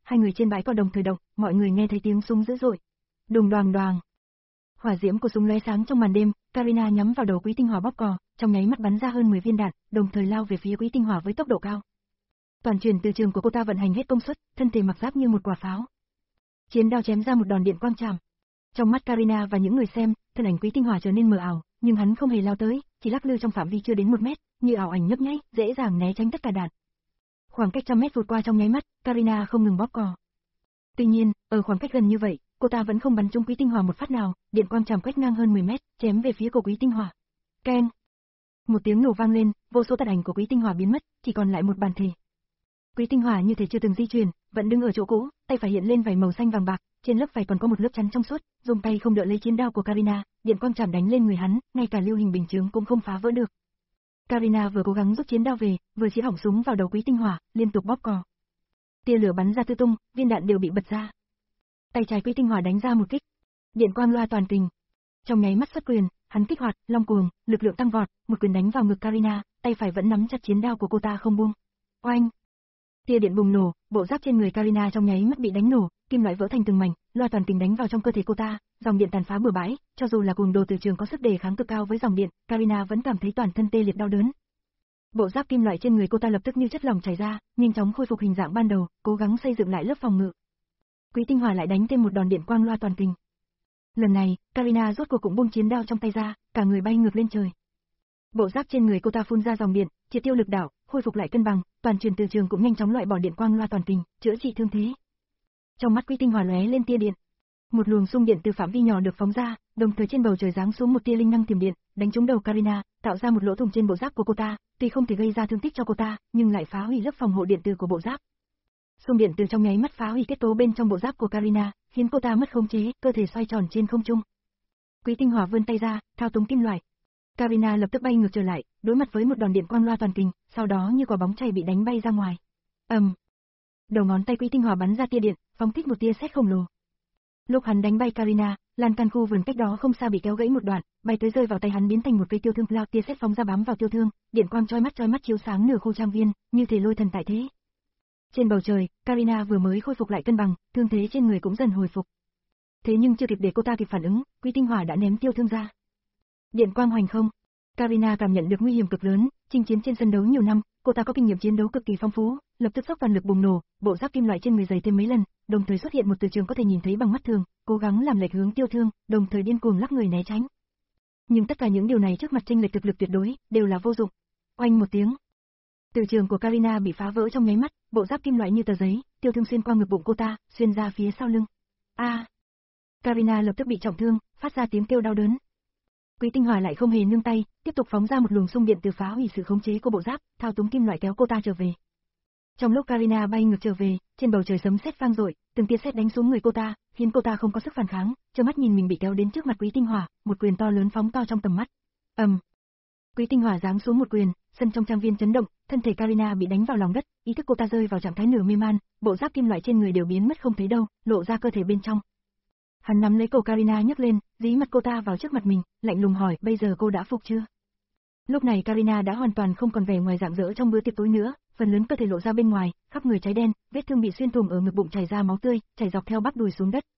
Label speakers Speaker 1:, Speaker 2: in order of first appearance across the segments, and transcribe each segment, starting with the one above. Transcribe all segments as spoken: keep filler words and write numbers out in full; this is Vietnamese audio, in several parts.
Speaker 1: hai người trên bãi cỏ đồng thời động, mọi người nghe thấy tiếng súng dữ dội. Đùng đoàng đoàng. Hỏa diễm của súng lóe sáng trong màn đêm, Karina nhắm vào đầu Quý Tinh Hỏa bóp cò, trong nháy mắt bắn ra hơn mười viên đạn, đồng thời lao về phía Quý Tinh Hỏa với tốc độ cao. Toàn truyền từ trường của cô ta vận hành hết công suất, thân thể mặc giáp như một quả pháo. Chiến đao chém ra một đòn điện quang trảm. Trong mắt Karina và những người xem, thân ảnh Quý Tinh Hỏa trở nên mờ ảo, nhưng hắn không hề lao tới, chỉ lắc lư trong phạm vi chưa đến một mét, như ảo ảnh nhấp nháy, dễ dàng né tránh tất cả đạn. Khoảng cách trăm mét vụt qua trong nháy mắt, Karina không ngừng bóp cò. Tuy nhiên, ở khoảng cách gần như vậy, cô ta vẫn không bắn trúng Quý Tinh Hỏa một phát nào, điện quang trảm quét ngang hơn mười mét, chém về phía của Quý Tinh Hỏa. Keng! Một tiếng nổ vang lên, vô số tàn ảnh của Quý Tinh Hỏa biến mất, chỉ còn lại một bản thể. Quý Tinh Hỏa như thể chưa từng di chuyển, vẫn đứng ở chỗ cũ, tay phải hiện lên vảy màu xanh vàng bạc, trên lớp vảy còn có một lớp chắn trong suốt, dùng tay không đỡ lấy chiến đao của Karina, điện quang trảm đánh lên người hắn, ngay cả lưu hình bình chướng cũng không phá vỡ được. Karina vừa cố gắng rút chiến đao về, vừa chĩa họng súng vào đầu Quý Tinh Hỏa, liên tục bóp cò. Tia lửa bắn ra tứ tung, viên đạn đều bị bật ra. Tay trái Quý Tinh Hỏa đánh ra một kích, điện quang loa toàn tình. Trong nháy mắt xuất quyền, hắn kích hoạt, long cuồng, lực lượng tăng vọt, một quyền đánh vào ngực Karina, tay phải vẫn nắm chặt chiến đao của cô ta không buông. Oanh! Tia điện bùng nổ, bộ giáp trên người Karina trong nháy mắt bị đánh nổ, kim loại vỡ thành từng mảnh, loa toàn tình đánh vào trong cơ thể cô ta, dòng điện tàn phá bừa bãi, cho dù là cuồng đồ từ trường có sức đề kháng cực cao với dòng điện, Karina vẫn cảm thấy toàn thân tê liệt đau đớn. Bộ giáp kim loại trên người cô ta lập tức như chất lỏng chảy ra, nhanh chóng khôi phục hình dạng ban đầu, cố gắng xây dựng lại lớp phòng ngự. Quý Tinh Hỏa lại đánh thêm một đòn điện quang loa toàn tình. Lần này, Karina rốt cuộc cũng buông chiến đao trong tay ra, cả người bay ngược lên trời. Bộ giáp trên người cô ta phun ra dòng điện, triệt tiêu lực đảo, khôi phục lại cân bằng, toàn truyền từ trường cũng nhanh chóng loại bỏ điện quang loa toàn tình, chữa trị thương thế. Trong mắt Quý Tinh Hỏa lóe lên tia điện. Một luồng xung điện từ phạm vi nhỏ được phóng ra, đồng thời trên bầu trời giáng xuống một tia linh năng tiềm điện, đánh trúng đầu Karina, tạo ra một lỗ thủng trên bộ giáp của cô ta, tuy không thể gây ra thương tích cho cô ta, nhưng lại phá hủy lớp phòng hộ điện từ của bộ giáp. Xung điện từ trong nháy mắt phá hủy kết cấu bên trong bộ giáp của Karina, khiến cô ta mất khống chế, cơ thể xoay tròn trên không trung. Quý Tinh Hỏa vươn tay ra, thao túng kim loại. Karina lập tức bay ngược trở lại, đối mặt với một đòn điện quang loa toàn kình, sau đó như quả bóng chày bị đánh bay ra ngoài. ầm, um. Đầu ngón tay Quý Tinh Hỏa bắn ra tia điện, phóng thích một tia sét khổng lồ. Lúc hắn đánh bay Karina, lan can khu vườn cách đó không xa bị kéo gãy một đoạn, bay tới rơi vào tay hắn biến thành một cây tiêu thương, lao tia sét phóng ra bám vào tiêu thương, điện quang chói mắt chói mắt chiếu sáng nửa khu trang viên, như thể lôi thần tại thế. Trên bầu trời, Karina vừa mới khôi phục lại cân bằng, thương thế trên người cũng dần hồi phục. Thế nhưng chưa kịp để cô ta kịp phản ứng, Quý Tinh Hỏa đã ném tiêu thương ra. Điện quang hoành không. Karina cảm nhận được nguy hiểm cực lớn, chinh chiến trên sân đấu nhiều năm, cô ta có kinh nghiệm chiến đấu cực kỳ phong phú, lập tức dốc toàn lực bùng nổ, bộ giáp kim loại trên người dày thêm mấy lần, đồng thời xuất hiện một từ trường có thể nhìn thấy bằng mắt thường, cố gắng làm lệch hướng tiêu thương, đồng thời điên cuồng lắc người né tránh. Nhưng tất cả những điều này trước mặt chênh lệch thực lực tuyệt đối, đều là vô dụng. Oanh một tiếng, từ trường của Karina bị phá vỡ trong nháy mắt, bộ giáp kim loại như tờ giấy, tiêu thương xuyên qua ngực bụng cô ta, xuyên ra phía sau lưng. A! À. Karina lập tức bị trọng thương, phát ra tiếng kêu đau đớn. Quý Tinh Hỏa lại không hề nương tay, tiếp tục phóng ra một luồng xung điện từ phá hủy sự khống chế của bộ giáp, thao túng kim loại kéo cô ta trở về. Trong lúc Karina bay ngược trở về, trên bầu trời sấm sét vang dội, từng tia sét đánh xuống người cô ta, khiến cô ta không có sức phản kháng, trơ mắt nhìn mình bị kéo đến trước mặt Quý Tinh Hỏa, một quyền to lớn phóng to trong tầm mắt. ầm, um. Quý Tinh Hỏa giáng xuống một quyền, sân trong trang viên chấn động, thân thể Karina bị đánh vào lòng đất, ý thức cô ta rơi vào trạng thái nửa mê man, bộ giáp kim loại trên người đều biến mất không thấy đâu, lộ ra cơ thể bên trong. Hắn nắm lấy cổ Karina nhấc lên, dí mặt cô ta vào trước mặt mình, lạnh lùng hỏi, bây giờ cô đã phục chưa? Lúc này Karina đã hoàn toàn không còn vẻ ngoài rạng rỡ trong bữa tiệc tối nữa, phần lớn cơ thể lộ ra bên ngoài, khắp người cháy đen, vết thương bị xuyên thủng ở ngực bụng chảy ra máu tươi, chảy dọc theo bắp đùi xuống đất.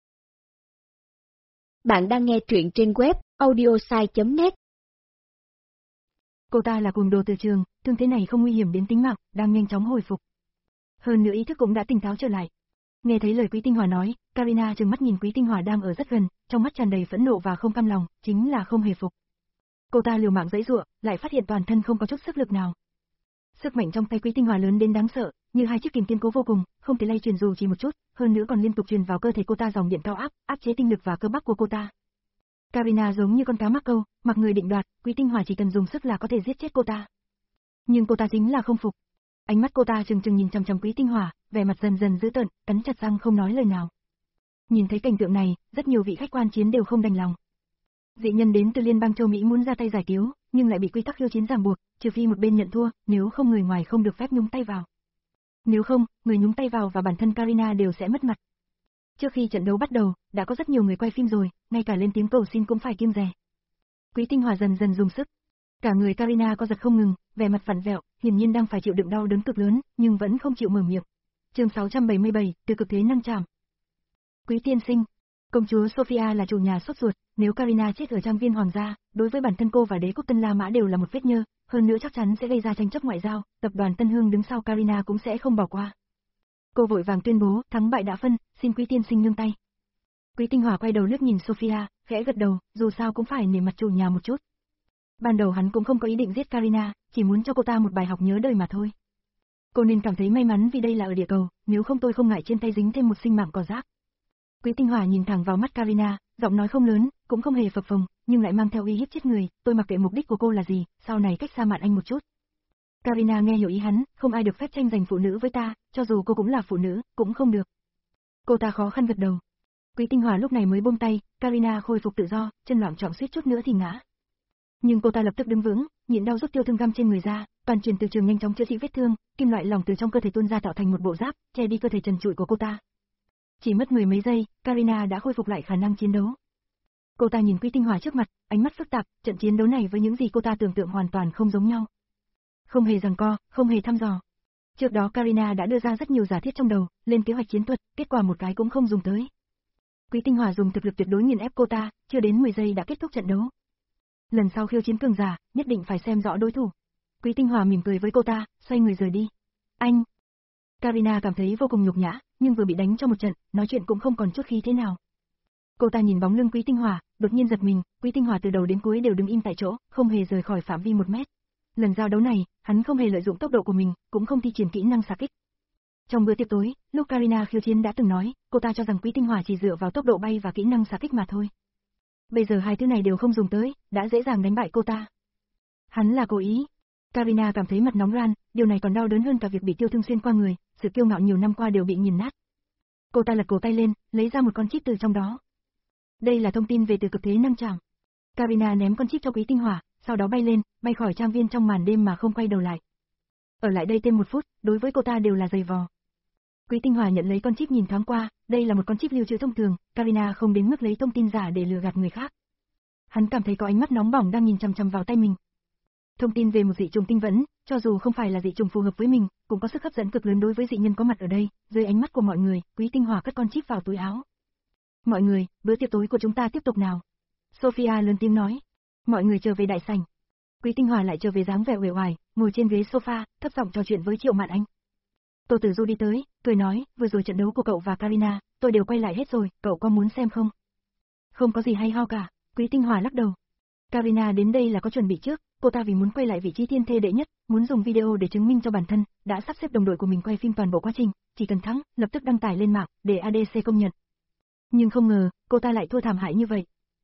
Speaker 2: Bạn đang nghe truyện trên web audiosai chấm net.
Speaker 1: Cô ta là cuồng đồ từ trường, thương thế này không nguy hiểm đến tính mạng, đang nhanh chóng hồi phục. Hơn nữa ý thức cũng đã tỉnh táo trở lại. Nghe thấy lời Quý Tinh Hỏa nói, Karina trừng mắt nhìn Quý Tinh Hỏa đang ở rất gần, trong mắt tràn đầy phẫn nộ và không cam lòng, chính là không hề phục. Cô ta liều mạng giãy giụa, lại phát hiện toàn thân không có chút sức lực nào. Sức mạnh trong tay Quý Tinh Hỏa lớn đến đáng sợ, như hai chiếc kìm kiên cố vô cùng, không thể lay truyền dù chỉ một chút, hơn nữa còn liên tục truyền vào cơ thể cô ta dòng điện cao áp, áp chế tinh lực và cơ bắp của cô ta. Karina giống như con cá mắc câu, mặc người định đoạt, Quý Tinh Hỏa chỉ cần dùng sức là có thể giết chết cô ta. Nhưng cô ta chính là không phục. Ánh mắt cô ta trừng trừng nhìn chằm chằm Quý Tinh Hỏa, vẻ mặt dần dần dữ tợn, cắn chặt răng không nói lời nào. Nhìn thấy cảnh tượng này, rất nhiều vị khách quan chiến đều không đành lòng. Dị nhân đến từ Liên bang châu Mỹ muốn ra tay giải cứu, nhưng lại bị quy tắc khiêu chiến ràng buộc, trừ phi một bên nhận thua, nếu không người ngoài không được phép nhúng tay vào. Nếu không, người nhúng tay vào và bản thân Karina đều sẽ mất mặt. Trước khi trận đấu bắt đầu, đã có rất nhiều người quay phim rồi, ngay cả lên tiếng cầu xin cũng phải kiêng dè. Quý Tinh Hỏa dần dần dùng sức. Cả người Karina co giật không ngừng, vẻ mặt phản vẹo, hiển nhiên đang phải chịu đựng đau đớn cực lớn, nhưng vẫn không chịu mở miệng. Chương sáu trăm bảy mươi bảy, từ cực thế năng trảm. Quý tiên sinh, công chúa Sophia là chủ nhà sốt ruột, nếu Karina chết ở trang viên hoàng gia, đối với bản thân cô và đế quốc Tân La Mã đều là một vết nhơ, hơn nữa chắc chắn sẽ gây ra tranh chấp ngoại giao, tập đoàn Tân Hương đứng sau Karina cũng sẽ không bỏ qua. Cô vội vàng tuyên bố, thắng bại đã phân, xin quý tiên sinh nương tay. Quý Tinh Hỏa quay đầu liếc nhìn Sophia, khẽ gật đầu, dù sao cũng phải nể mặt chủ nhà một chút. Ban đầu hắn cũng không có ý định giết Karina, chỉ muốn cho cô ta một bài học nhớ đời mà thôi. Cô nên cảm thấy may mắn vì đây là ở địa cầu, nếu không tôi không ngại trên tay dính thêm một sinh mạng cỏ rác. Quý Tinh Hỏa nhìn thẳng vào mắt Karina, giọng nói không lớn, cũng không hề phập phồng, nhưng lại mang theo uy hiếp chết người, tôi mặc kệ mục đích của cô là gì, sau này cách xa Mạn Anh một chút. Karina nghe hiểu ý hắn, không ai được phép tranh giành phụ nữ với ta, cho dù cô cũng là phụ nữ, cũng không được. Cô ta khó khăn gật đầu. Quý Tinh Hỏa lúc này mới buông tay, Karina khôi phục tự do, chân loạng choạng suýt chút nữa thì ngã. Nhưng cô ta lập tức đứng vững, nhịn đau rút tiêu thương găm trên người ra, toàn truyền từ trường nhanh chóng chữa trị vết thương, kim loại lỏng từ trong cơ thể tuôn ra tạo thành một bộ giáp, che đi cơ thể trần trụi của cô ta. Chỉ mất mười mấy giây, Karina đã khôi phục lại khả năng chiến đấu. Cô ta nhìn Quý Tinh Hỏa trước mặt, ánh mắt phức tạp, trận chiến đấu này với những gì cô ta tưởng tượng hoàn toàn không giống nhau. Không hề giằng co, không hề thăm dò. Trước đó Karina đã đưa ra rất nhiều giả thiết trong đầu, lên kế hoạch chiến thuật, kết quả một cái cũng không dùng tới. Quý Tinh Hỏa dùng thực lực tuyệt đối nghiền ép cô ta, chưa đến mười giây đã kết thúc trận đấu. Lần sau khiêu chiến cường giả, nhất định phải xem rõ đối thủ. Quý Tinh Hỏa mỉm cười với cô ta, xoay người rời đi. Anh! Karina cảm thấy vô cùng nhục nhã, nhưng vừa bị đánh cho một trận, nói chuyện cũng không còn chút khí thế nào. Cô ta nhìn bóng lưng Quý Tinh Hỏa, đột nhiên giật mình, Quý Tinh Hỏa từ đầu đến cuối đều đứng im tại chỗ, không hề rời khỏi phạm vi một mét. Lần giao đấu này, hắn không hề lợi dụng tốc độ của mình, cũng không thi triển kỹ năng xạ kích. Trong bữa tiệc tối, lúc Karina khiêu chiến đã từng nói, cô ta cho rằng Quý Tinh Hỏa chỉ dựa vào tốc độ bay và kỹ năng xạ kích mà thôi. Bây giờ hai thứ này đều không dùng tới, đã dễ dàng đánh bại cô ta. Hắn là cố ý. Karina cảm thấy mặt nóng ran, điều này còn đau đớn hơn cả việc bị tiêu thương xuyên qua người, sự kiêu ngạo nhiều năm qua đều bị nghiền nát. Cô ta lật cổ tay lên, lấy ra một con chip từ trong đó. Đây là thông tin về từ cực thế năng trảm. Karina ném con chip cho Quý Tinh Hỏa, sau đó bay lên, bay khỏi trang viên trong màn đêm mà không quay đầu lại. Ở lại đây thêm một phút, đối với cô ta đều là giày vò. Quý Tinh Hỏa nhận lấy con chip nhìn thoáng qua, đây là một con chip lưu trữ thông thường, Karina không đến mức lấy thông tin giả để lừa gạt người khác. Hắn cảm thấy có ánh mắt nóng bỏng đang nhìn chằm chằm vào tay mình. Thông tin về một dị trùng tinh vẫn, cho dù không phải là dị trùng phù hợp với mình, cũng có sức hấp dẫn cực lớn đối với dị nhân có mặt ở đây, dưới ánh mắt của mọi người, Quý Tinh Hỏa cất con chip vào túi áo. Mọi người, bữa tiệc tối của chúng ta tiếp tục nào. Sophia lớn tiếng nói. Mọi người trở về đại sảnh. Quý Tinh Hỏa lại trở về dáng vẻ uể oải, ngồi trên ghế sofa, thấp giọng trò chuyện với Triệu Mạn Anh. Tô Tử Du đi tới, cười nói, vừa rồi trận đấu của cậu và Karina, tôi đều quay lại hết rồi, cậu có muốn xem không? Không có gì hay ho cả, Quý Tinh Hỏa lắc đầu. Karina đến đây là có chuẩn bị trước, cô ta vì muốn quay lại vị trí thiên thê đệ nhất, muốn dùng video để chứng minh cho bản thân, đã sắp xếp đồng đội của mình quay phim toàn bộ quá trình, chỉ cần thắng, lập tức đăng tải lên mạng, để a đê xê công nhận. Nhưng không ngờ, cô ta lại thua thảm hại như vậy.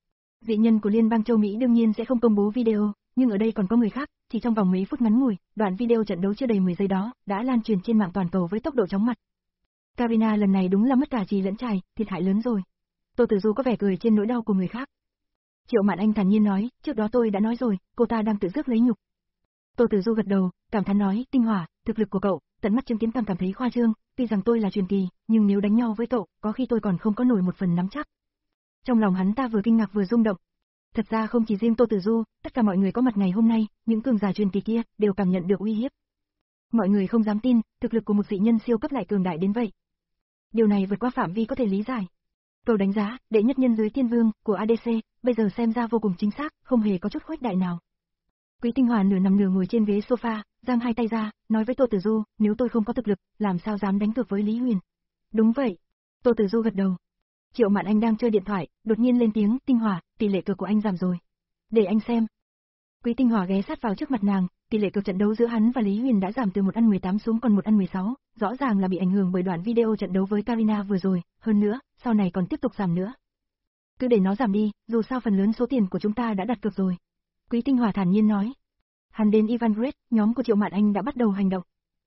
Speaker 1: Dị nhân của Liên bang châu Mỹ đương nhiên sẽ không công bố video, nhưng ở đây còn có người khác, chỉ trong vòng mấy phút ngắn ngủi, đoạn video trận đấu chưa đầy mười giây đó, đã lan truyền trên mạng toàn cầu với tốc độ chóng mặt. Karina lần này đúng là mất cả trì lẫn trài, thiệt hại lớn rồi. Tô Tử Du có vẻ cười trên nỗi đau của người khác. Triệu Mạn Anh thản nhiên nói, trước đó tôi đã nói rồi, cô ta đang tự rước lấy nhục. Tô Tử Du gật đầu, cảm thán nói, Tinh Hỏa, thực lực của cậu, tận mắt chứng kiến càng cảm thấy khoa trương, tuy rằng tôi là truyền kỳ, nhưng nếu đánh nhau với cậu, có khi tôi còn không có nổi một phần nắm chắc. Trong lòng hắn ta vừa kinh ngạc vừa rung động. Thật ra không chỉ riêng Tô Tử Du, tất cả mọi người có mặt ngày hôm nay, những cường giả truyền kỳ kia, đều cảm nhận được uy hiếp. Mọi người không dám tin, thực lực của một dị nhân siêu cấp lại cường đại đến vậy. Điều này vượt qua phạm vi có thể lý giải. Câu đánh giá, đệ nhất nhân dưới thiên vương, của a đê xê, bây giờ xem ra vô cùng chính xác, không hề có chút khuếch đại nào. Quý Tinh Hỏa nửa nằm nửa ngồi trên ghế sofa, giang hai tay ra, nói với Tô Tử Du, nếu tôi không có thực lực, làm sao dám đánh cược với Lý Huyền. Đúng vậy. Tô Tử Du gật đầu. Triệu Mạn Anh đang chơi điện thoại, đột nhiên lên tiếng, Tinh Hỏa, tỷ lệ cược của anh giảm rồi. Để anh xem. Quý Tinh Hỏa ghé sát vào trước mặt nàng, tỷ lệ cược trận đấu giữa hắn và Lý Huyền đã giảm từ một ăn mười tám xuống còn một ăn mười sáu, rõ ràng là bị ảnh hưởng bởi đoạn video trận đấu với Karina vừa rồi, hơn nữa, sau này còn tiếp tục giảm nữa. Cứ để nó giảm đi, dù sao phần lớn số tiền của chúng ta đã đặt cược rồi. Quý Tinh Hỏa thản nhiên nói. Hắn đến Ivangred, nhóm của Triệu Mạn Anh đã bắt đầu hành động.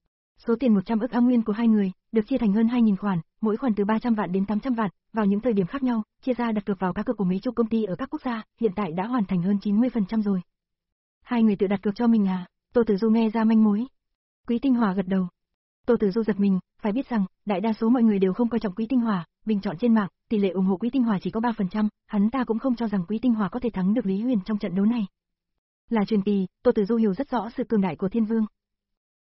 Speaker 1: Số tiền một trăm ức A nguyên của hai người, được chia thành hơn hai nghìn khoản, mỗi khoản từ ba trăm vạn đến tám trăm vạn, vào những thời điểm khác nhau, chia ra đặt cược vào cá cược của mấy chục công ty ở các quốc gia, hiện tại đã hoàn thành hơn chín mươi phần trăm rồi. Hai người tự đặt cược cho mình à? Tô Tử Du nghe ra manh mối. Quý Tinh Hỏa gật đầu. Tô Tử Du giật mình, phải biết rằng, đại đa số mọi người đều không coi trọng Quý Tinh Hỏa, bình chọn trên mạng, tỷ lệ ủng hộ Quý Tinh Hỏa chỉ có ba phần trăm, hắn ta cũng không cho rằng Quý Tinh Hỏa có thể thắng được Lý Huyền trong trận đấu này. Là truyền kỳ, Tô Tử Du hiểu rất rõ sự cường đại của Thiên Vương.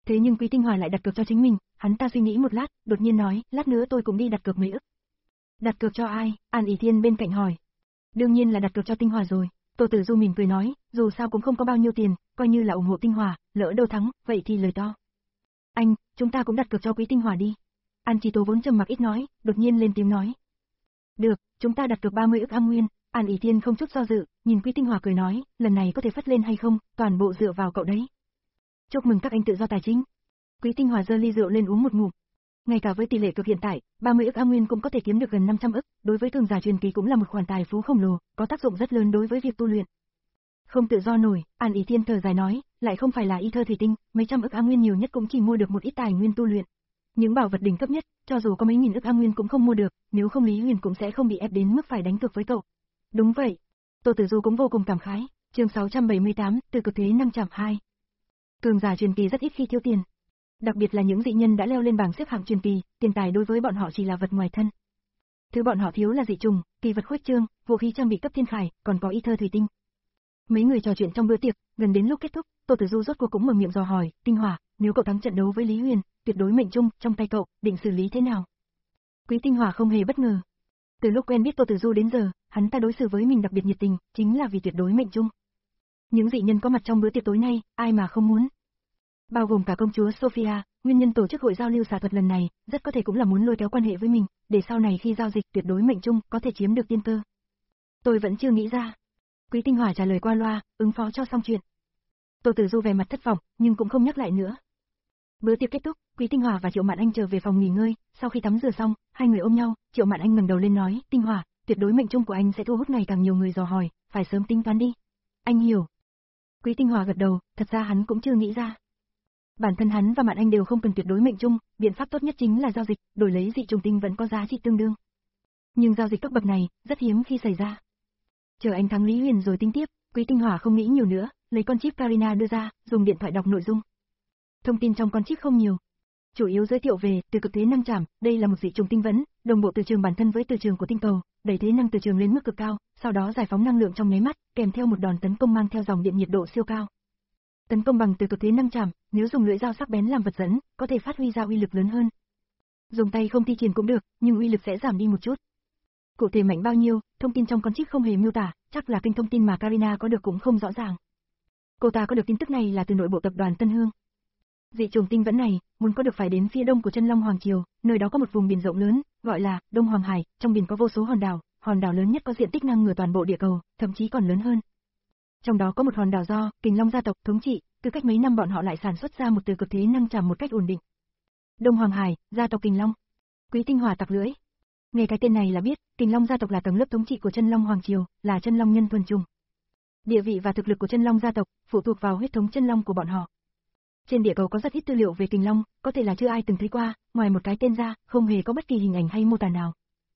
Speaker 1: Thế nhưng Quý Tinh Hòa lại đặt cược cho chính mình, hắn ta suy nghĩ một lát, đột nhiên nói, lát nữa tôi cũng đi đặt cược mấy ức. Đặt cược cho ai? An Ý Thiên bên cạnh hỏi. Đương nhiên là đặt cược cho Tinh Hòa rồi. Tô Tử Du mỉm cười nói, dù sao cũng không có bao nhiêu tiền, coi như là ủng hộ Tinh Hòa, lỡ đâu thắng, vậy thì lời to. Anh, chúng ta cũng đặt cược cho Quý Tinh Hòa đi. An Chí Tố vốn trầm mặc ít nói, đột nhiên lên tiếng nói. Được, chúng ta đặt cược ba mươi ức am nguyên. An Ý Thiên không chút do dự, nhìn Quý Tinh Hòa cười nói, lần này có thể phất lên hay không, toàn bộ dựa vào cậu đấy. Chúc mừng các anh tự do tài chính. Quý Tinh Hòa giơ ly rượu lên uống một ngụm. Ngay cả với tỷ lệ cực hiện tại, ba mươi ức am nguyên cũng có thể kiếm được gần năm trăm ức, đối với cường giả truyền kỳ cũng là một khoản tài phú khổng lồ, có tác dụng rất lớn đối với việc tu luyện. Không tự do nổi, An Ý Thiên thở dài nói, lại không phải là y thơ thủy tinh, mấy trăm ức am nguyên nhiều nhất cũng chỉ mua được một ít tài nguyên tu luyện. Những bảo vật đỉnh cấp nhất, cho dù có mấy nghìn ức am nguyên cũng không mua được, nếu không Lý Huyền cũng sẽ không bị ép đến mức phải đánh cược với cậu. Đúng vậy. Tô Tử Du cũng vô cùng cảm khái. Chương sáu trăm bảy mươi tám, từ cực thế năng chạm hai. Cường giả truyền kỳ rất ít khi thiếu tiền. Đặc biệt là những dị nhân đã leo lên bảng xếp hạng truyền kỳ, tiền tài đối với bọn họ chỉ là vật ngoài thân. Thứ bọn họ thiếu là dị trùng, kỳ vật khuếch trương, vũ khí trang bị cấp thiên khải, còn có y thơ thủy tinh. Mấy người trò chuyện trong bữa tiệc, gần đến lúc kết thúc, Tô Tử Du rốt cuộc cũng mở miệng dò hỏi, Tinh Hòa, nếu cậu thắng trận đấu với Lý Huyền, tuyệt đối mệnh trung, trong tay cậu, định xử lý thế nào? Quý Tinh Hòa không hề bất ngờ. Từ lúc quen biết Tô Tử Du đến giờ, hắn ta đối xử với mình đặc biệt nhiệt tình, chính là vì tuyệt đối mệnh trung. Những dị nhân có mặt trong bữa tiệc tối nay, ai mà không muốn. Bao gồm cả công chúa Sophia, nguyên nhân tổ chức hội giao lưu xạ thuật lần này, rất có thể cũng là muốn lôi kéo quan hệ với mình, để sau này khi giao dịch tuyệt đối mệnh trung có thể chiếm được tiên cơ. Tôi vẫn chưa nghĩ ra. Quý Tinh Hòa trả lời qua loa, ứng phó cho xong chuyện. Tô Tử Du vẻ mặt thất vọng, nhưng cũng không nhắc lại nữa. Bữa tiệc kết thúc, Quý Tinh Hòa và Triệu Mạn Anh trở về phòng nghỉ ngơi, sau khi tắm rửa xong, hai người ôm nhau, Triệu Mạn Anh ngẩng đầu lên nói, Tinh Hòa, tuyệt đối mệnh trung của anh sẽ thu hút ngày càng nhiều người dò hỏi, phải sớm tính toán đi. Anh hiểu. Quý Tinh Hòa gật đầu, thật ra hắn cũng chưa nghĩ ra. Bản thân hắn và Mạn Anh đều không cần tuyệt đối mệnh trung, biện pháp tốt nhất chính là giao dịch, đổi lấy dị trùng tinh vẫn có giá trị tương đương. Nhưng giao dịch cấp bậc này, rất hiếm khi xảy ra. Chờ anh thắng Lý Huyền rồi tính tiếp, Quý Tinh Hòa không nghĩ nhiều nữa, lấy con chip Karina đưa ra, dùng điện thoại đọc nội dung. Thông tin trong con chip không nhiều. Chủ yếu giới thiệu về từ cực thế năng chạm, đây là một dị trùng tinh vấn, đồng bộ từ trường bản thân với từ trường của tinh cầu, đẩy thế năng từ trường lên mức cực cao, sau đó giải phóng năng lượng trong nháy mắt, kèm theo một đòn tấn công mang theo dòng điện nhiệt độ siêu cao. Tấn công bằng từ cực thế năng chạm, nếu dùng lưỡi dao sắc bén làm vật dẫn, có thể phát huy ra uy lực lớn hơn. Dùng tay không thi triển cũng được, nhưng uy lực sẽ giảm đi một chút. Cụ thể mạnh bao nhiêu, thông tin trong con chip không hề miêu tả, chắc là kênh thông tin mà Karina có được cũng không rõ ràng. Cô ta có được tin tức này là từ nội bộ tập đoàn Tân Hương. Dị trùng tinh vẫn này, muốn có được phải đến phía đông của Chân Long Hoàng Triều, nơi đó có một vùng biển rộng lớn, gọi là Đông Hoàng Hải, trong biển có vô số hòn đảo, hòn đảo lớn nhất có diện tích ngang ngửa toàn bộ địa cầu, thậm chí còn lớn hơn. Trong đó có một hòn đảo do Kình Long gia tộc thống trị, cứ cách mấy năm bọn họ lại sản xuất ra một từ cực thế năng chạm một cách ổn định. Đông Hoàng Hải, gia tộc Kình Long. Quý Tinh Hòa tặc lưỡi. Nghe cái tên này là biết, Kình Long gia tộc là tầng lớp thống trị của Chân Long Hoàng Triều, là Chân Long nhân thuần chủng. Địa vị và thực lực của Chân Long gia tộc phụ thuộc vào huyết thống Chân Long của bọn họ. Trên địa cầu có rất ít tư liệu về Kình Long, có thể là chưa ai từng thấy qua, ngoài một cái tên ra, không hề có bất kỳ hình ảnh hay mô tả nào.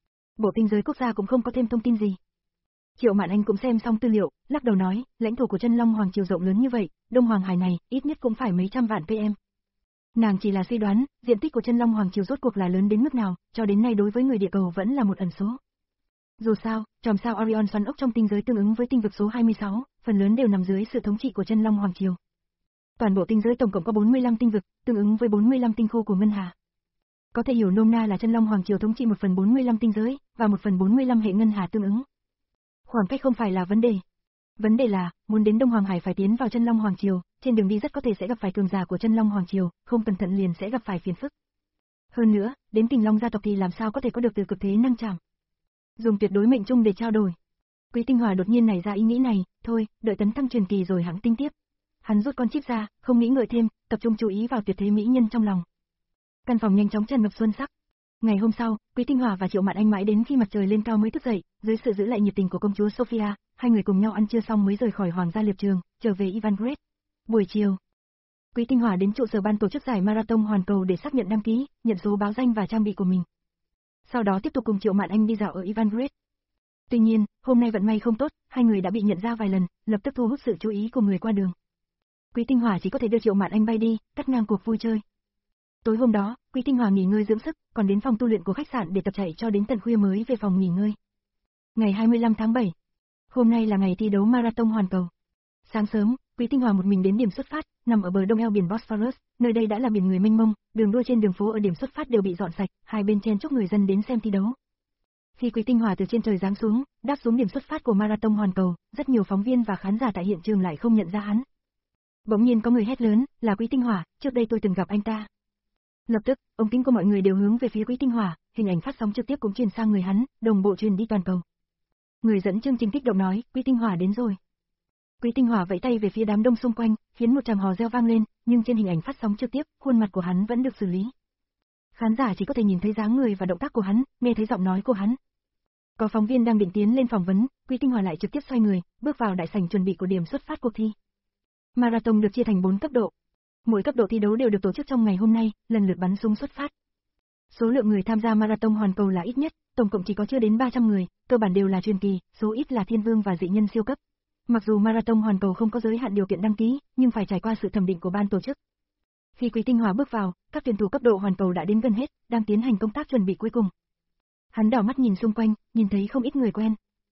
Speaker 1: Bộ tinh giới quốc gia cũng không có thêm thông tin gì. Triệu Mạn Anh cũng xem xong tư liệu, lắc đầu nói, lãnh thổ của Chân Long Hoàng Triều rộng lớn như vậy, Đông Hoàng Hải này, ít nhất cũng phải mấy trăm vạn pê em. Nàng chỉ là suy đoán, diện tích của Chân Long Hoàng Triều rốt cuộc là lớn đến mức nào, cho đến nay đối với người địa cầu vẫn là một ẩn số. Dù sao, chòm sao Orion xoắn ốc trong tinh giới tương ứng với tinh vực số hai mươi sáu, phần lớn đều nằm dưới sự thống trị của Chân Long Hoàng Triều. Toàn bộ tinh giới tổng cộng có bốn mươi lăm tinh vực, tương ứng với bốn mươi lăm tinh khu của Ngân Hà. Có thể hiểu nôm na là Chân Long Hoàng Triều thống trị một phần bốn mươi lăm tinh giới, và một phần bốn mươi lăm hệ Ngân Hà tương ứng. Khoảng cách không phải là vấn đề. Vấn đề là, muốn đến Đông Hoàng Hải phải tiến vào Chân Long Hoàng Triều, trên đường đi rất có thể sẽ gặp phải cường giả của Chân Long Hoàng Triều, không cẩn thận liền sẽ gặp phải phiền phức. Hơn nữa, đến Kình Long gia tộc thì làm sao có thể có được từ cực thế năng chạm. Dùng tuyệt đối mệnh trung để trao đổi. Quý Tinh Hòa đột nhiên nảy ra ý nghĩ này, thôi, đợi tấn thăng truyền kỳ rồi hãng tính tiếp. Hắn rút con chip ra, không nghĩ ngợi thêm, tập trung chú ý vào tuyệt thế mỹ nhân trong lòng. Căn phòng nhanh chóng tràn ngập xuân sắc. Ngày hôm sau, Quý Tinh Hòa và Triệu Mạn Anh mãi đến khi mặt trời lên cao mới thức dậy, dưới sự giữ lại nhiệt tình của công chúa Sophia, hai người cùng nhau ăn trưa xong mới rời khỏi Hoàng gia Liệp Trường, trở về Ivangred. Buổi chiều, Quý Tinh Hòa đến trụ sở ban tổ chức giải marathon hoàn cầu để xác nhận đăng ký, nhận số báo danh và trang bị của mình. Sau đó tiếp tục cùng Triệu Mạn Anh đi dạo ở Ivangred. Tuy nhiên, hôm nay vận may không tốt, hai người đã bị nhận ra vài lần, lập tức thu hút sự chú ý của người qua đường. Quý Tinh Hòa chỉ có thể đưa Triệu Mạn Anh bay đi, cắt ngang cuộc vui chơi. Tối hôm đó, Quý Tinh Hòa nghỉ ngơi dưỡng sức, còn đến phòng tu luyện của khách sạn để tập chạy cho đến tận khuya mới về phòng nghỉ ngơi. Ngày hai mươi lăm tháng bảy. Hôm nay là ngày thi đấu marathon hoàn cầu. Sáng sớm, Quý Tinh Hòa một mình đến điểm xuất phát, nằm ở bờ đông eo biển Bosphorus, nơi đây đã là biển người mênh mông, đường đua trên đường phố ở điểm xuất phát đều bị dọn sạch, hai bên chen chúc người dân đến xem thi đấu. Khi Quý Tinh Hòa từ trên trời giáng xuống, đáp xuống điểm xuất phát của marathon hoàn cầu, rất nhiều phóng viên và khán giả tại hiện trường lại không nhận ra hắn. Bỗng nhiên có người hét lớn, là Quý Tinh Hòa, trước đây tôi từng gặp anh ta. Lập tức, ống kính của mọi người đều hướng về phía Quý Tinh Hòa, hình ảnh phát sóng trực tiếp cũng truyền sang người hắn, đồng bộ truyền đi toàn cầu. Người dẫn chương trình kích động nói, Quý Tinh Hòa đến rồi. Quý Tinh Hòa vẫy tay về phía đám đông xung quanh, khiến một tràng hò reo vang lên, nhưng trên hình ảnh phát sóng trực tiếp, khuôn mặt của hắn vẫn được xử lý. Khán giả chỉ có thể nhìn thấy dáng người và động tác của hắn, nghe thấy giọng nói của hắn. Có phóng viên đang định tiến lên phỏng vấn, Quý Tinh Hòa lại trực tiếp xoay người, bước vào đại sảnh chuẩn bị của điểm xuất phát cuộc thi. Marathon được chia thành bốn cấp độ. Mỗi cấp độ thi đấu đều được tổ chức trong ngày hôm nay, lần lượt bắn súng xuất phát. Số lượng người tham gia marathon hoàn cầu là ít nhất, tổng cộng chỉ có chưa đến ba trăm người, cơ bản đều là truyền kỳ, số ít là thiên vương và dị nhân siêu cấp. Mặc dù marathon hoàn cầu không có giới hạn điều kiện đăng ký, nhưng phải trải qua sự thẩm định của ban tổ chức. Khi Quý Tinh Hòa bước vào, các tuyển thủ cấp độ hoàn cầu đã đến gần hết, đang tiến hành công tác chuẩn bị cuối cùng. Hắn đảo mắt nhìn xung quanh, nhìn thấy không ít người quen.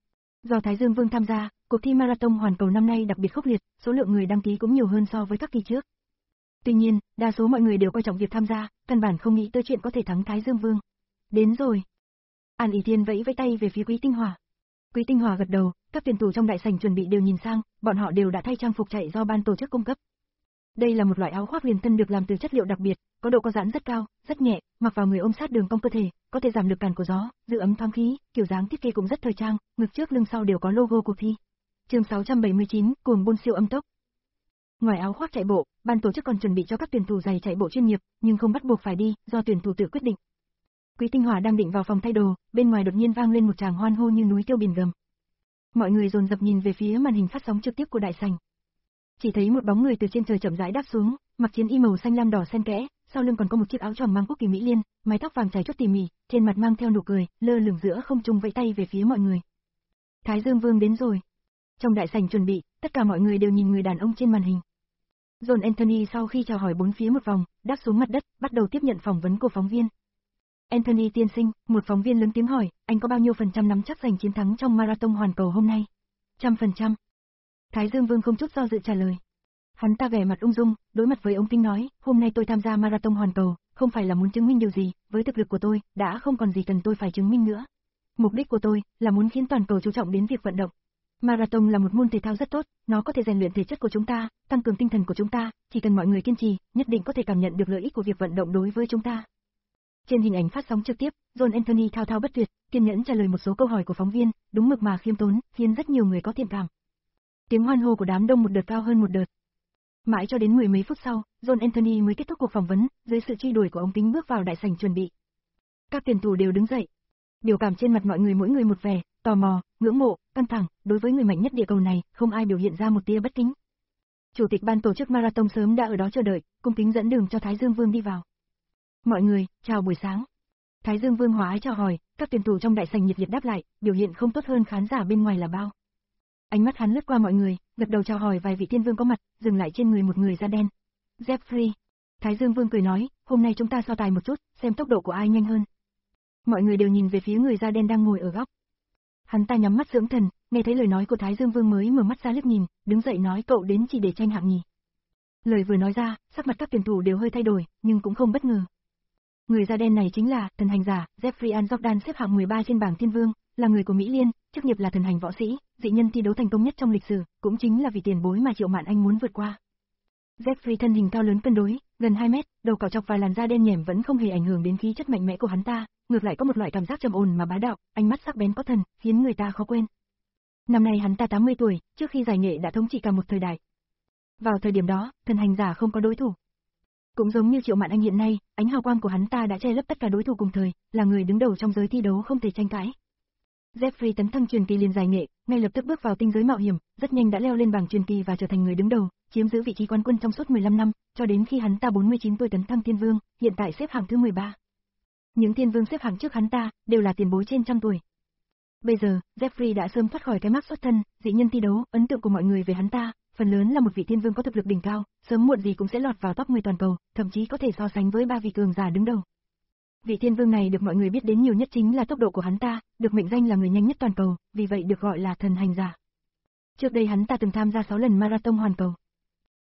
Speaker 1: Do Thái Dương Vương tham gia, cuộc thi marathon hoàn cầu năm nay đặc biệt khốc liệt, số lượng người đăng ký cũng nhiều hơn so với các kỳ trước. Tuy nhiên, đa số mọi người đều coi trọng việc tham gia, căn bản không nghĩ tới chuyện có thể thắng Thái Dương Vương. Đến rồi. An Ý Thiên vẫy vẫy tay về phía Quý Tinh Hòa. Quý Tinh Hòa gật đầu, các tuyển thủ trong đại sảnh chuẩn bị đều nhìn sang, bọn họ đều đã thay trang phục chạy do ban tổ chức cung cấp. Đây là một loại áo khoác liền thân được làm từ chất liệu đặc biệt, có độ co giãn rất cao, rất nhẹ, mặc vào người ôm sát đường cong cơ thể, có thể giảm lực cản của gió, giữ ấm thoáng khí, kiểu dáng thiết kế cũng rất thời trang, ngực trước lưng sau đều có logo cuộc thi. Chương sáu trăm bảy mươi chín, cuồng buôn siêu âm tốc. Ngoài áo khoác chạy bộ, ban tổ chức còn chuẩn bị cho các tuyển thủ giày chạy bộ chuyên nghiệp, nhưng không bắt buộc phải đi, do tuyển thủ tự quyết định. Quý Tinh Hòa đang định vào phòng thay đồ, bên ngoài đột nhiên vang lên một tràng hoan hô như núi tiêu biển gầm. Mọi người dồn dập nhìn về phía màn hình phát sóng trực tiếp của đại sảnh. Chỉ thấy một bóng người từ trên trời chậm rãi đáp xuống, mặc chiến y màu xanh lam đỏ xen kẽ, sau lưng còn có một chiếc áo choàng mang quốc kỳ Mỹ Liên, mái tóc vàng chải chuốt tỉ mỉ, trên mặt mang theo nụ cười, lơ lửng giữa không trung vẫy tay về phía mọi người. Thái Dương Vương đến rồi. Trong đại sảnh chuẩn bị, tất cả mọi người đều nhìn người đàn ông trên màn hình. John Anthony sau khi chào hỏi bốn phía một vòng, đáp xuống mặt đất, bắt đầu tiếp nhận phỏng vấn của phóng viên. Anthony tiên sinh, một phóng viên lớn tiếng hỏi, anh có bao nhiêu phần trăm nắm chắc giành chiến thắng trong marathon hoàn cầu hôm nay? Trăm phần trăm. Thái Dương Vương không chút do dự trả lời. Hắn ta vẻ mặt ung dung, đối mặt với ống kính nói, hôm nay tôi tham gia marathon hoàn cầu, không phải là muốn chứng minh điều gì, với thực lực của tôi, đã không còn gì cần tôi phải chứng minh nữa. Mục đích của tôi, là muốn khiến toàn cầu chú trọng đến việc vận động. Marathon là một môn thể thao rất tốt, nó có thể rèn luyện thể chất của chúng ta, tăng cường tinh thần của chúng ta, chỉ cần mọi người kiên trì, nhất định có thể cảm nhận được lợi ích của việc vận động đối với chúng ta. Trên hình ảnh phát sóng trực tiếp, John Anthony thao thao bất tuyệt, kiên nhẫn trả lời một số câu hỏi của phóng viên, đúng mực mà khiêm tốn, khiến rất nhiều người có thiện cảm. Tiếng hoan hô của đám đông một đợt cao hơn một đợt. Mãi cho đến mười mấy phút sau, John Anthony mới kết thúc cuộc phỏng vấn, dưới sự truy đuổi của ống kính bước vào đại sảnh chuẩn bị. Các tuyển thủ đều đứng dậy. Biểu cảm trên mặt mọi người mỗi người một vẻ, tò mò, ngưỡng mộ, căng thẳng, đối với người mạnh nhất địa cầu này, không ai biểu hiện ra một tia bất kính. Chủ tịch ban tổ chức marathon sớm đã ở đó chờ đợi, cung kính dẫn đường cho Thái Dương Vương đi vào. Mọi người, chào buổi sáng. Thái Dương Vương hòa ái chào hỏi, các tuyển thủ trong đại sảnh nhiệt liệt đáp lại, biểu hiện không tốt hơn khán giả bên ngoài là bao. Ánh mắt hắn lướt qua mọi người, gật đầu chào hỏi vài vị thiên vương có mặt, dừng lại trên người một người da đen. Jeffrey. Thái Dương Vương cười nói, hôm nay chúng ta so tài một chút, xem tốc độ của ai nhanh hơn. Mọi người đều nhìn về phía người da đen đang ngồi ở góc. Hắn ta nhắm mắt dưỡng thần, nghe thấy lời nói của Thái Dương Vương mới mở mắt ra liếc nhìn, đứng dậy nói cậu đến chỉ để tranh hạng nhì. Lời vừa nói ra, sắc mặt các tuyển thủ đều hơi thay đổi, nhưng cũng không bất ngờ. Người da đen này chính là thần hành giả Jeffrey An Jordan, xếp hạng mười ba trên bảng thiên vương, là người của Mỹ Liên, chức nghiệp là thần hành võ sĩ, dị nhân thi đấu thành công nhất trong lịch sử, cũng chính là vị tiền bối mà Triệu Mạn Anh muốn vượt qua. Jeffrey thân hình cao lớn cân đối, gần hai mét, đầu cạo chọc và làn da đen nhẻm vẫn không hề ảnh hưởng đến khí chất mạnh mẽ của hắn ta, ngược lại có một loại cảm giác trầm ổn mà bá đạo, ánh mắt sắc bén có thần, khiến người ta khó quên. Năm nay hắn ta tám mươi tuổi, trước khi giải nghệ đã thống trị cả một thời đại. Vào thời điểm đó, thần hành giả không có đối thủ. Cũng giống như Triệu Mạn Anh hiện nay, ánh hào quang của hắn ta đã che lấp tất cả đối thủ cùng thời, là người đứng đầu trong giới thi đấu không thể tranh cãi. Jeffrey tấn thăng truyền kỳ liền giải nghệ, ngay lập tức bước vào tinh giới mạo hiểm, rất nhanh đã leo lên bảng truyền kỳ và trở thành người đứng đầu, chiếm giữ vị trí quán quân trong suốt mười lăm năm, cho đến khi hắn ta bốn mươi chín tuổi tấn thăng thiên vương, hiện tại xếp hạng thứ mười ba. Những thiên vương xếp hạng trước hắn ta đều là tiền bối trên trăm tuổi. Bây giờ, Jeffrey đã sớm thoát khỏi cái mác xuất thân, dị nhân thi đấu, ấn tượng của mọi người về hắn ta, phần lớn là một vị thiên vương có thực lực đỉnh cao, sớm muộn gì cũng sẽ lọt vào top mười toàn cầu, thậm chí có thể so sánh với ba vị cường giả đứng đầu. Vị thiên vương này được mọi người biết đến nhiều nhất chính là tốc độ của hắn ta, được mệnh danh là người nhanh nhất toàn cầu, vì vậy được gọi là thần hành giả. Trước đây hắn ta từng tham gia sáu lần marathon hoàn cầu.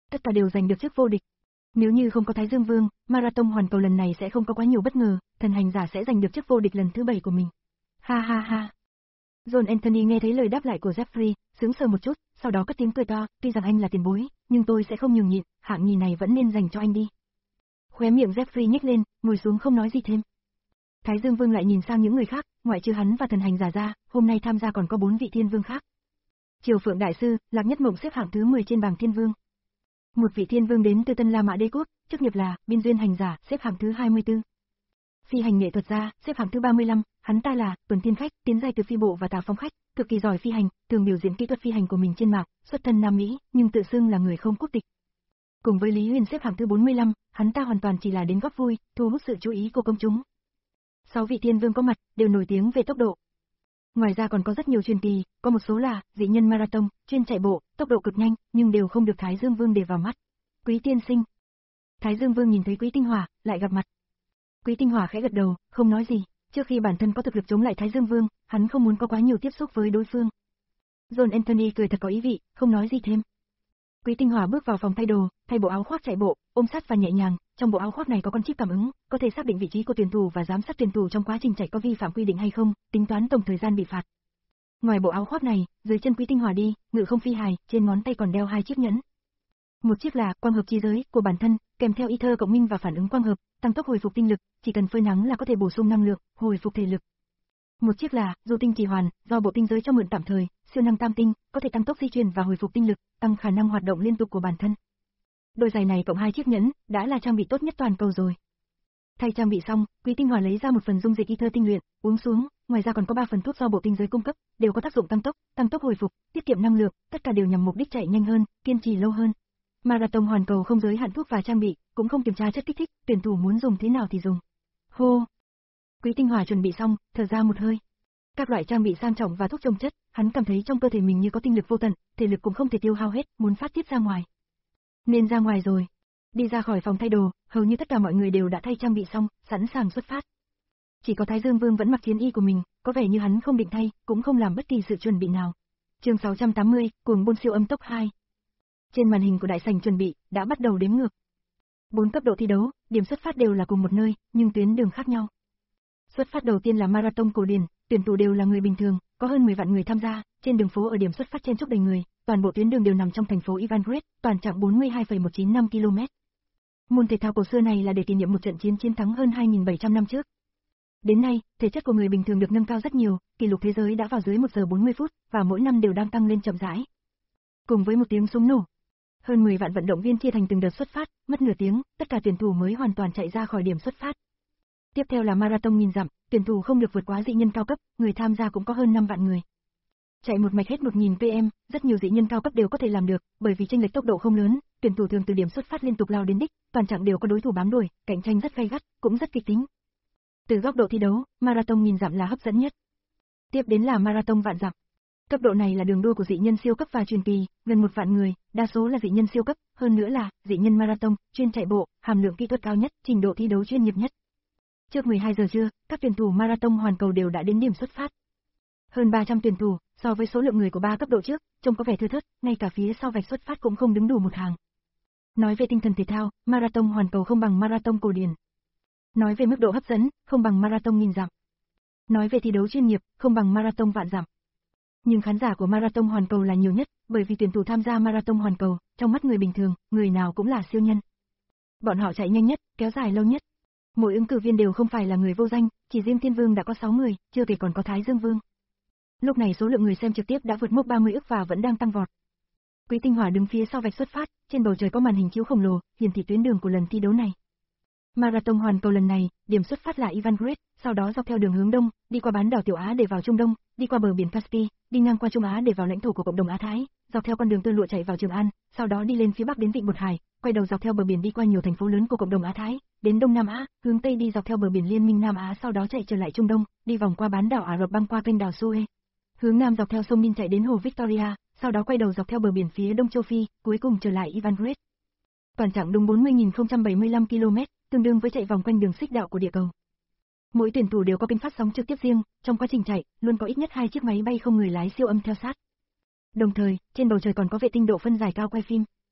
Speaker 1: tất cả đều giành được chức vô địch. Nếu như không có Thái Dương Vương, marathon hoàn cầu lần này sẽ không có quá nhiều bất ngờ, thần hành giả sẽ giành được chức vô địch lần thứ bảy của mình. Ha ha ha. John Anthony nghe thấy lời đáp lại của Jeffrey, sững sờ một chút, sau đó cất tiếng cười to, tuy rằng anh là tiền bối, nhưng tôi sẽ không nhường nhịn, hạng nhì này vẫn nên dành cho anh đi. Khóe miệng Jeffrey nhếch lên, ngồi xuống không nói gì thêm. Thái Dương Vương lại nhìn sang những người khác, ngoại trừ hắn và thần hành giả ra, hôm nay tham gia còn có bốn vị thiên vương khác. Triều Phượng Đại Sư, Lạc Nhất Mộng xếp hạng thứ mười trên bảng thiên vương. Một vị thiên vương đến từ Tân La Mã Đế Quốc, chức nghiệp là Biên Duyên Hành Giả, xếp hạng thứ hai mươi tư. Phi hành nghệ thuật gia, xếp hạng thứ ba mươi lăm, hắn ta là Tuần Thiên Khách, tiến giai từ phi bộ và tà phong khách, cực kỳ giỏi phi hành, thường biểu diễn kỹ thuật phi hành của mình trên mạng, xuất thân Nam Mỹ, nhưng tự xưng là người không quốc tịch. Cùng với Lý Huyền xếp hạng thứ bốn mươi lăm, hắn ta hoàn toàn chỉ là đến góp vui, thu hút sự chú ý của công chúng. Sáu vị thiên vương có mặt, đều nổi tiếng về tốc độ. Ngoài ra còn có rất nhiều truyền kỳ, có một số là dị nhân marathon, chuyên chạy bộ, tốc độ cực nhanh, nhưng đều không được Thái Dương Vương để vào mắt. Quý tiên sinh. Thái Dương Vương nhìn thấy Quý Tinh Hỏa, lại gặp mặt. Quý Tinh Hỏa khẽ gật đầu, không nói gì, trước khi bản thân có thực lực chống lại Thái Dương Vương, hắn không muốn có quá nhiều tiếp xúc với đối phương. John Anthony cười thật có ý vị, không nói gì thêm. Quý Tinh Hỏa bước vào phòng thay đồ, thay bộ áo khoác chạy bộ, ôm sát và nhẹ nhàng, trong bộ áo khoác này có con chip cảm ứng, có thể xác định vị trí của tuyển thủ và giám sát tuyển thủ trong quá trình chạy có vi phạm quy định hay không, tính toán tổng thời gian bị phạt. Ngoài bộ áo khoác này, dưới chân Quý Tinh Hỏa đi, ngự không phi hài, trên ngón tay còn đeo hai chiếc nhẫn. Một chiếc là quang hợp chi giới của bản thân, kèm theo ether cộng minh và phản ứng quang hợp, tăng tốc hồi phục tinh lực, chỉ cần phơi nắng là có thể bổ sung năng lượng, hồi phục thể lực. Một chiếc là du tinh trì hoàn, do bộ tinh giới cho mượn tạm thời, siêu năng tam tinh, có thể tăng tốc di chuyển và hồi phục tinh lực, tăng khả năng hoạt động liên tục của bản thân. Đôi giày này cộng hai chiếc nhẫn, đã là trang bị tốt nhất toàn cầu rồi. Thay trang bị xong, Quý Tinh Hỏa lấy ra một phần dung dịch ether tinh luyện, uống xuống, ngoài ra còn có ba phần thuốc do bộ tinh giới cung cấp, đều có tác dụng tăng tốc, tăng tốc hồi phục, tiết kiệm năng lượng, tất cả đều nhằm mục đích chạy nhanh hơn, kiên trì lâu hơn. Marathon hoàn cầu không giới hạn thuốc và trang bị, cũng không kiểm tra chất kích thích, tuyển thủ muốn dùng thế nào thì dùng. Hô. Quý Tinh Hỏa chuẩn bị xong, thở ra một hơi. Các loại trang bị sang trọng và thuốc trồng chất, hắn cảm thấy trong cơ thể mình như có tinh lực vô tận, thể lực cũng không thể tiêu hao hết, muốn phát tiết ra ngoài. Nên ra ngoài rồi. Đi ra khỏi phòng thay đồ, hầu như tất cả mọi người đều đã thay trang bị xong, sẵn sàng xuất phát. Chỉ có Thái Dương Vương vẫn mặc chiến y của mình, có vẻ như hắn không định thay, cũng không làm bất kỳ sự chuẩn bị nào. Chương sáu trăm tám mươi, cuồng bôn siêu âm tốc hai. Trên màn hình của đại sảnh chuẩn bị, đã bắt đầu đếm ngược. Bốn cấp độ thi đấu, điểm xuất phát đều là cùng một nơi, nhưng tuyến đường khác nhau. Xuất phát đầu tiên là marathon cổ điển, tuyển thủ đều là người bình thường, có hơn mười vạn người tham gia, trên đường phố ở điểm xuất phát chen chúc đầy người, toàn bộ tuyến đường đều nằm trong thành phố Ivangred, toàn chặng bốn mươi hai phẩy một chín năm ki lô mét. Môn thể thao cổ xưa này là để kỷ niệm một trận chiến chiến thắng hơn hai nghìn bảy trăm năm trước. Đến nay, thể chất của người bình thường được nâng cao rất nhiều, kỷ lục thế giới đã vào dưới một giờ bốn mươi phút, và mỗi năm đều đang tăng lên chậm rãi. Cùng với một tiếng súng nổ, hơn mười vạn vận động viên chia thành từng đợt xuất phát, mất nửa tiếng, tất cả tuyển thủ mới hoàn toàn chạy ra khỏi điểm xuất phát. Tiếp theo là marathon nghìn dặm, tuyển thủ không được vượt quá dị nhân cao cấp, người tham gia cũng có hơn năm vạn người. Chạy một mạch hết một nghìn ki lô mét, rất nhiều dị nhân cao cấp đều có thể làm được, bởi vì chênh lệch tốc độ không lớn, tuyển thủ thường từ điểm xuất phát liên tục lao đến đích, toàn chặng đều có đối thủ bám đuổi, cạnh tranh rất gay gắt, cũng rất kịch tính. Từ góc độ thi đấu, marathon nghìn dặm là hấp dẫn nhất. Tiếp đến là marathon vạn dặm. Cấp độ này là đường đua của dị nhân siêu cấp và truyền kỳ, gần một vạn người, đa số là dị nhân siêu cấp, hơn nữa là dị nhân marathon, chuyên chạy bộ, hàm lượng kỹ thuật cao nhất, trình độ thi đấu chuyên nghiệp nhất. Trước mười hai giờ trưa, các tuyển thủ marathon hoàn cầu đều đã đến điểm xuất phát. Hơn ba trăm tuyển thủ, so với số lượng người của ba cấp độ trước, trông có vẻ thưa thớt, ngay cả phía sau vạch xuất phát cũng không đứng đủ một hàng. Nói về tinh thần thể thao, marathon hoàn cầu không bằng marathon cổ điển. Nói về mức độ hấp dẫn, không bằng marathon nghìn dặm. Nói về thi đấu chuyên nghiệp, không bằng marathon vạn dặm. Nhưng khán giả của marathon hoàn cầu là nhiều nhất, bởi vì tuyển thủ tham gia marathon hoàn cầu, trong mắt người bình thường, người nào cũng là siêu nhân. Bọn họ chạy nhanh nhất, kéo dài lâu nhất. Mỗi ứng cử viên đều không phải là người vô danh, chỉ riêng Thiên Vương đã có sáu người, chưa kể còn có Thái Dương Vương. Lúc này số lượng người xem trực tiếp đã vượt mốc ba mươi ức và vẫn đang tăng vọt. Quý Tinh Hỏa đứng phía sau vạch xuất phát, trên bầu trời có màn hình chiếu khổng lồ, hiển thị tuyến đường của lần thi đấu này. Marathon hoàn cầu lần này, điểm xuất phát là Ivangred, sau đó dọc theo đường hướng đông, đi qua bán đảo Tiểu Á để vào Trung Đông, đi qua bờ biển Caspi, đi ngang qua Trung Á để vào lãnh thổ của cộng đồng Á Thái, dọc theo con đường tơ lụa chạy vào Trường An, sau đó đi lên phía bắc đến vịnh Bột Hải, quay đầu dọc theo bờ biển đi qua nhiều thành phố lớn của cộng đồng Á Thái, đến Đông Nam Á, hướng tây đi dọc theo bờ biển Liên minh Nam Á, sau đó chạy trở lại Trung Đông, đi vòng qua bán đảo Ả Rập băng qua kênh đảo Suez. Hướng nam dọc theo sông Nin chạy đến hồ Victoria, sau đó quay đầu dọc theo bờ biển phía đông châu Phi, cuối cùng trở lại Ivangred. Toàn chặng đúng bốn mươi nghìn không trăm bảy mươi lăm ki lô mét, tương đương với chạy vòng quanh đường xích đạo của địa cầu. Mỗi tuyển thủ đều có kênh phát sóng trực tiếp riêng, trong quá trình chạy, luôn có ít nhất hai chiếc máy bay không người lái siêu âm theo sát. Đồng thời, trên bầu trời còn có vệ tinh độ phân giải cao quay phim.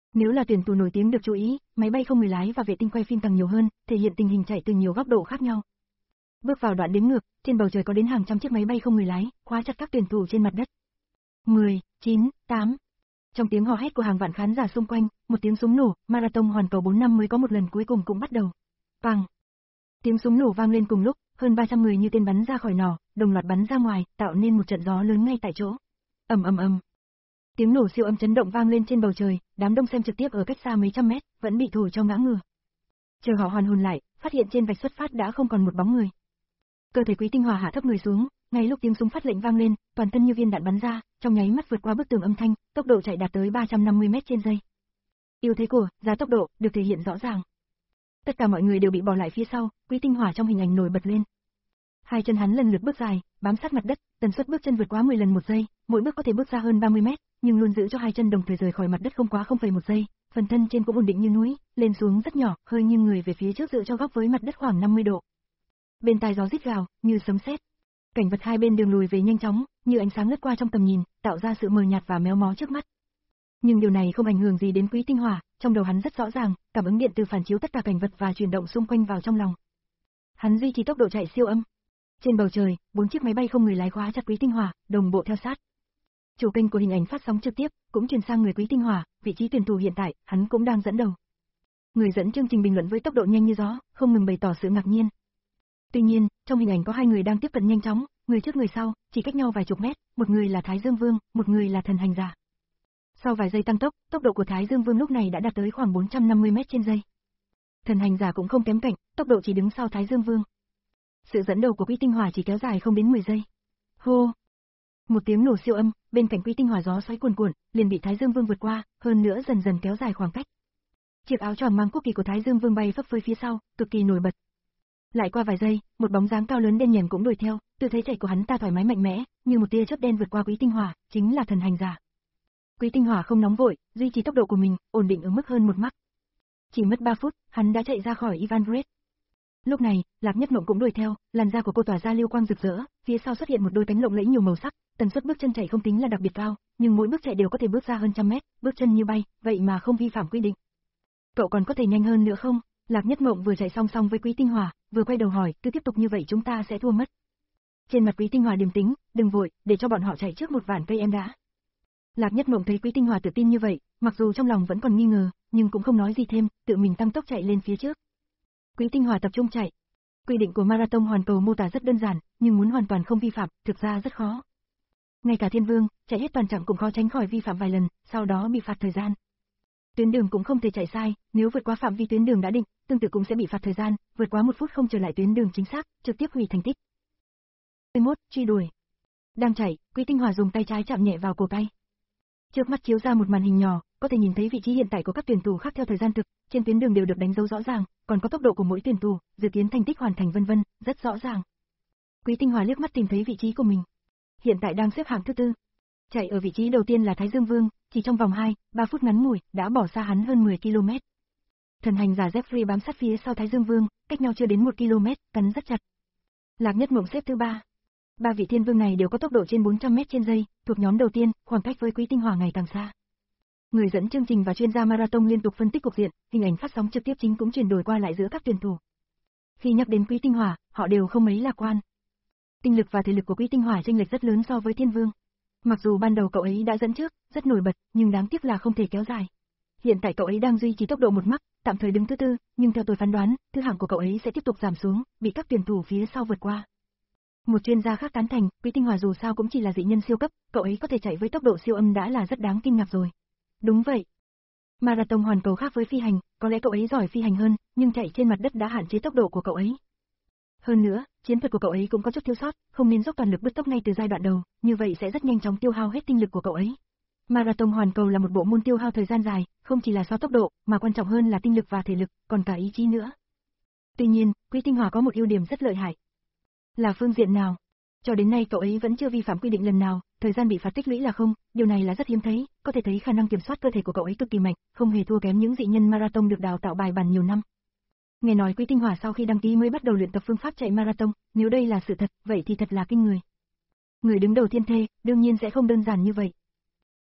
Speaker 1: Nếu là tuyển thủ nổi tiếng được chú ý, máy bay không người lái và vệ tinh quay phim càng nhiều hơn, thể hiện tình hình chạy từ nhiều góc độ khác nhau. Bước vào đoạn đếm ngược, trên bầu trời có đến hàng trăm chiếc máy bay không người lái, khóa chặt các tuyển thủ trên mặt đất. mười, chín, tám. Trong tiếng hò hét của hàng vạn khán giả xung quanh, một tiếng súng nổ, marathon hoàn cầu bốn năm mới có một lần cuối cùng cũng bắt đầu. Pằng. Tiếng súng nổ vang lên cùng lúc, hơn ba trăm người như tên bắn ra khỏi nỏ, đồng loạt bắn ra ngoài, tạo nên một trận gió lớn ngay tại chỗ. Ầm ầm ầm. Tiếng nổ siêu âm chấn động vang lên trên bầu trời, đám đông xem trực tiếp ở cách xa mấy trăm mét, vẫn bị thổi cho ngã ngửa. Chờ họ hoàn hồn lại, phát hiện trên vạch xuất phát đã không còn một bóng người. Cơ thể Quý Tinh Hòa hạ thấp người xuống, ngay lúc tiếng súng phát lệnh vang lên, toàn thân như viên đạn bắn ra, trong nháy mắt vượt qua bức tường âm thanh, tốc độ chạy đạt tới ba trăm năm mươi mét trên giây. Ưu thế của giá tốc độ được thể hiện rõ ràng. Tất cả mọi người đều bị bỏ lại phía sau, Quý Tinh Hòa trong hình ảnh nổi bật lên. Hai chân hắn lần lượt bước dài, bám sát mặt đất, tần suất bước chân vượt quá mười lần một giây, mỗi bước có thể bước ra hơn ba mươi mét, nhưng luôn giữ cho hai chân đồng thời rời khỏi mặt đất không quá không phẩy một giây. Phần thân trên cũng ổn định như núi, lên xuống rất nhỏ, hơi nghiêng người về phía trước dựa cho góc với mặt đất khoảng năm mươi độ. Bên tai gió rít gào, như sấm sét. Cảnh vật hai bên đường lùi về nhanh chóng, như ánh sáng lướt qua trong tầm nhìn, tạo ra sự mờ nhạt và méo mó trước mắt. Nhưng điều này không ảnh hưởng gì đến Quý Tinh Hòa, trong đầu hắn rất rõ ràng, cảm ứng điện từ phản chiếu tất cả cảnh vật và chuyển động xung quanh vào trong lòng. Hắn duy trì tốc độ chạy siêu âm. Trên bầu trời, bốn chiếc máy bay không người lái khóa chặt Quý Tinh Hòa, đồng bộ theo sát. Chủ kênh của hình ảnh phát sóng trực tiếp cũng truyền sang người Quý Tinh Hòa, vị trí tuyển thủ hiện tại, hắn cũng đang dẫn đầu. Người dẫn chương trình bình luận với tốc độ nhanh như gió, không ngừng bày tỏ sự ngạc nhiên. Tuy nhiên, trong hình ảnh có hai người đang tiếp cận nhanh chóng, người trước người sau, chỉ cách nhau vài chục mét, một người là Thái Dương Vương, một người là Thần Hành Giả. Sau vài giây tăng tốc, tốc độ của Thái Dương Vương lúc này đã đạt tới khoảng bốn trăm năm mươi mét trên giây. Thần Hành Giả cũng không kém cạnh, tốc độ chỉ đứng sau Thái Dương Vương. Sự dẫn đầu của Quý Tinh Hòa chỉ kéo dài không đến mười giây. Hô! Một tiếng nổ siêu âm, bên cạnh Quý Tinh Hòa gió xoáy cuồn cuộn, liền bị Thái Dương Vương vượt qua, hơn nữa dần dần kéo dài khoảng cách. Chiếc áo choàng mang quốc kỳ của Thái Dương Vương bay phấp phới phía sau, cực kỳ nổi bật. Lại qua vài giây, một bóng dáng cao lớn đen nhèm cũng đuổi theo, tư thế chạy của hắn ta thoải mái mạnh mẽ, như một tia chớp đen vượt qua Quý Tinh Hòa, chính là Thần Hành Giả. Quý Tinh Hòa không nóng vội, duy trì tốc độ của mình, ổn định ở mức hơn một mach. Chỉ mất ba phút, hắn đã chạy ra khỏi Ivan Red. Lúc này, Lạc Nhất Mộng cũng đuổi theo, làn da của cô tỏa ra lưu quang rực rỡ, phía sau xuất hiện một đôi cánh lộng lẫy nhiều màu sắc, tần suất bước chân chạy không tính là đặc biệt cao, nhưng mỗi bước chạy đều có thể bước ra hơn trăm mét, bước chân như bay, vậy mà không vi phạm quy định. Cậu còn có thể nhanh hơn nữa không? Lạc Nhất Mộng vừa chạy song song với Quý Tinh Hòa, vừa quay đầu hỏi, cứ tiếp tục như vậy chúng ta sẽ thua mất. Trên mặt Quý Tinh Hòa điềm tĩnh, đừng vội, để cho bọn họ chạy trước một vạn cây em đã. Lạc Nhất Mộng thấy Quý Tinh Hòa tự tin như vậy, mặc dù trong lòng vẫn còn nghi ngờ, nhưng cũng không nói gì thêm, tự mình tăng tốc chạy lên phía trước. Quý Tinh Hòa tập trung chạy. Quy định của marathon hoàn cầu mô tả rất đơn giản, nhưng muốn hoàn toàn không vi phạm, thực ra rất khó. Ngay cả Thiên Vương, chạy hết toàn chặng cũng khó tránh khỏi vi phạm vài lần, sau đó bị phạt thời gian. Tuyến đường cũng không thể chạy sai, nếu vượt quá phạm vi tuyến đường đã định, tương tự cũng sẽ bị phạt thời gian, vượt quá một phút không trở lại tuyến đường chính xác, trực tiếp hủy thành tích. hai mươi mốt, truy đuổi. Đang chạy, Quý Tinh Hòa dùng tay trái chạm nhẹ vào cổ tay. Trước mắt chiếu ra một màn hình nhỏ, có thể nhìn thấy vị trí hiện tại của các tuyển thủ khác theo thời gian thực, trên tuyến đường đều được đánh dấu rõ ràng, còn có tốc độ của mỗi tuyển thủ, dự kiến thành tích hoàn thành vân vân, rất rõ ràng. Quý Tinh Hòa liếc mắt tìm thấy vị trí của mình. Hiện tại đang xếp hạng thứ tư. Chạy ở vị trí đầu tiên là Thái Dương Vương, chỉ trong vòng hai, ba phút ngắn ngủi, đã bỏ xa hắn hơn mười ki lô mét. Thần Hành Giả Jeffrey bám sát phía sau Thái Dương Vương, cách nhau chưa đến một ki lô mét, cắn rất chặt. Lạc Nhất Mộng xếp thứ ba. Ba vị thiên vương này đều có tốc độ trên bốn trăm mét trên giây, thuộc nhóm đầu tiên, khoảng cách với Quý Tinh Hòa ngày càng xa. Người dẫn chương trình và chuyên gia marathon liên tục phân tích cục diện, hình ảnh phát sóng trực tiếp chính cũng chuyển đổi qua lại giữa các tuyển thủ. Khi nhắc đến Quý Tinh Hòa, họ đều không mấy lạc quan. Tinh lực và thể lực của Quý Tinh Hòa chênh lệch rất lớn so với Thiên Vương. Mặc dù ban đầu cậu ấy đã dẫn trước, rất nổi bật, nhưng đáng tiếc là không thể kéo dài. Hiện tại cậu ấy đang duy trì tốc độ một mach, tạm thời đứng thứ tư, nhưng theo tôi phán đoán, thứ hạng của cậu ấy sẽ tiếp tục giảm xuống, bị các tuyển thủ phía sau vượt qua. Một chuyên gia khác tán thành, Quý Tinh Hòa dù sao cũng chỉ là dị nhân siêu cấp, cậu ấy có thể chạy với tốc độ siêu âm đã là rất đáng kinh ngạc rồi. Đúng vậy. Marathon hoàn cầu khác với phi hành, có lẽ cậu ấy giỏi phi hành hơn, nhưng chạy trên mặt đất đã hạn chế tốc độ của cậu ấy. Hơn nữa, chiến thuật của cậu ấy cũng có chút thiếu sót, không nên dốc toàn lực bứt tốc ngay từ giai đoạn đầu, như vậy sẽ rất nhanh chóng tiêu hao hết tinh lực của cậu ấy. Marathon hoàn cầu là một bộ môn tiêu hao thời gian dài, không chỉ là so tốc độ, mà quan trọng hơn là tinh lực và thể lực, còn cả ý chí nữa. Tuy nhiên, Quý Tinh Hòa có một ưu điểm rất lợi hại. Là phương diện nào? Cho đến nay cậu ấy vẫn chưa vi phạm quy định lần nào, thời gian bị phạt tích lũy là không, điều này là rất hiếm thấy, có thể thấy khả năng kiểm soát cơ thể của cậu ấy cực kỳ mạnh, không hề thua kém những dị nhân marathon được đào tạo bài bản nhiều năm. Nghe nói Quý Tinh Hòa sau khi đăng ký mới bắt đầu luyện tập phương pháp chạy marathon, nếu đây là sự thật, vậy thì thật là kinh người. Người đứng đầu thiên thê, đương nhiên sẽ không đơn giản như vậy.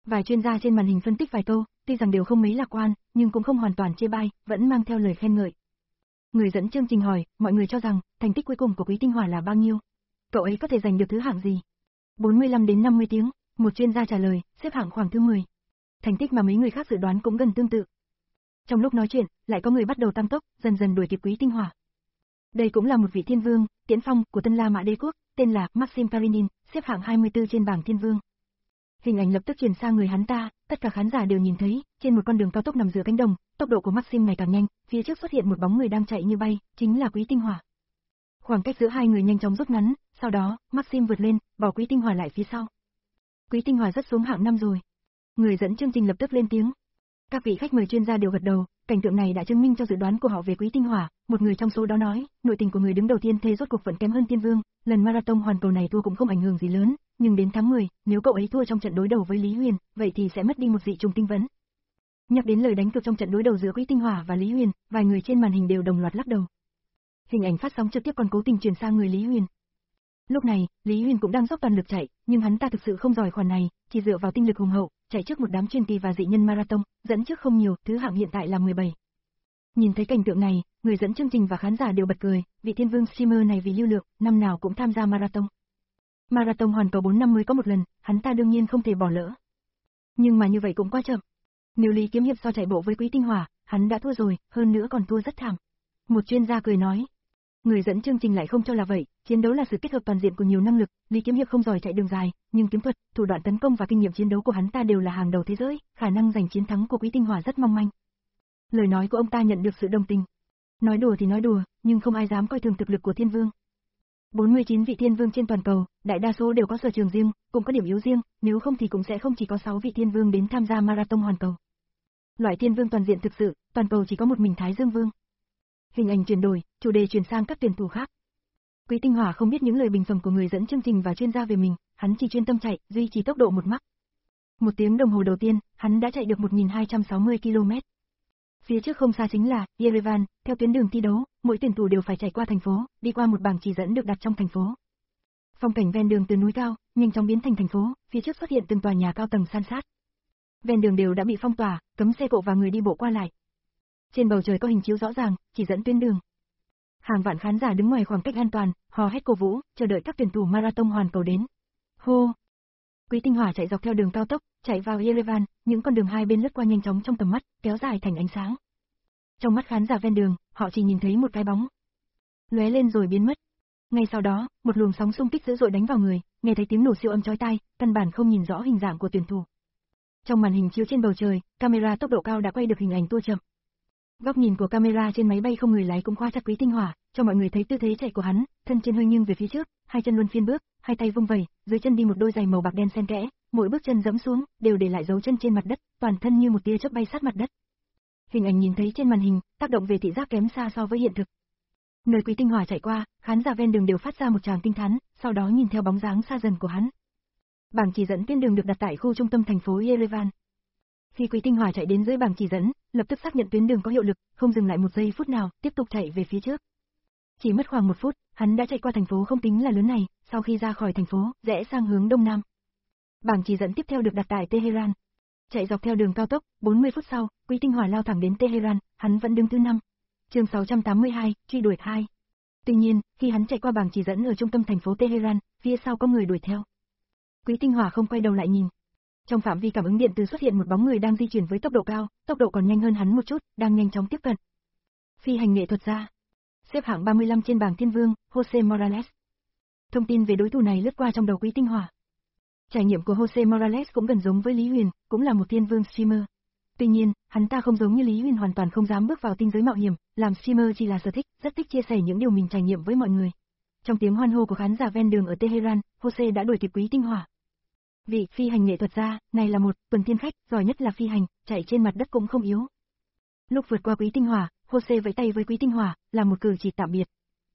Speaker 1: Vài chuyên gia trên màn hình phân tích vài câu, tuy rằng đều không mấy lạc quan, nhưng cũng không hoàn toàn chê bai, vẫn mang theo lời khen ngợi. Người dẫn chương trình hỏi, mọi người cho rằng, thành tích cuối cùng của Quý Tinh Hỏa là bao nhiêu? Cậu ấy có thể giành được thứ hạng gì? bốn mươi lăm đến năm mươi tiếng, một chuyên gia trả lời, xếp hạng khoảng thứ mười. Thành tích mà mấy người khác dự đoán cũng gần tương tự. Trong lúc nói chuyện, lại có người bắt đầu tăng tốc, dần dần đuổi kịp Quý Tinh Hỏa. Đây cũng là một vị thiên vương, tiễn phong của Tân La Mã Đế quốc, tên là Maxim Karinin, xếp hạng hai mươi tư trên bảng thiên vương. Hình ảnh lập tức chuyển sang người hắn ta, tất cả khán giả đều nhìn thấy, trên một con đường cao tốc nằm giữa cánh đồng, tốc độ của Maxim ngày càng nhanh, phía trước xuất hiện một bóng người đang chạy như bay, chính là Quý Tinh Hỏa. Khoảng cách giữa hai người nhanh chóng rút ngắn, sau đó, Maxim vượt lên, bỏ Quý Tinh Hỏa lại phía sau. Quý Tinh Hỏa rất xuống hạng năm rồi. Người dẫn chương trình lập tức lên tiếng. Các vị khách mời chuyên gia đều gật đầu, cảnh tượng này đã chứng minh cho dự đoán của họ về Quý Tinh Hỏa, một người trong số đó nói, nội tình của người đứng đầu tiên thế rốt cuộc vẫn kém hơn Tiên Vương, lần marathon hoàn cầu này thua cũng không ảnh hưởng gì lớn, nhưng đến tháng mười, nếu cậu ấy thua trong trận đối đầu với Lý Huyền, vậy thì sẽ mất đi một dị trùng tinh vấn. Nhắc đến lời đánh cược trong trận đối đầu giữa Quý Tinh Hỏa và Lý Huyền, vài người trên màn hình đều đồng loạt lắc đầu. Hình ảnh phát sóng trực tiếp còn cố tình chuyển sang người Lý Huyền. Lúc này, Lý Huyền cũng đang dốc toàn lực chạy, nhưng hắn ta thực sự không giỏi khoản này, chỉ dựa vào tinh lực hùng hậu, chạy trước một đám truyền kỳ và dị nhân marathon, dẫn trước không nhiều, thứ hạng hiện tại là mười bảy. Nhìn thấy cảnh tượng này, người dẫn chương trình và khán giả đều bật cười, vị thiên vương streamer này vì lưu lượng, năm nào cũng tham gia marathon. Marathon hoàn cầu bốn năm mới có một lần, hắn ta đương nhiên không thể bỏ lỡ. Nhưng mà như vậy cũng quá chậm. Nếu Lý Kiếm Hiệp so chạy bộ với Quý Tinh Hỏa, hắn đã thua rồi, hơn nữa còn thua rất thảm. Một chuyên gia cười nói. Người dẫn chương trình lại không cho là vậy, chiến đấu là sự kết hợp toàn diện của nhiều năng lực, Lý Kiếm Hiệp không giỏi chạy đường dài, nhưng kiếm thuật, thủ đoạn tấn công và kinh nghiệm chiến đấu của hắn ta đều là hàng đầu thế giới, khả năng giành chiến thắng của Quý Tinh Hỏa rất mong manh. Lời nói của ông ta nhận được sự đồng tình. Nói đùa thì nói đùa, nhưng không ai dám coi thường thực lực của thiên vương. bốn mươi chín vị thiên vương trên toàn cầu, đại đa số đều có sở trường riêng, cũng có điểm yếu riêng, nếu không thì cũng sẽ không chỉ có sáu vị thiên vương đến tham gia marathon hoàn cầu. Loại thiên vương toàn diện thực sự, toàn cầu chỉ có một mình Thái Dương Vương. Hình ảnh chuyển đổi, chủ đề chuyển sang các tuyển thủ khác. Quý Tinh Hỏa không biết những lời bình phẩm của người dẫn chương trình và chuyên gia về mình, hắn chỉ chuyên tâm chạy, duy trì tốc độ một mắc. Một tiếng đồng hồ đầu tiên, hắn đã chạy được một nghìn hai trăm sáu mươi ki lô mét. Phía trước không xa chính là Yerevan, theo tuyến đường thi đấu, mỗi tuyển thủ đều phải chạy qua thành phố, đi qua một bảng chỉ dẫn được đặt trong thành phố. Phong cảnh ven đường từ núi cao, nhanh chóng biến thành thành phố, phía trước xuất hiện từng tòa nhà cao tầng san sát. Ven đường đều đã bị phong tỏa, cấm xe cộ và người đi bộ qua lại. Trên bầu trời có hình chiếu rõ ràng, chỉ dẫn tuyến đường. Hàng vạn khán giả đứng ngoài khoảng cách an toàn, hò hét cổ vũ, chờ đợi các tuyển thủ marathon hoàn cầu đến. Hô! Quý Tinh Hỏa chạy dọc theo đường cao tốc, chạy vào Yerevan, những con đường hai bên lướt qua nhanh chóng trong tầm mắt, kéo dài thành ánh sáng. Trong mắt khán giả ven đường, họ chỉ nhìn thấy một cái bóng lóe lên rồi biến mất. Ngay sau đó, một luồng sóng xung kích dữ dội đánh vào người, nghe thấy tiếng nổ siêu âm chói tai, căn bản không nhìn rõ hình dạng của tuyển thủ. Trong màn hình chiếu trên bầu trời, camera tốc độ cao đã quay được hình ảnh tua chậm. Góc nhìn của camera trên máy bay không người lái cũng khóa chặt Quý Tinh Hỏa, cho mọi người thấy tư thế chạy của hắn, thân trên hơi nghiêng về phía trước, hai chân luân phiên bước, hai tay vung vẩy, dưới chân đi một đôi giày màu bạc đen xen kẽ, mỗi bước chân giẫm xuống đều để lại dấu chân trên mặt đất, toàn thân như một tia chớp bay sát mặt đất. Hình ảnh nhìn thấy trên màn hình, tác động về thị giác kém xa so với hiện thực. Nơi Quý Tinh Hỏa chạy qua, khán giả ven đường đều phát ra một tràng kinh thán, sau đó nhìn theo bóng dáng xa dần của hắn. Bảng chỉ dẫn tuyến đường được đặt tại khu trung tâm thành phố Yerevan. Khi Quý Tinh Hỏa chạy đến dưới bảng chỉ dẫn, lập tức xác nhận tuyến đường có hiệu lực, không dừng lại một giây phút nào, tiếp tục chạy về phía trước. Chỉ mất khoảng một phút, hắn đã chạy qua thành phố không tính là lớn này, sau khi ra khỏi thành phố, rẽ sang hướng đông nam. Bảng chỉ dẫn tiếp theo được đặt tại Tehran. Chạy dọc theo đường cao tốc, bốn mươi phút sau, Quý Tinh Hỏa lao thẳng đến Tehran, hắn vẫn đứng thứ năm. Chương sáu trăm tám mươi hai, truy đuổi hai. Tuy nhiên, khi hắn chạy qua bảng chỉ dẫn ở trung tâm thành phố Tehran, phía sau có người đuổi theo. Quý Tinh Hỏa không quay đầu lại nhìn. Trong phạm vi cảm ứng điện từ xuất hiện một bóng người đang di chuyển với tốc độ cao, tốc độ còn nhanh hơn hắn một chút, đang nhanh chóng tiếp cận. Phi hành nghệ thuật gia. Xếp hạng ba mươi lăm trên bảng thiên vương, Jose Morales. Thông tin về đối thủ này lướt qua trong đầu Quý Tinh Hỏa. Trải nghiệm của Jose Morales cũng gần giống với Lý Huyền, cũng là một thiên vương streamer. Tuy nhiên, hắn ta không giống như Lý Huyền hoàn toàn không dám bước vào tinh giới mạo hiểm, làm streamer chỉ là sở thích, rất thích chia sẻ những điều mình trải nghiệm với mọi người. Trong tiếng hoan hô của khán giả ven đường ở Tehran, Jose đã đuổi kịp Quý Tinh Hỏa. Vị phi hành nghệ thuật gia này là một tuần thiên khách, giỏi nhất là phi hành, chạy trên mặt đất cũng không yếu. Lúc vượt qua Quý Tinh Hỏa, Jose vẫy tay với Quý Tinh Hỏa, làm một cử chỉ tạm biệt.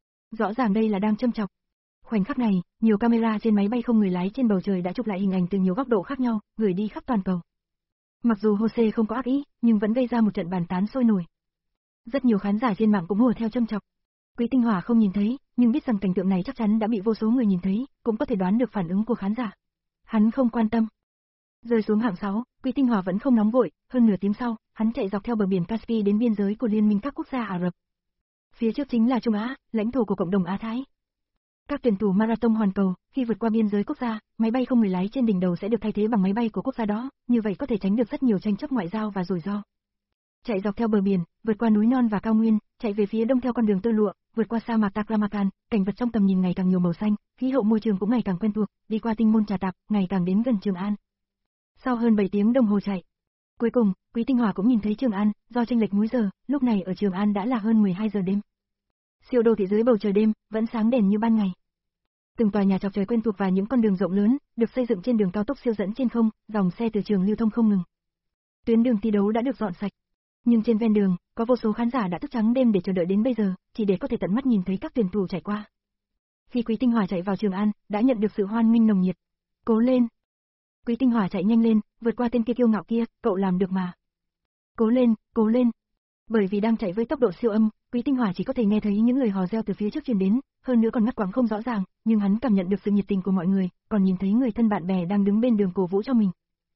Speaker 1: Rõ ràng đây là đang châm chọc. Khoảnh khắc này, nhiều camera trên máy bay không người lái trên bầu trời đã chụp lại hình ảnh từ nhiều góc độ khác nhau, gửi đi khắp toàn cầu. Mặc dù Jose không có ác ý, nhưng vẫn gây ra một trận bàn tán sôi nổi. Rất nhiều khán giả trên mạng cũng hùa theo châm chọc. Quý Tinh Hỏa không nhìn thấy, nhưng biết rằng cảnh tượng này chắc chắn đã bị vô số người nhìn thấy, cũng có thể đoán được phản ứng của khán giả. Hắn không quan tâm. Rơi xuống hạng sáu, Quý Tinh Hòa vẫn không nóng vội, hơn nửa tiếng sau, hắn chạy dọc theo bờ biển Caspi đến biên giới của Liên minh các quốc gia Ả Rập. Phía trước chính là Trung Á, lãnh thổ của cộng đồng Á Thái. Các tuyển thủ marathon hoàn cầu, khi vượt qua biên giới quốc gia, máy bay không người lái trên đỉnh đầu sẽ được thay thế bằng máy bay của quốc gia đó, như vậy có thể tránh được rất nhiều tranh chấp ngoại giao và rủi ro. Chạy dọc theo bờ biển, vượt qua núi non và cao nguyên, chạy về phía đông theo con đường tơ lụa, vượt qua sa mạc Taklamakan, cảnh vật trong tầm nhìn ngày càng nhiều màu xanh, khí hậu môi trường cũng ngày càng quen thuộc, đi qua tinh môn Trà Tạp, ngày càng đến gần Trường An. Sau hơn bảy tiếng đồng hồ chạy, cuối cùng, Quý Tinh Hòa cũng nhìn thấy Trường An, do chênh lệch múi giờ, lúc này ở Trường An đã là hơn mười hai giờ đêm. Siêu đô thị dưới bầu trời đêm, vẫn sáng đèn như ban ngày. Từng tòa nhà chọc trời quen thuộc và những con đường rộng lớn, được xây dựng trên đường cao tốc siêu dẫn trên không, dòng xe từ trường lưu thông không ngừng. Tuyến đường thi đấu đã được dọn sạch. Nhưng trên ven đường, có vô số khán giả đã thức trắng đêm để chờ đợi đến bây giờ, chỉ để có thể tận mắt nhìn thấy các tuyển thủ chạy qua. Khi Quý Tinh Hòa chạy vào Trường An, đã nhận được sự hoan nghênh nồng nhiệt. Cố lên! Quý Tinh Hòa chạy nhanh lên, vượt qua tên kia kiêu ngạo kia, cậu làm được mà. Cố lên, cố lên! Bởi vì đang chạy với tốc độ siêu âm, Quý Tinh Hòa chỉ có thể nghe thấy những lời hò reo từ phía trước truyền đến, hơn nữa còn ngắt quãng không rõ ràng, nhưng hắn cảm nhận được sự nhiệt tình của mọi người, còn nhìn thấy người thân bạn bè đang đứng bên đường cổ vũ cho mình.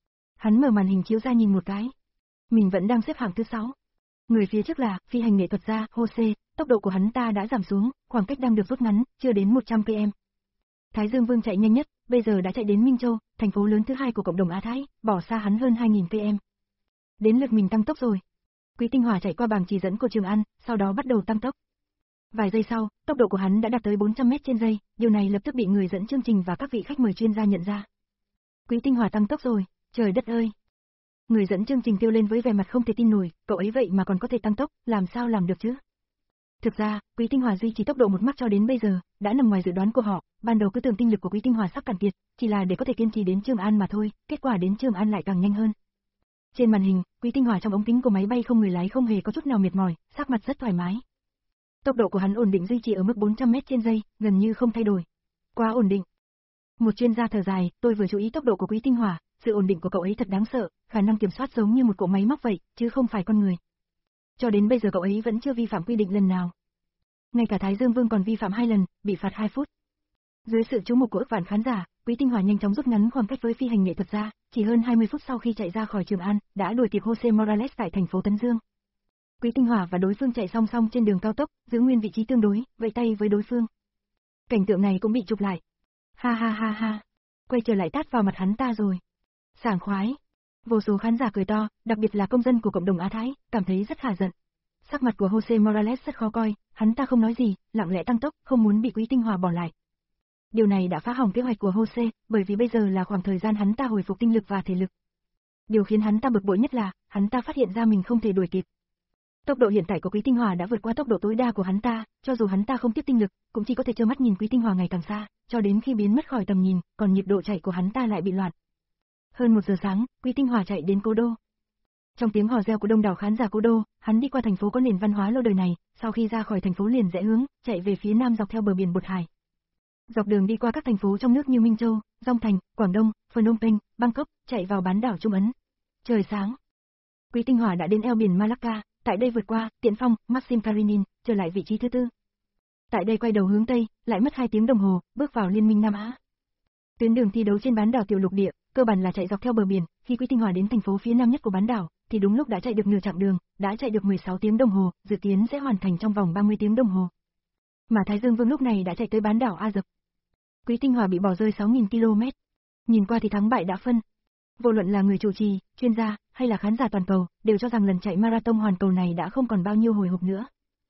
Speaker 1: Hắn mở màn hình chiếu ra nhìn một cái. Mình vẫn đang xếp hạng thứ sáu. Người phía trước là phi hành nghệ thuật gia Jose, tốc độ của hắn ta đã giảm xuống, khoảng cách đang được rút ngắn, chưa đến một trăm ki lô mét. Thái Dương Vương chạy nhanh nhất, bây giờ đã chạy đến Minh Châu, thành phố lớn thứ hai của cộng đồng Á Thái, bỏ xa hắn hơn hai nghìn ki lô mét. Đến lượt mình tăng tốc rồi. Quý Tinh Hòa chạy qua bảng chỉ dẫn của Trường An, sau đó bắt đầu tăng tốc. Vài giây sau, tốc độ của hắn đã đạt tới bốn trăm mét trên giây, điều này lập tức bị người dẫn chương trình và các vị khách mời chuyên gia nhận ra. Quý Tinh Hòa tăng tốc rồi, trời đất ơi! Người dẫn chương trình kêu lên với vẻ mặt không thể tin nổi, cậu ấy vậy mà còn có thể tăng tốc, làm sao làm được chứ? Thực ra, Quý Tinh Hòa duy trì tốc độ một mắc cho đến bây giờ, đã nằm ngoài dự đoán của họ, ban đầu cứ tưởng tinh lực của Quý Tinh Hòa sắp cạn kiệt, chỉ là để có thể kiên trì đến Trường An mà thôi, kết quả đến Trường An lại càng nhanh hơn. Trên màn hình, Quý Tinh Hòa trong ống kính của máy bay không người lái không hề có chút nào mệt mỏi, sắc mặt rất thoải mái. Tốc độ của hắn ổn định duy trì ở mức bốn trăm mét trên giây, gần như không thay đổi. Quá ổn định. Một chuyên gia thở dài, tôi vừa chú ý tốc độ của Quý Tinh Hòa, sự ổn định của cậu ấy thật đáng sợ, khả năng kiểm soát giống như một cỗ máy móc vậy, chứ không phải con người. Cho đến bây giờ cậu ấy vẫn chưa vi phạm quy định lần nào. Ngay cả Thái Dương Vương còn vi phạm hai lần, bị phạt hai phút. Dưới sự chú mục của ức vạn khán giả, Quý Tinh Hòa nhanh chóng rút ngắn khoảng cách với phi hành nghệ thuật gia, chỉ hơn hai mươi phút sau khi chạy ra khỏi Trường An, đã đuổi kịp Jose Morales tại thành phố Tấn Dương. Quý Tinh Hòa và đối phương chạy song song trên đường cao tốc, giữ nguyên vị trí tương đối, vẫy tay với đối phương. Cảnh tượng này cũng bị chụp lại. Ha ha ha ha, quay trở lại tát vào mặt hắn ta rồi. Sảng khoái. Vô số khán giả cười to, đặc biệt là công dân của cộng đồng Á Thái, cảm thấy rất hả giận. Sắc mặt của Jose Morales rất khó coi, hắn ta không nói gì, lặng lẽ tăng tốc, không muốn bị Quý Tinh Hòa bỏ lại. Điều này đã phá hỏng kế hoạch của Jose, bởi vì bây giờ là khoảng thời gian hắn ta hồi phục tinh lực và thể lực. Điều khiến hắn ta bực bội nhất là, hắn ta phát hiện ra mình không thể đuổi kịp. Tốc độ hiện tại của Quý Tinh Hòa đã vượt qua tốc độ tối đa của hắn ta, cho dù hắn ta không tiếp tinh lực, cũng chỉ có thể trơ mắt nhìn Quý Tinh Hòa ngày càng xa, cho đến khi biến mất khỏi tầm nhìn, còn nhịp độ chạy của hắn ta lại bị loạn. Hơn một giờ sáng, Quý Tinh Hòa chạy đến Cố Đô. Trong tiếng hò reo của đông đảo khán giả Cố Đô, hắn đi qua thành phố có nền văn hóa lâu đời này, sau khi ra khỏi thành phố liền rẽ hướng, chạy về phía nam dọc theo bờ biển Bột Hải. Dọc đường đi qua các thành phố trong nước như Minh Châu, Dong Thành, Quảng Đông, Phnom Penh, Bangkok, chạy vào bán đảo Trung Ấn. Trời sáng. Quý Tinh Hòa đã đến eo biển Malacca, tại đây vượt qua Tiễn Phong, Maxim Karinin, trở lại vị trí thứ tư. Tại đây quay đầu hướng tây, lại mất hai tiếng đồng hồ, bước vào Liên minh Nam Á. Tuyến đường thi đấu trên bán đảo tiểu lục địa, cơ bản là chạy dọc theo bờ biển, khi Quý Tinh Hòa đến thành phố phía nam nhất của bán đảo, thì đúng lúc đã chạy được nửa chặng đường, đã chạy được mười sáu tiếng đồng hồ, dự kiến sẽ hoàn thành trong vòng ba mươi tiếng đồng hồ. Mà Thái Dương Vương lúc này đã chạy tới bán đảo A Dập. Quý Tinh Hòa bị bỏ rơi sáu nghìn ki lô mét. Nhìn qua thì thắng bại đã phân. Vô luận là người chủ trì, chuyên gia, hay là khán giả toàn cầu, đều cho rằng lần chạy marathon hoàn cầu này đã không còn bao nhiêu hồi hộp nữa.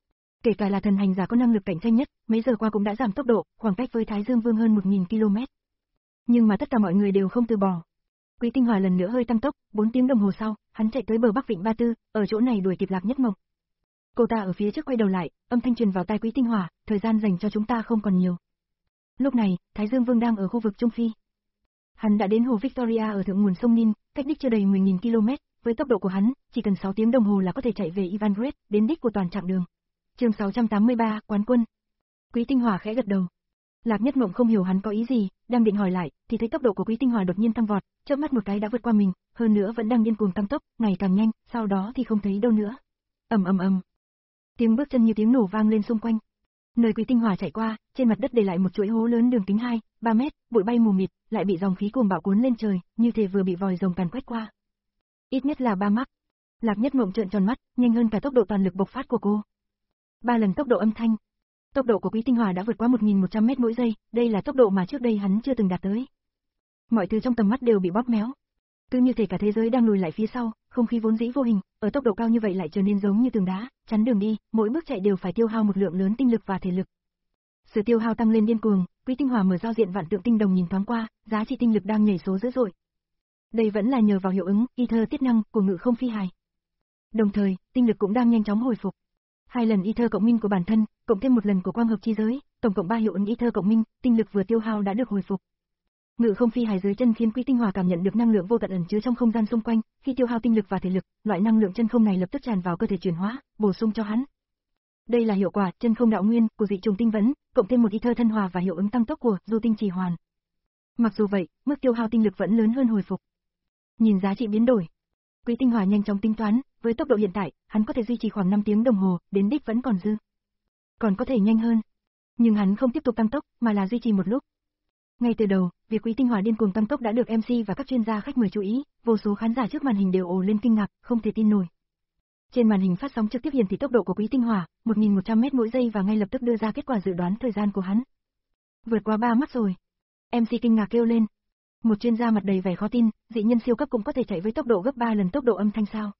Speaker 1: Kể cả là thần hành giả có năng lực cạnh tranh nhất, mấy giờ qua cũng đã giảm tốc độ, khoảng cách với Thái Dương Vương hơn một nghìn ki lô mét. Nhưng mà tất cả mọi người đều không từ bỏ. Quý Tinh Hòa lần nữa hơi tăng tốc, bốn tiếng đồng hồ sau, hắn chạy tới bờ Bắc Vịnh Ba Tư, ở chỗ này đuổi kịp Lạc Nhất Mộng. Cô ta ở phía trước quay đầu lại, âm thanh truyền vào tai Quý Tinh Hòa, thời gian dành cho chúng ta không còn nhiều. Lúc này, Thái Dương Vương đang ở khu vực Trung Phi. Hắn đã đến hồ Victoria ở thượng nguồn sông Nin, cách đích chưa đầy mười nghìn ki lô mét, với tốc độ của hắn, chỉ cần sáu tiếng đồng hồ là có thể chạy về Ivangred, đến đích của toàn chặng đường. Chương sáu trăm tám mươi ba, quán quân. Quý Tinh Hòa khẽ gật đầu. Lạc Nhất Mộng không hiểu hắn có ý gì, đang định hỏi lại, thì thấy tốc độ của Quý Tinh Hòa đột nhiên tăng vọt, chớp mắt một cái đã vượt qua mình, hơn nữa vẫn đang điên cuồng tăng tốc, ngày càng nhanh, sau đó thì không thấy đâu nữa. Ầm ầm ầm. Tiếng bước chân như tiếng nổ vang lên xung quanh. Nơi Quý Tinh Hòa chạy qua, trên mặt đất để lại một chuỗi hố lớn đường kính hai, ba mét, bụi bay mù mịt, lại bị dòng khí cuồng bạo cuốn lên trời, như thể vừa bị vòi rồng càn quét qua. Ít nhất là ba mắc. Lạc Nhất Mộng trợn tròn mắt, nhanh hơn cả tốc độ toàn lực bộc phát của cô. Ba lần tốc độ âm thanh. Tốc độ của Quý Tinh Hỏa đã vượt qua một nghìn một trăm mét mỗi giây, đây là tốc độ mà trước đây hắn chưa từng đạt tới. Mọi thứ trong tầm mắt đều bị bóp méo. Cứ như thể cả thế giới đang lùi lại phía sau, không khí vốn dĩ vô hình, ở tốc độ cao như vậy lại trở nên giống như tường đá, chắn đường đi, mỗi bước chạy đều phải tiêu hao một lượng lớn tinh lực và thể lực. Sự tiêu hao tăng lên điên cuồng, Quý Tinh Hỏa mở giao diện vạn tượng tinh đồng nhìn thoáng qua, giá trị tinh lực đang nhảy số dữ dội. Đây vẫn là nhờ vào hiệu ứng Ether tiết năng của ngự không phi hài. Đồng thời, tinh lực cũng đang nhanh chóng hồi phục. Hai lần Ether cộng minh của bản thân, cộng thêm một lần của quang hợp chi giới, tổng cộng ba hiệu ứng Ether cộng minh, tinh lực vừa tiêu hao đã được hồi phục. Ngự không phi hài dưới chân khiến Quý Tinh Hỏa cảm nhận được năng lượng vô tận ẩn chứa trong không gian xung quanh, khi tiêu hao tinh lực và thể lực, loại năng lượng chân không này lập tức tràn vào cơ thể chuyển hóa, bổ sung cho hắn. Đây là hiệu quả chân không đạo nguyên của dị trùng tinh vấn, cộng thêm một Ether thân hòa và hiệu ứng tăng tốc của du tinh trì hoàn. Mặc dù vậy, mức tiêu hao tinh lực vẫn lớn hơn hồi phục. Nhìn giá trị biến đổi, Quý Tinh Hỏa nhanh chóng tính toán, với tốc độ hiện tại, hắn có thể duy trì khoảng năm tiếng đồng hồ, đến đích vẫn còn dư. Còn có thể nhanh hơn. Nhưng hắn không tiếp tục tăng tốc, mà là duy trì một lúc. Ngay từ đầu, việc Quý Tinh Hỏa điên cuồng tăng tốc đã được em xê và các chuyên gia khách mời chú ý, vô số khán giả trước màn hình đều ồ lên kinh ngạc, không thể tin nổi. Trên màn hình phát sóng trực tiếp hiển thị tốc độ của Quý Tinh Hỏa, một nghìn một trăm mét mỗi giây và ngay lập tức đưa ra kết quả dự đoán thời gian của hắn. Vượt qua ba mắc rồi. em xê kinh ngạc kêu lên. Một chuyên gia mặt đầy vẻ khó tin, dị nhân siêu cấp cũng có thể chạy với tốc độ gấp ba lần tốc độ âm thanh sao?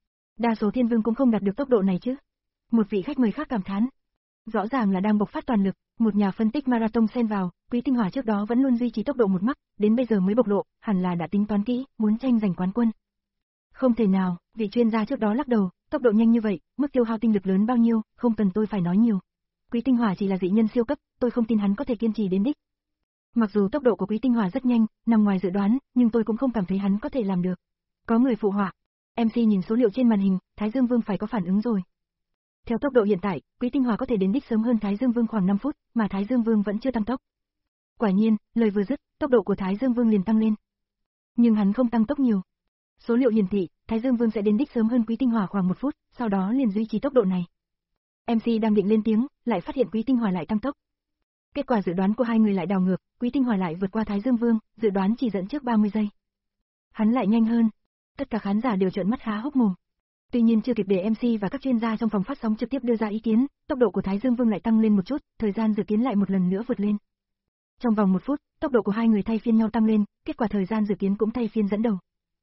Speaker 1: Đa số thiên vương cũng không đạt được tốc độ này chứ. Một vị khách mời khác cảm thán. Rõ ràng là đang bộc phát toàn lực, một nhà phân tích marathon xen vào, Quý Tinh Hỏa trước đó vẫn luôn duy trì tốc độ một mắc, đến bây giờ mới bộc lộ, hẳn là đã tính toán kỹ, muốn tranh giành quán quân. Không thể nào, vị chuyên gia trước đó lắc đầu, tốc độ nhanh như vậy, mức tiêu hao tinh lực lớn bao nhiêu, không cần tôi phải nói nhiều. Quý Tinh Hỏa chỉ là dị nhân siêu cấp, tôi không tin hắn có thể kiên trì đến đích. Mặc dù tốc độ của Quý Tinh Hỏa rất nhanh, nằm ngoài dự đoán, nhưng tôi cũng không cảm thấy hắn có thể làm được. Có người phụ họa. em xê nhìn số liệu trên màn hình, Thái Dương Vương phải có phản ứng rồi. Theo tốc độ hiện tại, Quý Tinh Hỏa có thể đến đích sớm hơn Thái Dương Vương khoảng năm phút, mà Thái Dương Vương vẫn chưa tăng tốc. Quả nhiên, lời vừa dứt, tốc độ của Thái Dương Vương liền tăng lên. Nhưng hắn không tăng tốc nhiều. Số liệu hiển thị, Thái Dương Vương sẽ đến đích sớm hơn Quý Tinh Hỏa khoảng một phút, sau đó liền duy trì tốc độ này. em xê đang định lên tiếng, lại phát hiện Quý Tinh Hỏa lại tăng tốc. Kết quả dự đoán của hai người lại đảo ngược, Quý Tinh Hỏa lại vượt qua Thái Dương Vương, dự đoán chỉ dẫn trước ba mươi giây. Hắn lại nhanh hơn. Tất cả khán giả đều trợn mắt há hốc mồm. Tuy nhiên chưa kịp để em xê và các chuyên gia trong phòng phát sóng trực tiếp đưa ra ý kiến, tốc độ của Thái Dương Vương lại tăng lên một chút, thời gian dự kiến lại một lần nữa vượt lên. Trong vòng một phút, tốc độ của hai người thay phiên nhau tăng lên, kết quả thời gian dự kiến cũng thay phiên dẫn đầu.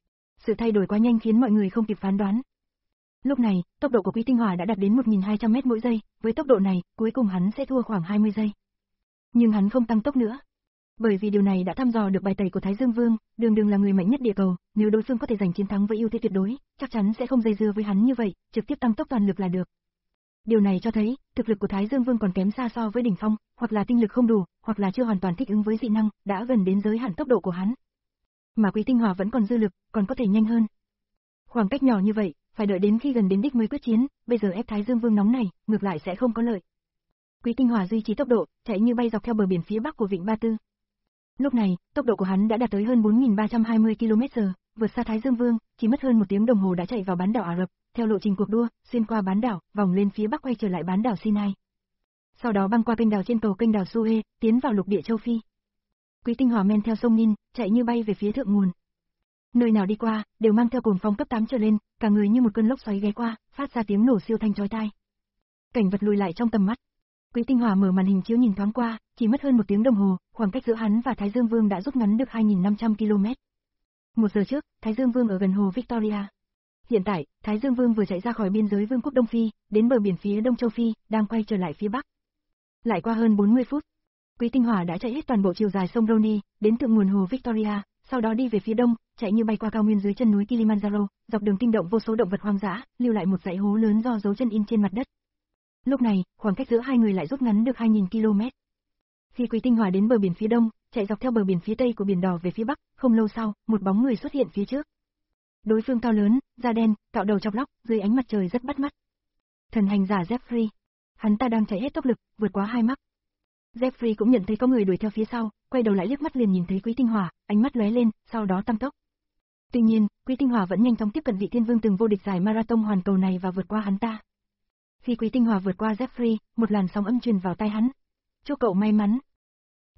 Speaker 1: Sự thay đổi quá nhanh khiến mọi người không kịp phán đoán. Lúc này, tốc độ của Quý Tinh Hỏa đã đạt đến một nghìn hai trăm mét mỗi giây, với tốc độ này, cuối cùng hắn sẽ thua khoảng hai mươi giây. Nhưng hắn không tăng tốc nữa. Bởi vì điều này đã thăm dò được bài tẩy của Thái Dương Vương, đường đường là người mạnh nhất địa cầu, nếu đối phương có thể giành chiến thắng với ưu thế tuyệt đối, chắc chắn sẽ không dây dưa với hắn như vậy, trực tiếp tăng tốc toàn lực là được. Điều này cho thấy, thực lực của Thái Dương Vương còn kém xa so với đỉnh phong, hoặc là tinh lực không đủ, hoặc là chưa hoàn toàn thích ứng với dị năng, đã gần đến giới hạn tốc độ của hắn. Mà Quý Tinh Hỏa vẫn còn dư lực, còn có thể nhanh hơn. Khoảng cách nhỏ như vậy, phải đợi đến khi gần đến đích mới quyết chiến, bây giờ ép Thái Dương Vương nóng này, ngược lại sẽ không có lợi. Quý Tinh Hỏa duy trì tốc độ, chạy như bay dọc theo bờ biển phía bắc của Vịnh Ba Tư. Lúc này, tốc độ của hắn đã đạt tới hơn bốn nghìn ba trăm hai mươi ki lô mét giờ, vượt xa Thái Dương Vương, chỉ mất hơn một tiếng đồng hồ đã chạy vào bán đảo Ả Rập, theo lộ trình cuộc đua, xuyên qua bán đảo, vòng lên phía bắc quay trở lại bán đảo Sinai. Sau đó băng qua kênh đào trên cầu kênh đào Suez, tiến vào lục địa châu Phi. Quý Tinh Hỏa men theo sông Nin, chạy như bay về phía thượng nguồn. Nơi nào đi qua, đều mang theo cồn phong cấp tám trở lên, cả người như một cơn lốc xoáy ghé qua, phát ra tiếng nổ siêu thanh chói tai. Cảnh vật lùi lại trong tầm mắt. Quý Tinh Hỏa mở màn hình chiếu nhìn thoáng qua, chỉ mất hơn một tiếng đồng hồ, khoảng cách giữa hắn và Thái Dương Vương đã rút ngắn được hai nghìn năm trăm ki lô mét. Một giờ trước, Thái Dương Vương ở gần hồ Victoria. Hiện tại, Thái Dương Vương vừa chạy ra khỏi biên giới Vương quốc Đông Phi, đến bờ biển phía đông châu Phi, đang quay trở lại phía bắc. Lại qua hơn bốn mươi phút, Quý Tinh Hỏa đã chạy hết toàn bộ chiều dài sông Roni, đến thượng nguồn hồ Victoria, sau đó đi về phía đông, chạy như bay qua cao nguyên dưới chân núi Kilimanjaro, dọc đường kinh động vô số động vật hoang dã, lưu lại một dãy hố lớn do dấu chân in trên mặt đất. Lúc này, khoảng cách giữa hai người lại rút ngắn được hai nghìn ki lô mét. Khi Quý Tinh Hỏa đến bờ biển phía đông, chạy dọc theo bờ biển phía tây của biển đỏ về phía bắc, không lâu sau, một bóng người xuất hiện phía trước. Đối phương cao lớn, da đen, cạo đầu chọc lóc, dưới ánh mặt trời rất bắt mắt. Thần hành giả Jeffrey. Hắn ta đang chạy hết tốc lực, vượt quá hai mắc. Jeffrey cũng nhận thấy có người đuổi theo phía sau, quay đầu lại liếc mắt liền nhìn thấy Quý Tinh Hỏa, ánh mắt lóe lên, sau đó tăng tốc. Tuy nhiên, Quý Tinh Hỏa vẫn nhanh chóng tiếp cận vị thiên vương từng vô địch giải marathon hoàn cầu này và vượt qua hắn ta. Khi Quý Tinh Hỏa vượt qua Jeffrey, một làn sóng âm truyền vào tai hắn. Chúc cậu may mắn.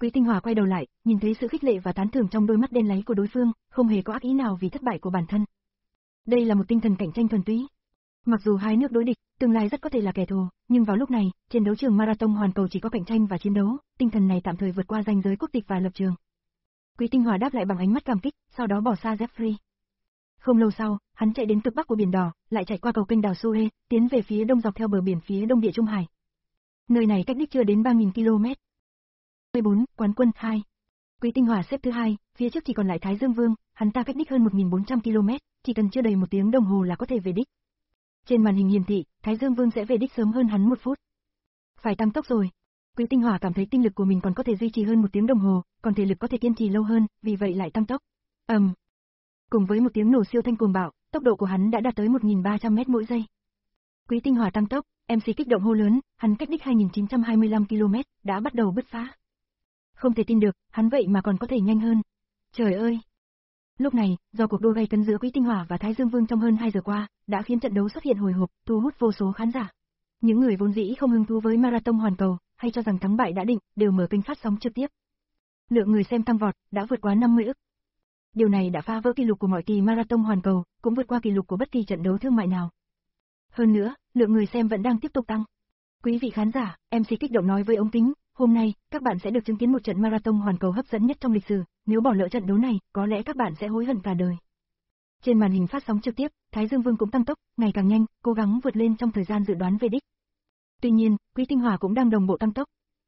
Speaker 1: Quý Tinh Hòa quay đầu lại, nhìn thấy sự khích lệ và tán thưởng trong đôi mắt đen láy của đối phương, không hề có ác ý nào vì thất bại của bản thân. Đây là một tinh thần cạnh tranh thuần túy. Mặc dù hai nước đối địch, tương lai rất có thể là kẻ thù, nhưng vào lúc này, trên đấu trường marathon hoàn cầu chỉ có cạnh tranh và chiến đấu, tinh thần này tạm thời vượt qua ranh giới quốc tịch và lập trường. Quý Tinh Hòa đáp lại bằng ánh mắt cảm kích, sau đó bỏ xa Jeffrey. Không lâu sau, hắn chạy đến cực bắc của biển đỏ, lại chạy qua cầu kênh đảo Suez, tiến về phía đông dọc theo bờ biển phía đông Địa Trung Hải. Nơi này cách đích chưa đến ba nghìn ki lô mét. mười bốn, quán quân hai. Quý Tinh Hòa xếp thứ hai, phía trước chỉ còn lại Thái Dương Vương, hắn ta cách đích hơn một nghìn bốn trăm ki lô mét, chỉ cần chưa đầy một tiếng đồng hồ là có thể về đích. Trên màn hình hiển thị, Thái Dương Vương sẽ về đích sớm hơn hắn một phút. Phải tăng tốc rồi. Quý Tinh Hòa cảm thấy tinh lực của mình còn có thể duy trì hơn một tiếng đồng hồ, còn thể lực có thể kiên trì lâu hơn, vì vậy lại tăng tốc. ầm. Um. Cùng với một tiếng nổ siêu thanh cuồng bạo, tốc độ của hắn đã đạt tới một nghìn ba trăm mét mỗi giây. Quý Tinh Hòa tăng tốc, em xê kích động hô lớn, hắn cách đích hai nghìn chín trăm hai mươi lăm ki lô mét, đã bắt đầu bứt phá. Không thể tin được, hắn vậy mà còn có thể nhanh hơn. Trời ơi! Lúc này, do cuộc đua gay cấn giữa Quý Tinh Hòa và Thái Dương Vương trong hơn hai giờ qua, đã khiến trận đấu xuất hiện hồi hộp, thu hút vô số khán giả. Những người vốn dĩ không hứng thú với marathon hoàn cầu, hay cho rằng thắng bại đã định, đều mở kênh phát sóng trực tiếp. Lượng người xem tăng vọt, đã vượt quá năm mươi ức. Điều này đã phá vỡ kỷ lục của mọi kỳ marathon hoàn cầu, cũng vượt qua kỷ lục của bất kỳ trận đấu thương mại nào. Hơn nữa, lượng người xem vẫn đang tiếp tục tăng. Quý vị khán giả, em xê kích động nói với ống kính, hôm nay, các bạn sẽ được chứng kiến một trận marathon hoàn cầu hấp dẫn nhất trong lịch sử, nếu bỏ lỡ trận đấu này, có lẽ các bạn sẽ hối hận cả đời. Trên màn hình phát sóng trực tiếp, Thái Dương Vương cũng tăng tốc, ngày càng nhanh, cố gắng vượt lên trong thời gian dự đoán về đích. Tuy nhiên, Quý Tinh Hòa cũng đang đồng bộ tăng tốc.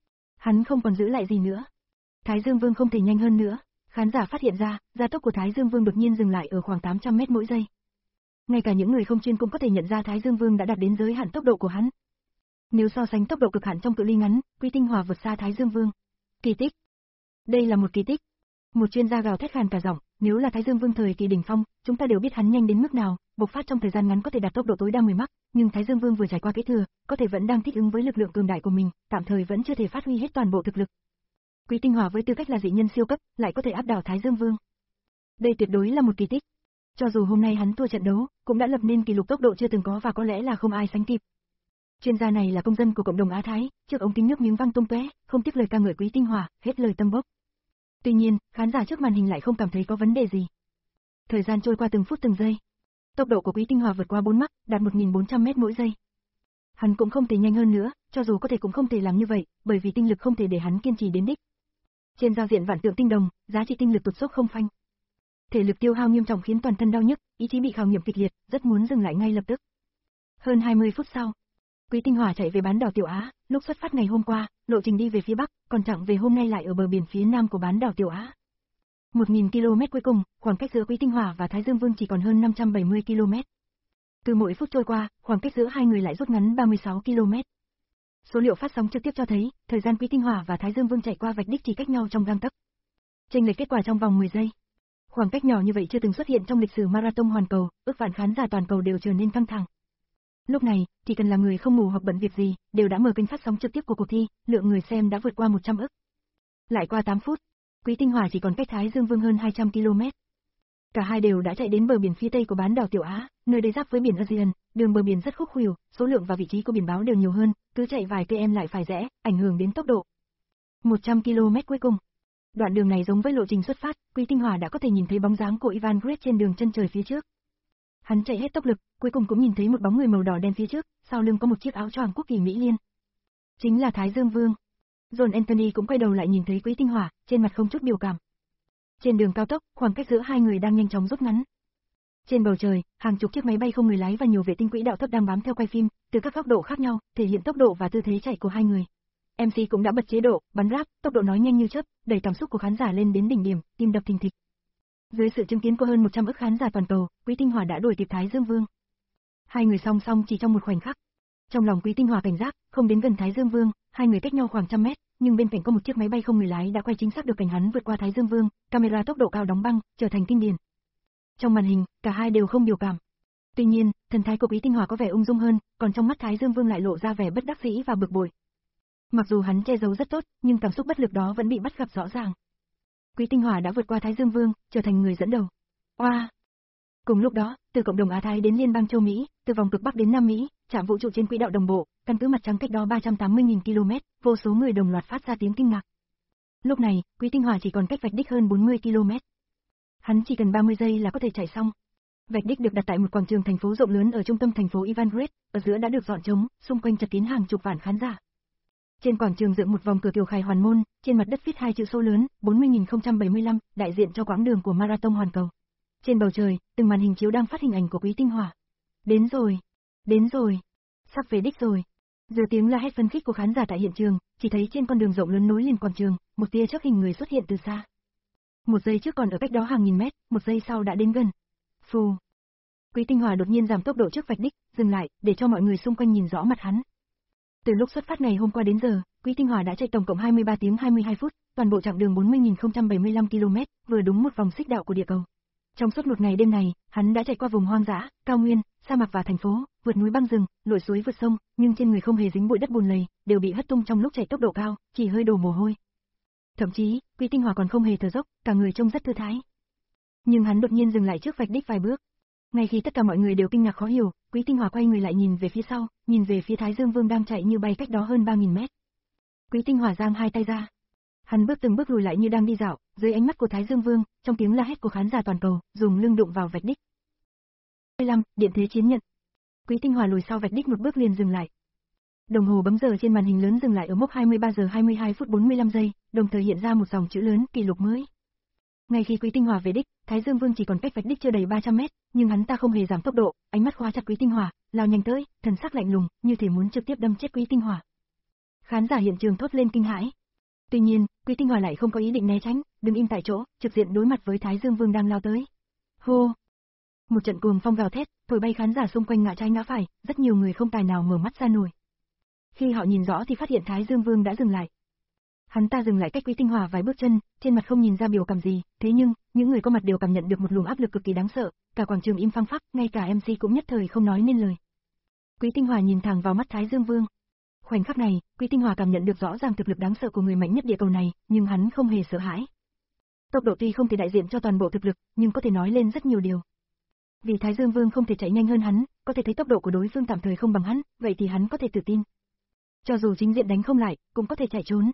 Speaker 1: Hắn không còn giữ lại gì nữa. Thái Dương Vương không thể nhanh hơn nữa. Khán giả phát hiện ra, gia tốc của Thái Dương Vương đột nhiên dừng lại ở khoảng tám trăm mét mỗi giây. Ngay cả những người không chuyên cũng có thể nhận ra Thái Dương Vương đã đạt đến giới hạn tốc độ của hắn. Nếu so sánh tốc độ cực hạn trong cự ly ngắn, Quý Tinh Hòa vượt xa Thái Dương Vương. Kỳ tích. Đây là một kỳ tích. Một chuyên gia gào thét khàn cả giọng, nếu là Thái Dương Vương thời kỳ đỉnh phong, chúng ta đều biết hắn nhanh đến mức nào, bộc phát trong thời gian ngắn có thể đạt tốc độ tối đa mười mach, nhưng Thái Dương Vương vừa trải qua kế thừa, có thể vẫn đang thích ứng với lực lượng cường đại của mình, tạm thời vẫn chưa thể phát huy hết toàn bộ thực lực. Quý Tinh Hòa với tư cách là dị nhân siêu cấp, lại có thể áp đảo Thái Dương Vương. Đây tuyệt đối là một kỳ tích. Cho dù hôm nay hắn thua trận đấu, cũng đã lập nên kỷ lục tốc độ chưa từng có và có lẽ là không ai sánh kịp. Chuyên gia này là công dân của cộng đồng Á Thái, trước ống kính nước miếng văng tung tóe, không tiếc lời ca ngợi Quý Tinh Hòa, hết lời tâm bốc. Tuy nhiên, khán giả trước màn hình lại không cảm thấy có vấn đề gì. Thời gian trôi qua từng phút từng giây. Tốc độ của Quý Tinh Hòa vượt qua bốn mach, đạt một nghìn bốn trăm mét mỗi giây. Hắn cũng không thể nhanh hơn nữa, cho dù có thể cũng không thể làm như vậy, bởi vì tinh lực không thể để hắn kiên trì đến đích. Trên giao diện vạn tượng tinh đồng, giá trị tinh lực tụt dốc không phanh. Thể lực tiêu hao nghiêm trọng khiến toàn thân đau nhức, ý chí bị khảo nghiệm kịch liệt, rất muốn dừng lại ngay lập tức. Hơn hai mươi phút sau, Quý Tinh Hòa chạy về bán đảo Tiểu Á, lúc xuất phát ngày hôm qua, lộ trình đi về phía bắc, còn chặng về hôm nay lại ở bờ biển phía nam của bán đảo Tiểu Á. một nghìn ki lô mét cuối cùng, khoảng cách giữa Quý Tinh Hòa và Thái Dương Vương chỉ còn hơn năm trăm bảy mươi ki lô mét. Từ mỗi phút trôi qua, khoảng cách giữa hai người lại rút ngắn ba mươi sáu ki lô mét. Số liệu phát sóng trực tiếp cho thấy, thời gian Quý Tinh Hòa và Thái Dương Vương chạy qua vạch đích chỉ cách nhau trong gang tấc. Chênh lệch kết quả trong vòng mười giây. Khoảng cách nhỏ như vậy chưa từng xuất hiện trong lịch sử marathon hoàn cầu, ước vạn khán giả toàn cầu đều trở nên căng thẳng. Lúc này, chỉ cần là người không ngủ hoặc bận việc gì, đều đã mở kênh phát sóng trực tiếp của cuộc thi, lượng người xem đã vượt qua một trăm ức. Lại qua tám phút, Quý Tinh Hòa chỉ còn cách Thái Dương Vương hơn hai trăm ki lô mét. Cả hai đều đã chạy đến bờ biển phía tây của bán đảo Tiểu Á, nơi đây giáp với biển Aegean, đường bờ biển rất khúc khuỷu, số lượng và vị trí của biển báo đều nhiều hơn, cứ chạy vài cây em lại phải rẽ, ảnh hưởng đến tốc độ. một trăm ki lô mét cuối cùng. Đoạn đường này giống với lộ trình xuất phát, Quý Tinh Hòa đã có thể nhìn thấy bóng dáng của Ivan Gret trên đường chân trời phía trước. Hắn chạy hết tốc lực, cuối cùng cũng nhìn thấy một bóng người màu đỏ đen phía trước, sau lưng có một chiếc áo choàng quốc kỳ Mỹ Liên. Chính là Thái Dương Vương. John Anthony cũng quay đầu lại nhìn thấy Quý Tinh Hòa, trên mặt không chút biểu cảm. Trên đường cao tốc, khoảng cách giữa hai người đang nhanh chóng rút ngắn. Trên bầu trời, hàng chục chiếc máy bay không người lái và nhiều vệ tinh quỹ đạo thấp đang bám theo quay phim, từ các góc độ khác nhau, thể hiện tốc độ và tư thế chạy của hai người. em xê cũng đã bật chế độ bắn rap, tốc độ nói nhanh như chớp, đẩy cảm xúc của khán giả lên đến đỉnh điểm, tim đập thình thịch. Dưới sự chứng kiến của hơn một trăm ức khán giả toàn cầu, Quý Tinh Hòa đã đuổi kịp Thái Dương Vương. Hai người song song chỉ trong một khoảnh khắc. Trong lòng Quý Tinh Hòa cảnh giác, không đến gần Thái Dương Vương, hai người cách nhau khoảng trăm mét, nhưng bên cạnh có một chiếc máy bay không người lái đã quay chính xác được cảnh hắn vượt qua Thái Dương Vương, camera tốc độ cao đóng băng, trở thành kinh điển. Trong màn hình, cả hai đều không biểu cảm. Tuy nhiên, thần thái của Quý Tinh Hòa có vẻ ung dung hơn, còn trong mắt Thái Dương Vương lại lộ ra vẻ bất đắc dĩ và bực bội. Mặc dù hắn che giấu rất tốt, nhưng cảm xúc bất lực đó vẫn bị bắt gặp rõ ràng. Quý Tinh Hòa đã vượt qua Thái Dương Vương, trở thành người dẫn đầu. Oa! Cùng lúc đó, từ cộng đồng Á Thái đến liên bang châu Mỹ, từ vòng cực Bắc đến Nam Mỹ, trạm vũ trụ trên quỹ đạo đồng bộ, căn cứ mặt trăng cách đó ba trăm tám mươi nghìn ki lô mét, vô số người đồng loạt phát ra tiếng kinh ngạc. Lúc này, Quý Tinh Hỏa chỉ còn cách vạch đích hơn bốn mươi ki lô mét. Hắn chỉ cần ba mươi giây là có thể chạy xong. Vạch đích được đặt tại một quảng trường thành phố rộng lớn ở trung tâm thành phố Ivangred, ở giữa đã được dọn trống, xung quanh chật kín hàng chục vạn khán giả. Trên quảng trường dựng một vòng cửa kiều khai hoàn môn, trên mặt đất viết hai chữ số lớn, bốn mươi nghìn không trăm bảy mươi lăm, đại diện cho quãng đường của marathon hoàn cầu. Trên bầu trời, từng màn hình chiếu đang phát hình ảnh của Quý Tinh Hỏa. Đến rồi, đến rồi, sắp về đích rồi. Giờ tiếng la hét phấn khích của khán giả tại hiện trường, chỉ thấy trên con đường rộng lớn nối liền quảng trường, một tia chớp hình người xuất hiện từ xa. Một giây trước còn ở cách đó hàng nghìn mét, một giây sau đã đến gần. Phù. Quý Tinh Hỏa đột nhiên giảm tốc độ trước vạch đích, dừng lại, để cho mọi người xung quanh nhìn rõ mặt hắn. Từ lúc xuất phát ngày hôm qua đến giờ, Quý Tinh Hỏa đã chạy tổng cộng hai mươi ba tiếng hai mươi hai phút, toàn bộ chặng đường bốn mươi nghìn không trăm bảy mươi lăm ki lô mét, vừa đúng một vòng xích đạo của địa cầu. Trong suốt một ngày đêm này, hắn đã chạy qua vùng hoang dã, cao nguyên, sa mạc và thành phố, vượt núi băng rừng, lội suối vượt sông, nhưng trên người không hề dính bụi đất bùn lầy, đều bị hất tung trong lúc chạy tốc độ cao, chỉ hơi đổ mồ hôi. Thậm chí, Quý Tinh Hỏa còn không hề thở dốc, cả người trông rất thư thái. Nhưng hắn đột nhiên dừng lại trước vạch đích vài bước. Ngay khi tất cả mọi người đều kinh ngạc khó hiểu, Quý Tinh Hỏa quay người lại nhìn về phía sau, nhìn về phía Thái Dương Vương đang chạy như bay cách đó hơn ba nghìn mét. Quý Tinh Hỏa giang hai tay ra. Hắn bước từng bước lùi lại như đang đi dạo, dưới ánh mắt của Thái Dương Vương, trong tiếng la hét của khán giả toàn cầu, dùng lưng đụng vào vạch đích. hai mươi lăm, điện thế chiến nhận. Quý Tinh Hỏa lùi sau vạch đích một bước liền dừng lại. Đồng hồ bấm giờ trên màn hình lớn dừng lại ở mốc hai mươi ba giờ hai mươi hai phút bốn mươi lăm giây, đồng thời hiện ra một dòng chữ lớn kỷ lục mới. Ngay khi Quý Tinh Hỏa về đích, Thái Dương Vương chỉ còn cách vạch đích chưa đầy ba trăm mét, nhưng hắn ta không hề giảm tốc độ, ánh mắt khóa chặt Quý Tinh Hỏa, lao nhanh tới, thần sắc lạnh lùng, như thể muốn trực tiếp đâm chết Quý Tinh Hỏa. Khán giả hiện trường thốt lên kinh hãi. Tuy nhiên, Quý Tinh Hỏa lại không có ý định né tránh, đứng im tại chỗ, trực diện đối mặt với Thái Dương Vương đang lao tới. Hô! Một trận cuồng phong gào thét, thổi bay khán giả xung quanh ngã trái ngã phải, rất nhiều người không tài nào mở mắt ra nổi. Khi họ nhìn rõ thì phát hiện Thái Dương Vương đã dừng lại. Hắn ta dừng lại cách Quý Tinh Hỏa vài bước chân, trên mặt không nhìn ra biểu cảm gì, thế nhưng, những người có mặt đều cảm nhận được một luồng áp lực cực kỳ đáng sợ, cả quảng trường im phăng phắc, ngay cả em xê cũng nhất thời không nói nên lời. Quý Tinh Hỏa nhìn thẳng vào mắt Thái Dương Vương. Khoảnh khắc này, Quý Tinh Hỏa cảm nhận được rõ ràng thực lực đáng sợ của người mạnh nhất địa cầu này, nhưng hắn không hề sợ hãi. Tốc độ tuy không thể đại diện cho toàn bộ thực lực, nhưng có thể nói lên rất nhiều điều. Vì Thái Dương Vương không thể chạy nhanh hơn hắn, có thể thấy tốc độ của đối phương tạm thời không bằng hắn, vậy thì hắn có thể tự tin. Cho dù chính diện đánh không lại, cũng có thể chạy trốn.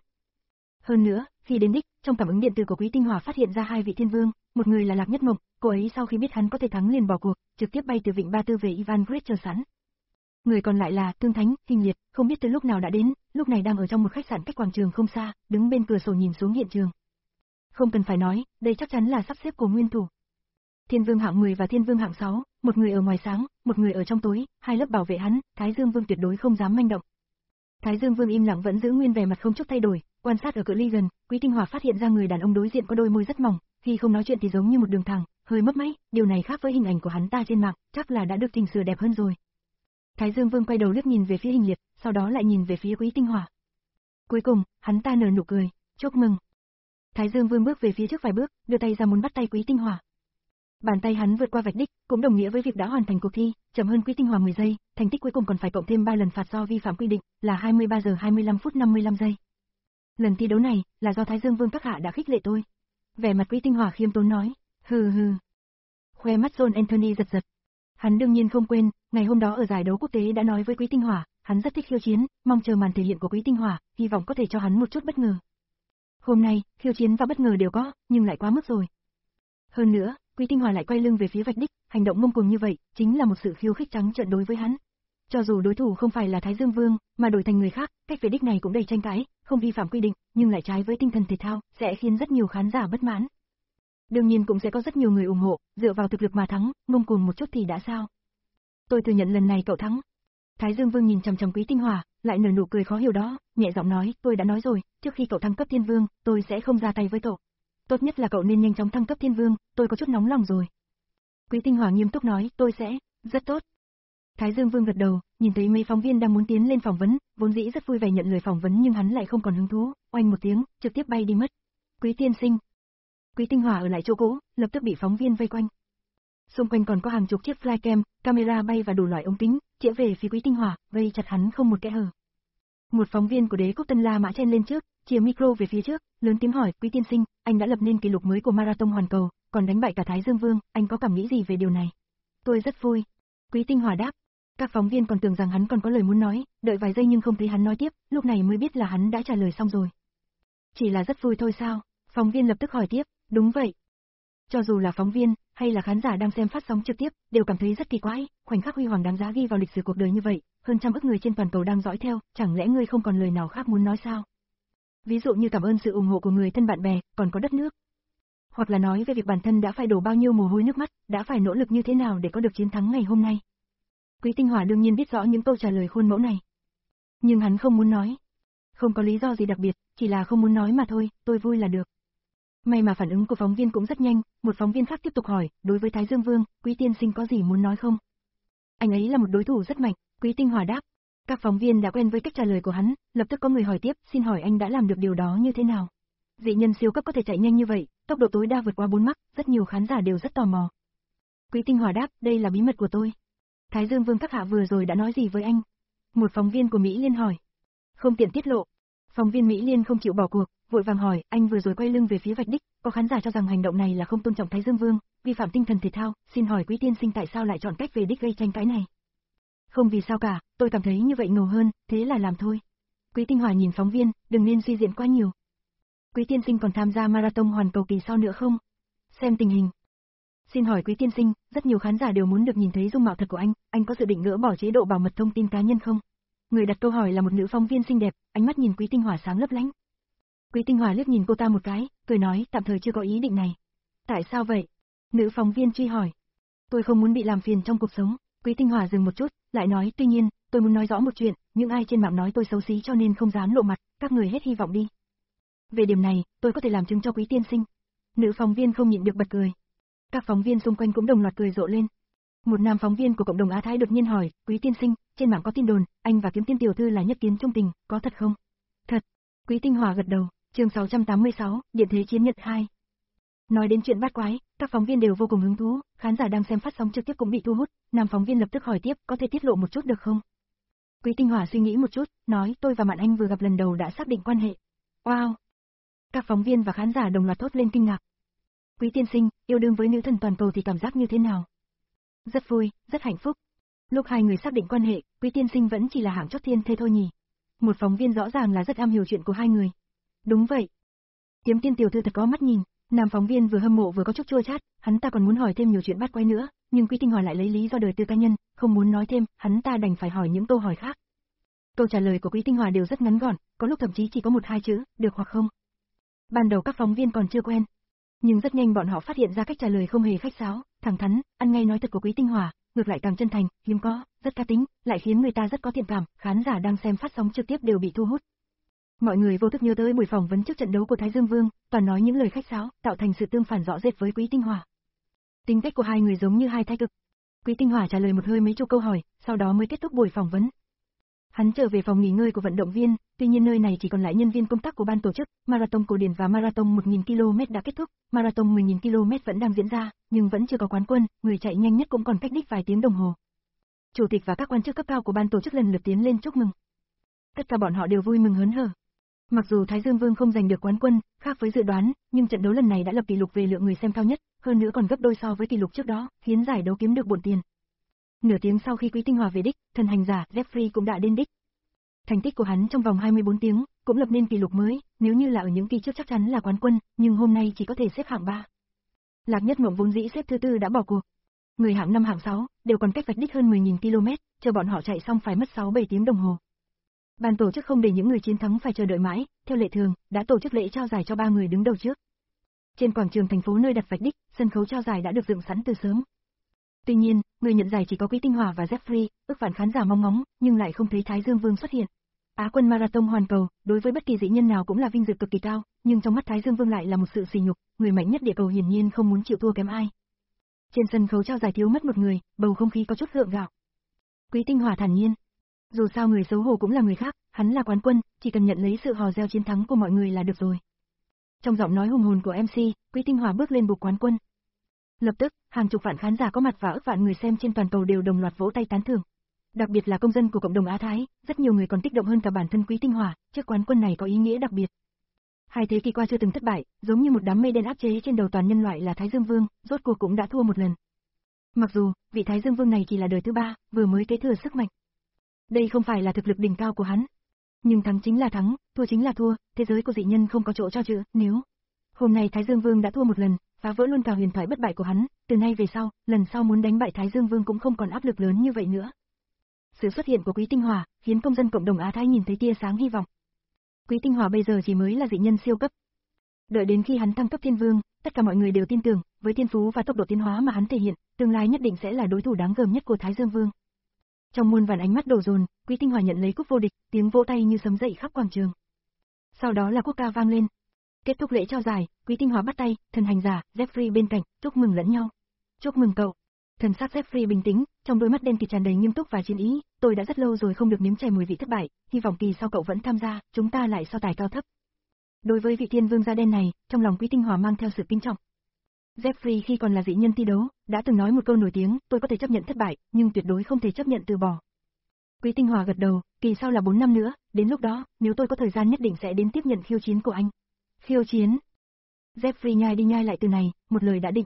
Speaker 1: Hơn nữa, khi đến đích, trong cảm ứng điện tử của Quý Tinh Hỏa phát hiện ra hai vị thiên vương, một người là Lạc Nhất Mộng, cô ấy sau khi biết hắn có thể thắng liền bỏ cuộc, trực tiếp bay từ Vịnh Ba Tư về Ivangred chờ sẵn. Người còn lại là Thương Thánh, Hình Liệt, không biết từ lúc nào đã đến, lúc này đang ở trong một khách sạn cách quảng trường không xa, đứng bên cửa sổ nhìn xuống hiện trường. Không cần phải nói, đây chắc chắn là sắp xếp của nguyên thủ. Thiên Vương hạng mười và Thiên Vương hạng sáu, một người ở ngoài sáng, một người ở trong tối, hai lớp bảo vệ hắn, Thái Dương Vương tuyệt đối không dám manh động. Thái Dương Vương im lặng vẫn giữ nguyên vẻ mặt không chút thay đổi, quan sát ở cự ly gần, Quý Tinh Hỏa phát hiện ra người đàn ông đối diện có đôi môi rất mỏng, khi không nói chuyện thì giống như một đường thẳng, hơi mấp máy, điều này khác với hình ảnh của hắn ta trên mạng, chắc là đã được chỉnh sửa đẹp hơn rồi. Thái Dương Vương quay đầu liếc nhìn về phía Hình Liệt, sau đó lại nhìn về phía Quý Tinh Hỏa. Cuối cùng, hắn ta nở nụ cười, chúc mừng. Thái Dương Vương bước về phía trước vài bước, đưa tay ra muốn bắt tay Quý Tinh Hỏa. Bàn tay hắn vượt qua vạch đích, cũng đồng nghĩa với việc đã hoàn thành cuộc thi, chậm hơn Quý Tinh Hỏa mười giây, thành tích cuối cùng còn phải cộng thêm ba lần phạt do vi phạm quy định, là hai mươi ba giờ hai mươi lăm phút năm mươi lăm giây. Lần thi đấu này, là do Thái Dương Vương các hạ đã khích lệ tôi. Vẻ mặt Quý Tinh Hỏa khiêm tốn nói, hừ hừ. Khoe mắt John Anthony giật giật. Hắn đương nhiên không quên, ngày hôm đó ở giải đấu quốc tế đã nói với Quý Tinh Hỏa, hắn rất thích khiêu chiến, mong chờ màn thể hiện của Quý Tinh Hỏa, hy vọng có thể cho hắn một chút bất ngờ. Hôm nay, khiêu chiến và bất ngờ đều có, nhưng lại quá mức rồi. Hơn nữa, Quý Tinh Hỏa lại quay lưng về phía vạch đích, hành động ngông cuồng như vậy, chính là một sự khiêu khích trắng trợn đối với hắn. Cho dù đối thủ không phải là Thái Dương Vương, mà đổi thành người khác, cách về đích này cũng đầy tranh cãi, không vi phạm quy định, nhưng lại trái với tinh thần thể thao, sẽ khiến rất nhiều khán giả bất mãn. Đương nhiên cũng sẽ có rất nhiều người ủng hộ, dựa vào thực lực mà thắng, ngông cuồng một chút thì đã sao? Tôi thừa nhận lần này cậu thắng. Thái Dương Vương nhìn chằm chằm Quý Tinh Hỏa, lại nở nụ cười khó hiểu đó, nhẹ giọng nói, tôi đã nói rồi, trước khi cậu thăng cấp Thiên Vương, tôi sẽ không ra tay với cậu. Tốt nhất là cậu nên nhanh chóng thăng cấp Thiên Vương, tôi có chút nóng lòng rồi. Quý Tinh Hỏa nghiêm túc nói, tôi sẽ, rất tốt. Thái Dương Vương gật đầu, nhìn thấy mấy phóng viên đang muốn tiến lên phỏng vấn, vốn dĩ rất vui vẻ nhận lời phỏng vấn nhưng hắn lại không còn hứng thú, oanh một tiếng, trực tiếp bay đi mất. Quý tiên sinh. Quý Tinh Hỏa ở lại chỗ cũ, lập tức bị phóng viên vây quanh. Xung quanh còn có hàng chục chiếc flycam, camera bay và đủ loại ống kính, chĩa về phía Quý Tinh Hỏa, vây chặt hắn không một kẽ hở. Một phóng viên của Đế quốc Tân La Mã chen lên trước, chìa micro về phía trước, lớn tiếng hỏi, Quý tiên sinh, anh đã lập nên kỷ lục mới của marathon hoàn cầu, còn đánh bại cả Thái Dương Vương, anh có cảm nghĩ gì về điều này? Tôi rất vui. Quý Tinh Hỏa đáp. Các phóng viên còn tưởng rằng hắn còn có lời muốn nói, đợi vài giây nhưng không thấy hắn nói tiếp, lúc này mới biết là hắn đã trả lời xong rồi. Chỉ là rất vui thôi sao? Phóng viên lập tức hỏi tiếp, đúng vậy. Cho dù là phóng viên, hay là khán giả đang xem phát sóng trực tiếp, đều cảm thấy rất kỳ quái, khoảnh khắc huy hoàng đáng giá ghi vào lịch sử cuộc đời như vậy, hơn trăm ức người trên toàn cầu đang dõi theo, chẳng lẽ ngươi không còn lời nào khác muốn nói sao? Ví dụ như cảm ơn sự ủng hộ của người thân bạn bè, còn có đất nước. Hoặc là nói về việc bản thân đã phải đổ bao nhiêu mồ hôi nước mắt, đã phải nỗ lực như thế nào để có được chiến thắng ngày hôm nay. Quý Tinh Hòa đương nhiên biết rõ những câu trả lời khuôn mẫu này. Nhưng hắn không muốn nói. Không có lý do gì đặc biệt, chỉ là không muốn nói mà thôi, tôi vui là được. May mà phản ứng của phóng viên cũng rất nhanh, một phóng viên khác tiếp tục hỏi, đối với Thái Dương Vương, Quý tiên sinh có gì muốn nói không? Anh ấy là một đối thủ rất mạnh, Quý Tinh Hòa đáp. Các phóng viên đã quen với cách trả lời của hắn, lập tức có người hỏi tiếp, xin hỏi anh đã làm được điều đó như thế nào? Dị nhân siêu cấp có thể chạy nhanh như vậy, tốc độ tối đa vượt qua bốn mach, rất nhiều khán giả đều rất tò mò. Quý Tinh Hòa đáp, đây là bí mật của tôi. Thái Dương Vương các hạ vừa rồi đã nói gì với anh? Một phóng viên của Mỹ Liên hỏi. Không tiện tiết lộ. Phóng viên Mỹ Liên không chịu bỏ cuộc, vội vàng hỏi, anh vừa rồi quay lưng về phía vạch đích, có khán giả cho rằng hành động này là không tôn trọng Thái Dương Vương, vi phạm tinh thần thể thao, xin hỏi Quý tiên sinh tại sao lại chọn cách về đích gây tranh cãi này? Không vì sao cả, tôi cảm thấy như vậy ngầu hơn, thế là làm thôi. Quý Tinh Hòa nhìn phóng viên, đừng nên suy diễn quá nhiều. Quý tiên sinh còn tham gia marathon hoàn cầu kỳ sau nữa không? Xem tình hình. Xin hỏi Quý tiên sinh, rất nhiều khán giả đều muốn được nhìn thấy dung mạo thật của anh, anh có dự định gỡ bỏ chế độ bảo mật thông tin cá nhân không? Người đặt câu hỏi là một nữ phóng viên xinh đẹp, ánh mắt nhìn Quý Tinh Hòa sáng lấp lánh. Quý Tinh Hòa liếc nhìn cô ta một cái, cười nói, tạm thời chưa có ý định này. Tại sao vậy? Nữ phóng viên truy hỏi. Tôi không muốn bị làm phiền trong cuộc sống. Quý Tinh Hòa dừng một chút, lại nói, tuy nhiên, tôi muốn nói rõ một chuyện, những ai trên mạng nói tôi xấu xí cho nên không dám lộ mặt, các người hết hy vọng đi. Về điểm này, tôi có thể làm chứng cho Quý tiên sinh. Nữ phóng viên không nhịn được bật cười. Các phóng viên xung quanh cũng đồng loạt cười rộ lên. Một nam phóng viên của cộng đồng Á Thái đột nhiên hỏi, Quý tiên sinh, trên mạng có tin đồn, anh và Kiếm Tiên tiểu thư là nhất kiến trung tình, có thật không? Thật. Quý Tinh Hòa gật đầu. Chương sáu trăm tám mươi sáu, Điện thế chiến Nhật hai. Nói đến chuyện bát quái, các phóng viên đều vô cùng hứng thú, khán giả đang xem phát sóng trực tiếp cũng bị thu hút, nam phóng viên lập tức hỏi tiếp, có thể tiết lộ một chút được không? Quý Tinh Hòa suy nghĩ một chút, nói, tôi và Mạn Anh vừa gặp lần đầu đã xác định quan hệ. Wow! Các phóng viên và khán giả đồng loạt thốt lên kinh ngạc. Quý tiên sinh, yêu đương với nữ thần toàn cầu thì cảm giác như thế nào? Rất vui, rất hạnh phúc. Lúc hai người xác định quan hệ, Quý tiên sinh vẫn chỉ là hạng chót thiên thê thôi nhỉ? Một phóng viên rõ ràng là rất am hiểu chuyện của hai người. Đúng vậy. Kiếm Tiên tiểu thư thật có mắt nhìn, nam phóng viên vừa hâm mộ vừa có chút chua chát, hắn ta còn muốn hỏi thêm nhiều chuyện bát quái nữa, nhưng Quý Tinh Hòa lại lấy lý do đời tư cá nhân, không muốn nói thêm, hắn ta đành phải hỏi những câu hỏi khác. Câu trả lời của Quý Tinh Hòa đều rất ngắn gọn, có lúc thậm chí chỉ có một hai chữ, được hoặc không. Ban đầu các phóng viên còn chưa quen, nhưng rất nhanh bọn họ phát hiện ra cách trả lời không hề khách sáo, thẳng thắn, ăn ngay nói thật của Quý Tinh Hòa, ngược lại càng chân thành, hiếm có, rất cá tính, lại khiến người ta rất có thiện cảm, khán giả đang xem phát sóng trực tiếp đều bị thu hút. Mọi người vô thức nhớ tới buổi phỏng vấn trước trận đấu của Thái Dương Vương, toàn nói những lời khách sáo, tạo thành sự tương phản rõ rệt với Quý Tinh Hòa. Tính cách của hai người giống như hai thái cực. Quý Tinh Hòa trả lời một hơi mấy chục câu hỏi, sau đó mới kết thúc buổi phỏng vấn. Hắn trở về phòng nghỉ ngơi của vận động viên, tuy nhiên nơi này chỉ còn lại nhân viên công tác của ban tổ chức, marathon cổ điển và marathon một nghìn ki lô mét đã kết thúc, marathon mười nghìn ki lô mét vẫn đang diễn ra, nhưng vẫn chưa có quán quân, người chạy nhanh nhất cũng còn cách đích vài tiếng đồng hồ. Chủ tịch và các quan chức cấp cao của ban tổ chức lần lượt tiến lên chúc mừng. Tất cả bọn họ đều vui mừng hớn hở. Mặc dù Thái Dương Vương không giành được quán quân, khác với dự đoán, nhưng trận đấu lần này đã lập kỷ lục về lượng người xem cao nhất, hơn nữa còn gấp đôi so với kỷ lục trước đó, khiến giải đấu kiếm được bộn tiền. Nửa tiếng sau khi Quý Tinh Hòa về đích, thần hành giả Jeffrey cũng đã đến đích. Thành tích của hắn trong vòng hai mươi bốn tiếng cũng lập nên kỷ lục mới, nếu như là ở những kỳ trước chắc chắn là quán quân, nhưng hôm nay chỉ có thể xếp hạng ba. Lạc Nhất Mộng vốn dĩ xếp thứ tư đã bỏ cuộc. Người hạng năm hạng sáu đều còn cách vạch đích hơn mười nghìn ki lô mét, chờ bọn họ chạy xong phải mất sáu bảy tiếng đồng hồ. Ban tổ chức không để những người chiến thắng phải chờ đợi mãi, theo lệ thường, đã tổ chức lễ trao giải cho ba người đứng đầu trước. Trên quảng trường thành phố nơi đặt vạch đích, sân khấu trao giải đã được dựng sẵn từ sớm. Tuy nhiên, người nhận giải chỉ có Quý Tinh Hòa và Jeffrey, ức vạn khán giả mong ngóng, nhưng lại không thấy Thái Dương Vương xuất hiện. Á quân marathon hoàn cầu, đối với bất kỳ dị nhân nào cũng là vinh dự cực kỳ cao, nhưng trong mắt Thái Dương Vương lại là một sự sỉ nhục, người mạnh nhất địa cầu hiển nhiên không muốn chịu thua kém ai. Trên sân khấu trao giải thiếu mất một người, bầu không khí có chút gượng gạo. Quý Tinh Hòa thản nhiên. Dù sao người xấu hổ cũng là người khác, hắn là quán quân, chỉ cần nhận lấy sự hò reo chiến thắng của mọi người là được rồi. Trong giọng nói hùng hồn của em xê, Quý Tinh Hòa bước lên bục quán quân. Lập tức, hàng chục vạn khán giả có mặt và ức vạn người xem trên toàn cầu đều đồng loạt vỗ tay tán thưởng. Đặc biệt là công dân của cộng đồng Á Thái, rất nhiều người còn kích động hơn cả bản thân Quý Tinh Hòa, chiếc quán quân này có ý nghĩa đặc biệt. Hai thế kỷ qua chưa từng thất bại, giống như một đám mây đen áp chế trên đầu toàn nhân loại là Thái Dương Vương, rốt cuộc cũng đã thua một lần. Mặc dù, vị Thái Dương Vương này chỉ là đời thứ ba, vừa mới kế thừa sức mạnh. Đây không phải là thực lực đỉnh cao của hắn. Nhưng thắng chính là thắng, thua chính là thua, thế giới của dị nhân không có chỗ cho chữ nếu. Hôm nay Thái Dương Vương đã thua một lần, phá vỡ luôn cả huyền thoại bất bại của hắn, từ nay về sau, lần sau muốn đánh bại Thái Dương Vương cũng không còn áp lực lớn như vậy nữa. Sự xuất hiện của Quý Tinh Hỏa khiến công dân cộng đồng Á Thái nhìn thấy tia sáng hy vọng. Quý Tinh Hỏa bây giờ chỉ mới là dị nhân siêu cấp. Đợi đến khi hắn thăng cấp Thiên Vương, tất cả mọi người đều tin tưởng, với thiên phú và tốc độ tiến hóa mà hắn thể hiện, tương lai nhất định sẽ là đối thủ đáng gờm nhất của Thái Dương Vương. Trong muôn vàn ánh mắt đổ dồn, Quý Tinh Hỏa nhận lấy cúp vô địch, tiếng vỗ tay như sấm dậy khắp quảng trường. Sau đó là quốc ca vang lên. Kết thúc lễ trao giải, Quý Tinh Hỏa bắt tay, thần hành giả, Jeffrey bên cạnh, chúc mừng lẫn nhau. Chúc mừng cậu. Thần sắc Jeffrey bình tĩnh, trong đôi mắt đen kịt tràn đầy nghiêm túc và chiến ý, tôi đã rất lâu rồi không được nếm trải mùi vị thất bại, hy vọng kỳ sau cậu vẫn tham gia, chúng ta lại so tài cao thấp. Đối với vị thiên vương da đen này, trong lòng Quý Tinh Hỏa mang theo sự kính trọng. Jeffrey khi còn là dị nhân thi đấu, đã từng nói một câu nổi tiếng, tôi có thể chấp nhận thất bại, nhưng tuyệt đối không thể chấp nhận từ bỏ. Quý Tinh Hỏa gật đầu, kỳ sau là bốn năm nữa, đến lúc đó, nếu tôi có thời gian nhất định sẽ đến tiếp nhận khiêu chiến của anh. Khiêu chiến? Jeffrey nhai đi nhai lại từ này, một lời đã định.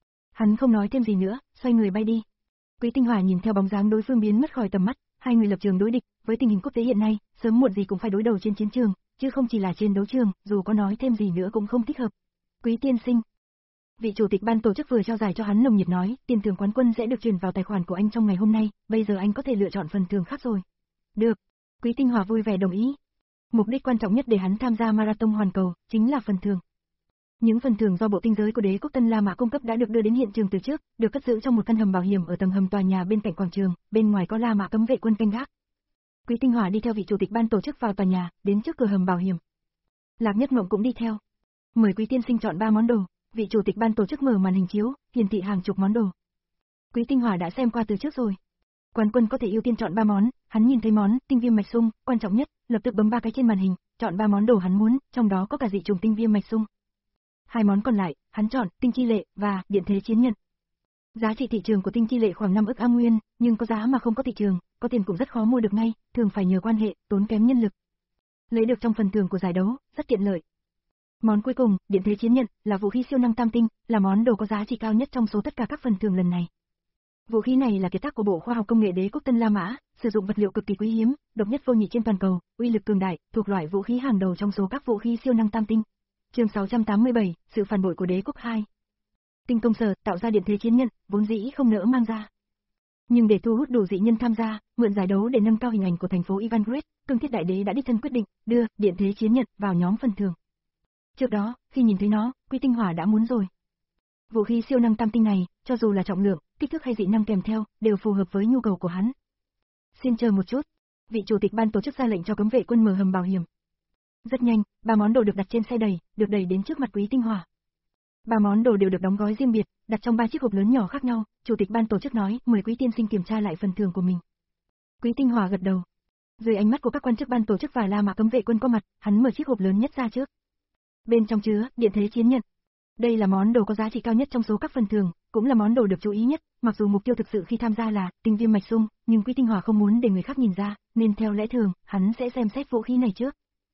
Speaker 1: Hắn không nói thêm gì nữa, xoay người bay đi. Quý Tinh Hỏa nhìn theo bóng dáng đối phương biến mất khỏi tầm mắt, hai người lập trường đối địch, với tình hình quốc tế hiện nay, sớm muộn gì cũng phải đối đầu trên chiến trường, chứ không chỉ là trên đấu trường, dù có nói thêm gì nữa cũng không thích hợp. Quý tiên sinh. Vị chủ tịch ban tổ chức vừa trao giải cho hắn nồng nhiệt nói, tiền thưởng quán quân sẽ được chuyển vào tài khoản của anh trong ngày hôm nay, bây giờ anh có thể lựa chọn phần thưởng khác rồi. Được. Quý Tinh Hỏa vui vẻ đồng ý. Mục đích quan trọng nhất để hắn tham gia marathon hoàn cầu, chính là phần thưởng. Những phần thưởng do bộ tinh giới của đế quốc Tân La Mã cung cấp đã được đưa đến hiện trường từ trước, được cất giữ trong một căn hầm bảo hiểm ở tầng hầm tòa nhà bên cạnh quảng trường, bên ngoài có La Mã cấm vệ quân canh gác. Quý Tinh Hỏa đi theo vị chủ tịch ban tổ chức vào tòa nhà, đến trước cửa hầm bảo hiểm. Lạc Nhất Mộng cũng đi theo. Mời quý tiên sinh chọn ba món đồ, vị chủ tịch ban tổ chức mở màn hình chiếu, hiển thị hàng chục món đồ. Quý Tinh Hỏa đã xem qua từ trước rồi. Quán quân có thể ưu tiên chọn ba món, hắn nhìn thấy món tinh viêm mạch sung, quan trọng nhất, lập tức bấm ba cái trên màn hình, chọn ba món đồ hắn muốn, trong đó có cả dị trùng tinh viêm mạch sung. Hai món còn lại, hắn chọn tinh chi lệ và điện thế chiến nhận. Giá trị thị trường của tinh chi lệ khoảng năm ức A nguyên, nhưng có giá mà không có thị trường, có tiền cũng rất khó mua được ngay, thường phải nhờ quan hệ, tốn kém nhân lực. Lấy được trong phần thưởng của giải đấu, rất tiện lợi. Món cuối cùng, điện thế chiến nhận, là vũ khí siêu năng tam tinh, là món đồ có giá trị cao nhất trong số tất cả các phần thưởng lần này. Vũ khí này là kiệt tác của Bộ Khoa học Công nghệ Đế quốc Tân La Mã, sử dụng vật liệu cực kỳ quý hiếm, độc nhất vô nhị trên toàn cầu, uy lực cường đại, thuộc loại vũ khí hàng đầu trong số các vũ khí siêu năng tam tinh. Chương sáu trăm tám mươi bảy, sự phản bội của Đế quốc hai. Tinh công sở tạo ra điện thế chiến nhận, vốn dĩ không nỡ mang ra. Nhưng để thu hút đủ dị nhân tham gia, mượn giải đấu để nâng cao hình ảnh của thành phố Ivangred, Cương Thiết Đại Đế đã đích thân quyết định đưa điện thế chiến nhận vào nhóm phần thưởng. Trước đó, khi nhìn thấy nó, Quý Tinh Hỏa đã muốn rồi. Vũ khí siêu năng tam tinh này, cho dù là trọng lượng, kích thước hay dị năng kèm theo, đều phù hợp với nhu cầu của hắn. Xin chờ một chút. Vị chủ tịch ban tổ chức ra lệnh cho cấm vệ quân mở hầm bảo hiểm. Rất nhanh, ba món đồ được đặt trên xe đẩy, được đẩy đến trước mặt Quý Tinh Hỏa. Ba món đồ đều được đóng gói riêng biệt, đặt trong ba chiếc hộp lớn nhỏ khác nhau, chủ tịch ban tổ chức nói, mời quý tiên sinh kiểm tra lại phần thưởng của mình. Quý Tinh Hỏa gật đầu. Dưới ánh mắt của các quan chức ban tổ chức và La Mã cấm vệ quân có mặt, hắn mở chiếc hộp lớn nhất ra trước. Bên trong chứa điện thế chiến nhận. Đây là món đồ có giá trị cao nhất trong số các phần thưởng, cũng là món đồ được chú ý nhất, mặc dù mục tiêu thực sự khi tham gia là tinh viêm mạch sung, nhưng Quý Tinh Hỏa không muốn để người khác nhìn ra, nên theo lẽ thường, hắn sẽ xem xét vũ khí này trước.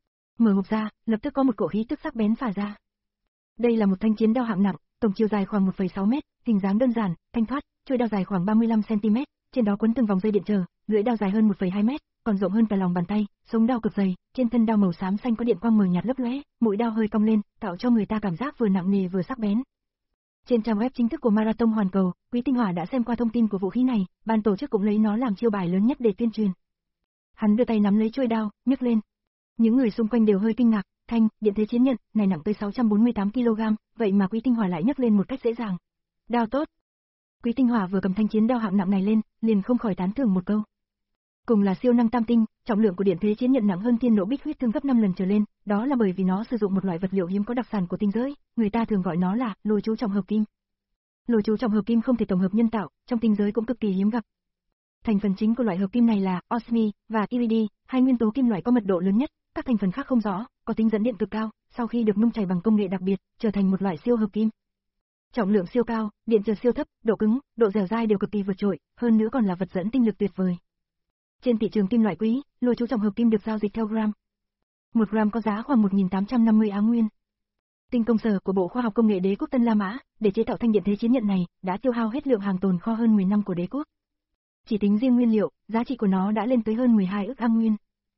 Speaker 1: Mở hộp ra, lập tức có một cổ khí tức sắc bén phả ra. Đây là một thanh chiến đao hạng nặng, tổng chiều dài khoảng một phẩy sáu mét, hình dáng đơn giản, thanh thoát, chuôi đao dài khoảng ba mươi lăm xăng ti mét, trên đó quấn từng vòng dây điện trở, lưỡi đao dài hơn một phẩy hai mét, còn rộng hơn cả lòng bàn tay, sống đao cực dày, trên thân đao màu xám xanh có điện quang mờ nhạt lấp lóe, mũi đao hơi cong lên, tạo cho người ta cảm giác vừa nặng nề vừa sắc bén. Trên trang web chính thức của Marathon Hoàn Cầu, Quý Tinh Hỏa đã xem qua thông tin của vũ khí này, ban tổ chức cũng lấy nó làm chiêu bài lớn nhất để tuyên truyền. Hắn đưa tay nắm lấy chuôi đao, nhấc lên. Những người xung quanh đều hơi kinh ngạc, thanh, điện thế chiến nhận, này nặng tới sáu trăm bốn mươi tám ki lô gam, vậy mà Quý Tinh Hỏa lại nhấc lên một cách dễ dàng. Đao tốt. Quý Tinh Hỏa vừa cầm thanh chiến đao hạng nặng này lên, liền không khỏi tán thưởng một câu. Cùng là siêu năng tam tinh, trọng lượng của điện thế chiến nhận nặng hơn thiên nộ bích huyết thương gấp năm lần trở lên, đó là bởi vì nó sử dụng một loại vật liệu hiếm có đặc sản của tinh giới, người ta thường gọi nó là lôi chú trọng hợp kim. Lôi chú trọng hợp kim không thể tổng hợp nhân tạo, trong tinh giới cũng cực kỳ hiếm gặp. Thành phần chính của loại hợp kim này là osmi và iridium, hai nguyên tố kim loại có mật độ lớn nhất, các thành phần khác không rõ, có tính dẫn điện cực cao, sau khi được nung chảy bằng công nghệ đặc biệt, trở thành một loại siêu hợp kim. Trọng lượng siêu cao, điện trở siêu thấp, độ cứng, độ dẻo dai đều cực kỳ vượt trội, hơn nữa còn là vật dẫn tinh lực tuyệt vời. Trên thị trường kim loại quý, lôi chú trọng hợp kim được giao dịch theo gram. Một gram có giá khoảng một nghìn tám trăm năm mươi Á nguyên. Tinh công sở của Bộ Khoa học Công nghệ Đế quốc Tân La Mã, để chế tạo thanh điện thế chiến nhận này, đã tiêu hao hết lượng hàng tồn kho hơn mười năm của đế quốc. Chỉ tính riêng nguyên liệu, giá trị của nó đã lên tới hơn mười hai ức A nguyên.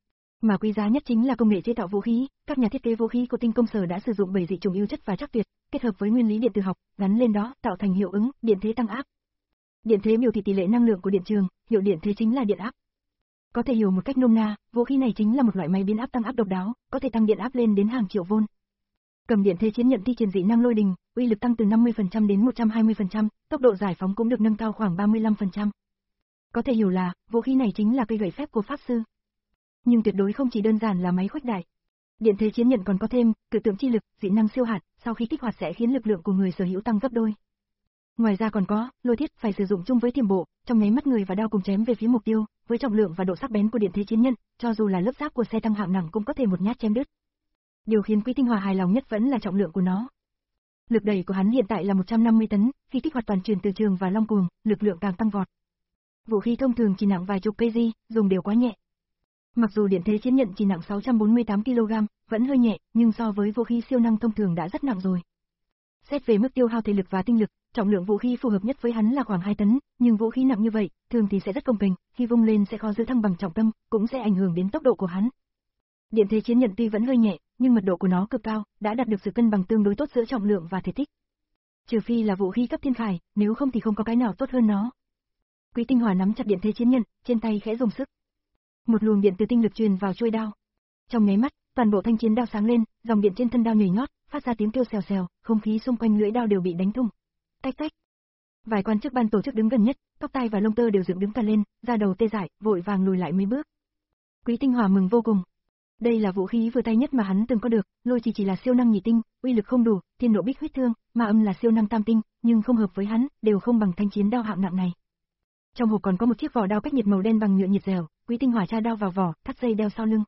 Speaker 1: Mà quý giá nhất chính là công nghệ chế tạo vũ khí, các nhà thiết kế vũ khí của Tinh Công Sở đã sử dụng bảy dị chủng yêu chất và chắc tuyệt, kết hợp với nguyên lý điện tử học, gắn lên đó tạo thành hiệu ứng điện thế tăng áp. Điện thế biểu thị tỷ lệ năng lượng của điện trường, hiệu điện thế chính là điện áp. Có thể hiểu một cách nôm na, vũ khí này chính là một loại máy biến áp tăng áp độc đáo, có thể tăng điện áp lên đến hàng triệu vôn. Cầm điện thế chiến nhận thi triển dị năng lôi đình, uy lực tăng từ năm mươi phần trăm đến một trăm hai mươi phần trăm, tốc độ giải phóng cũng được nâng cao khoảng ba mươi lăm phần trăm. Có thể hiểu là, vũ khí này chính là cây gậy phép của pháp sư. Nhưng tuyệt đối không chỉ đơn giản là máy khuếch đại. Điện thế chiến nhận còn có thêm cự tượng chi lực, dị năng siêu hạt, sau khi kích hoạt sẽ khiến lực lượng của người sở hữu tăng gấp đôi. Ngoài ra còn có lôi thiết phải sử dụng chung với tiềm bộ, trong nháy mắt người và đao cùng chém về phía mục tiêu, với trọng lượng và độ sắc bén của điện thế chiến nhận, cho dù là lớp giáp của xe tăng hạng nặng cũng có thể một nhát chém đứt. Điều khiến Quý Tinh Hòa hài lòng nhất vẫn là trọng lượng của nó. Lực đẩy của hắn hiện tại là một trăm năm mươi tấn, khi kích hoạt toàn truyền từ trường và long cuồng, lực lượng càng tăng vọt. Vũ khí thông thường chỉ nặng vài chục cây gi, dùng đều quá nhẹ. Mặc dù điện thế chiến nhận chỉ nặng sáu trăm bốn mươi tám ki lô gam, vẫn hơi nhẹ, nhưng so với vũ khí siêu năng thông thường đã rất nặng rồi. Xét về mức tiêu hao thể lực và tinh lực, trọng lượng vũ khí phù hợp nhất với hắn là khoảng hai tấn, nhưng vũ khí nặng như vậy, thường thì sẽ rất công kềnh, khi vung lên sẽ khó giữ thăng bằng trọng tâm, cũng sẽ ảnh hưởng đến tốc độ của hắn. Điện thế chiến nhận tuy vẫn hơi nhẹ, nhưng mật độ của nó cực cao, đã đạt được sự cân bằng tương đối tốt giữa trọng lượng và thể tích. Trừ phi là vũ khí cấp thiên khải, nếu không thì không có cái nào tốt hơn nó. Quý Tinh Hòa nắm chặt điện thế chiến nhận, trên tay khẽ dùng sức. Một luồng điện từ tinh lực truyền vào chuôi đao. Trong nháy mắt, toàn bộ thanh chiến đao sáng lên, dòng điện trên thân đao nhảy nhót, phát ra tiếng kêu xèo xèo, không khí xung quanh lưỡi đao đều bị đánh thủng. Tách tách. Vài quan chức ban tổ chức đứng gần nhất, tóc tai và lông tơ đều dựng đứng cả lên, da đầu tê dại, vội vàng lùi lại mấy bước. Quý Tinh Hòa mừng vô cùng. Đây là vũ khí vừa tay nhất mà hắn từng có được, lôi chỉ chỉ là siêu năng nhị tinh, uy lực không đủ, thiên nộ bích huyết thương, ma âm là siêu năng tam tinh, nhưng không hợp với hắn, đều không bằng thanh chiến đao hạng nặng này. Trong hộp còn có một chiếc vỏ đao cách nhiệt màu đen bằng nhựa nhiệt dẻo, Quý Tinh Hòa tra đao vào vỏ, thắt dây đeo sau lưng.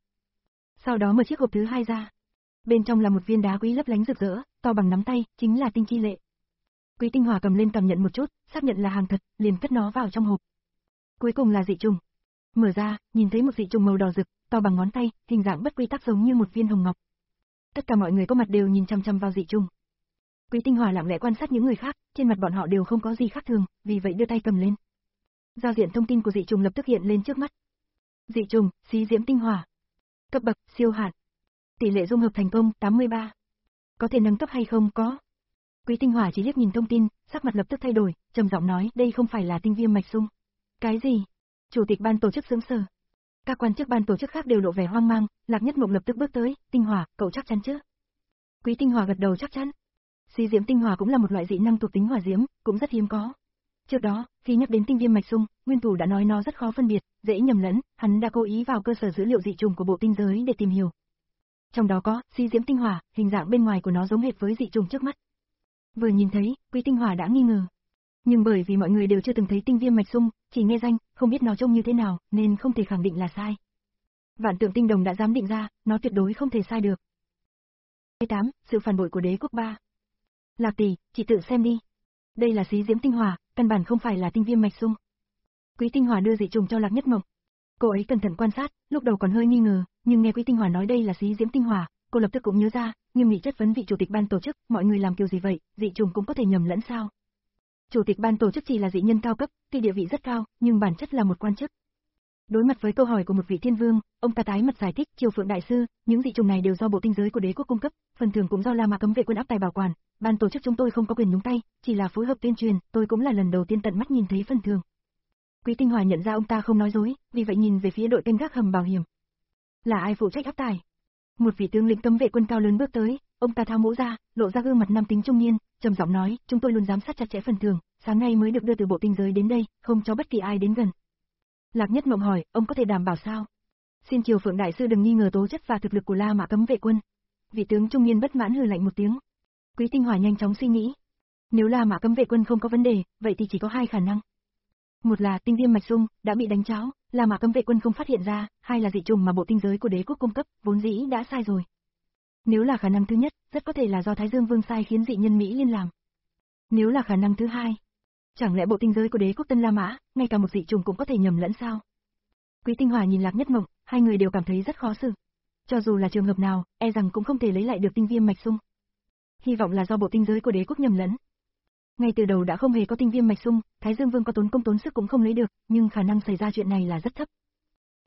Speaker 1: Sau đó mở chiếc hộp thứ hai ra. Bên trong là một viên đá quý lấp lánh rực rỡ, to bằng nắm tay, chính là tinh chi lệ. Quý Tinh Hòa cầm lên cảm nhận một chút, xác nhận là hàng thật, liền cất nó vào trong hộp. Cuối cùng là dị trùng. Mở ra, nhìn thấy một dị trùng màu đỏ rực, to bằng ngón tay, hình dạng bất quy tắc giống như một viên hồng ngọc. Tất cả mọi người có mặt đều nhìn chăm chăm vào dị trùng. Quý Tinh Hòa lặng lẽ quan sát những người khác, trên mặt bọn họ đều không có gì khác thường, vì vậy đưa tay cầm lên. Giao diện thông tin của dị trùng lập tức hiện lên trước mắt. Dị trùng, xí diễm tinh hỏa. Cấp bậc, siêu hạn. Tỷ lệ dung hợp thành công, tám mươi ba. Có thể nâng cấp hay không? Có. Quý Tinh Hòa chỉ liếc nhìn thông tin, sắc mặt lập tức thay đổi, trầm giọng nói, đây không phải là tinh viêm mạch sung. Cái gì? Chủ tịch ban tổ chức sững sờ. Các quan chức ban tổ chức khác đều lộ vẻ hoang mang, Lạc Nhất Mộng lập tức bước tới, Tinh Hòa, cậu chắc chắn chứ? Quý Tinh Hòa gật đầu chắc chắn. Xí diễm tinh hỏa cũng là một loại dị năng thuộc tính hỏa diễm, cũng rất hiếm có. Trước đó, khi nhắc đến tinh viêm mạch sung, nguyên thủ đã nói nó rất khó phân biệt, dễ nhầm lẫn, hắn đã cố ý vào cơ sở dữ liệu dị trùng của bộ tinh giới để tìm hiểu. Trong đó có xí diễm tinh hỏa, hình dạng bên ngoài của nó giống hệt với dị trùng trước mắt. Vừa nhìn thấy, Quý Tinh Hòa đã nghi ngờ. Nhưng bởi vì mọi người đều chưa từng thấy tinh viêm mạch sung, chỉ nghe danh, không biết nó trông như thế nào, nên không thể khẳng định là sai. Vạn Tượng Tinh Đồng đã dám định ra, nó tuyệt đối không thể sai được. tám. Sự phản bội của đế quốc ba. Lạc tỷ, chị tự xem đi. Đây là xí diễm tinh hỏa, căn bản không phải là tinh viêm mạch sung. Quý Tinh Hòa đưa dị trùng cho Lạc Nhất Mộng. Cô ấy cẩn thận quan sát, lúc đầu còn hơi nghi ngờ, nhưng nghe Quý Tinh Hòa nói đây là xí diễm tinh hỏa, cô lập tức cũng nhớ ra, nghiêm nghị chất vấn vị chủ tịch ban tổ chức, mọi người làm kiểu gì vậy, dị trùng cũng có thể nhầm lẫn sao? Chủ tịch ban tổ chức chỉ là dị nhân cao cấp, tuy địa vị rất cao, nhưng bản chất là một quan chức. Đối mặt với câu hỏi của một vị thiên vương, ông ta tái mặt giải thích, Triều Phượng đại sư, những dị trùng này đều do bộ tinh giới của đế quốc cung cấp, phần thưởng cũng do La Mã cấm vệ quân áp tài bảo quản, ban tổ chức chúng tôi không có quyền nhúng tay, chỉ là phối hợp tuyên truyền, tôi cũng là lần đầu tiên tận mắt nhìn thấy phần thưởng. Quý Tinh Hòa nhận ra ông ta không nói dối, vì vậy nhìn về phía đội canh gác hầm bảo hiểm. Là ai phụ trách áp tài? Một vị tướng lĩnh cấm vệ quân cao lớn bước tới, ông ta tháo mũ ra, lộ ra gương mặt nam tính trung niên, trầm giọng nói, chúng tôi luôn giám sát chặt chẽ phần thưởng, sáng nay mới được đưa từ bộ tinh giới đến đây, không cho bất kỳ ai đến gần. Lạc Nhất Mộng hỏi, ông có thể đảm bảo sao? Xin Triều Phượng đại sư đừng nghi ngờ tố chất và thực lực của La Mã cấm vệ quân. Vị tướng trung niên bất mãn hừ lạnh một tiếng. Quý Tinh Hòa nhanh chóng suy nghĩ. Nếu La Mã cấm vệ quân không có vấn đề, vậy thì chỉ có hai khả năng. Một là tinh viêm mạch sung đã bị đánh cháo, La Mã cấm vệ quân không phát hiện ra, hai là dị trùng mà bộ tinh giới của đế quốc cung cấp, vốn dĩ đã sai rồi. Nếu là khả năng thứ nhất, rất có thể là do Thái Dương Vương sai khiến dị nhân Mỹ liên làm. Nếu là khả năng thứ hai, chẳng lẽ bộ tinh giới của đế quốc Tân La Mã, ngay cả một dị trùng cũng có thể nhầm lẫn sao? Quý Tinh Hòa nhìn Lạc Nhất Mộng, hai người đều cảm thấy rất khó xử. Cho dù là trường hợp nào, e rằng cũng không thể lấy lại được tinh viêm mạch sung. Hy vọng là do bộ tinh giới của đế quốc nhầm lẫn. Ngay từ đầu đã không hề có tinh viêm mạch sung, Thái Dương Vương có tốn công tốn sức cũng không lấy được, nhưng khả năng xảy ra chuyện này là rất thấp.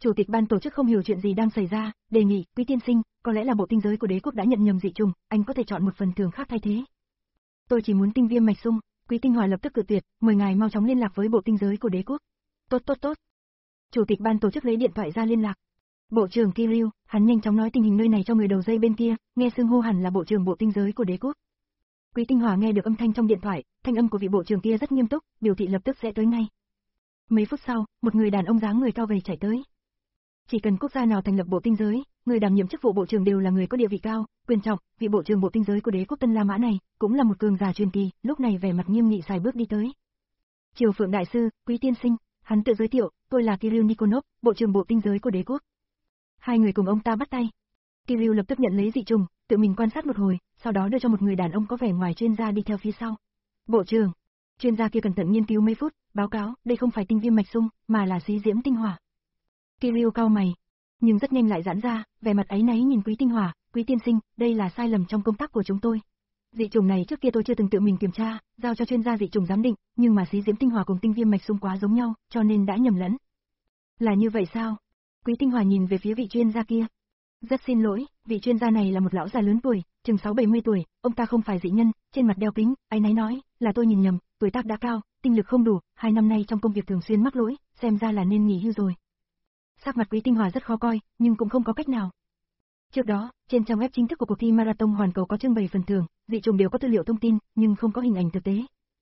Speaker 1: Chủ tịch ban tổ chức không hiểu chuyện gì đang xảy ra, đề nghị, Quý tiên sinh, có lẽ là bộ tinh giới của đế quốc đã nhận nhầm dị trùng, anh có thể chọn một phần thưởng khác thay thế. Tôi chỉ muốn tinh viêm mạch sung. Quý Tinh Hòa lập tức cự tuyệt, mời ngài mau chóng liên lạc với bộ tinh giới của đế quốc. Tốt tốt tốt. Chủ tịch ban tổ chức lấy điện thoại ra liên lạc. Bộ trưởng Kirill, hắn nhanh chóng nói tình hình nơi này cho người đầu dây bên kia, nghe xưng hô hẳn là bộ trưởng bộ tinh giới của đế quốc. Quý Tinh Hòa nghe được âm thanh trong điện thoại, thanh âm của vị bộ trưởng kia rất nghiêm túc, biểu thị lập tức sẽ tới ngay. Mấy phút sau, một người đàn ông dáng người cao gầy chạy tới. Chỉ cần quốc gia nào thành lập bộ tinh giới, người đảm nhiệm chức vụ bộ trưởng đều là người có địa vị cao, quyền trọng, vị bộ trưởng bộ tinh giới của đế quốc Tân La Mã này, cũng là một cường giả truyền kỳ, lúc này vẻ mặt nghiêm nghị xài bước đi tới. Triều Phượng đại sư, Quý tiên sinh, hắn tự giới thiệu, tôi là Kirill Nikonov, bộ trưởng bộ tinh giới của đế quốc. Hai người cùng ông ta bắt tay. Kirill lập tức nhận lấy dị trùng, tự mình quan sát một hồi, sau đó đưa cho một người đàn ông có vẻ ngoài chuyên gia đi theo phía sau. Bộ trưởng, chuyên gia kia cẩn thận nghiên cứu mấy phút, báo cáo, đây không phải tinh viêm mạch sung, mà là xí diễm tinh hỏa. Kirill cau mày, nhưng rất nhanh lại giãn ra, vẻ mặt áy náy nhìn Quý Tinh Hòa, Quý tiên sinh, đây là sai lầm trong công tác của chúng tôi. Dị trùng này trước kia tôi chưa từng tự mình kiểm tra, giao cho chuyên gia dị trùng giám định, nhưng mà xí diễm tinh hỏa cùng tinh viêm mạch sung quá giống nhau, cho nên đã nhầm lẫn. Là như vậy sao? Quý Tinh Hòa nhìn về phía vị chuyên gia kia. Rất xin lỗi, vị chuyên gia này là một lão già lớn tuổi, chừng sáu bảy mươi tuổi, ông ta không phải dị nhân, trên mặt đeo kính, áy náy nói, là tôi nhìn nhầm, tuổi tác đã cao, tinh lực không đủ, hai năm nay trong công việc thường xuyên mắc lỗi, xem ra là nên nghỉ hưu rồi. Sắc mặt Quý Tinh Hòa rất khó coi, nhưng cũng không có cách nào. Trước đó, trên trang web chính thức của cuộc thi Marathon Hoàn Cầu có trưng bày phần thưởng, dị trùng đều có tư liệu thông tin, nhưng không có hình ảnh thực tế.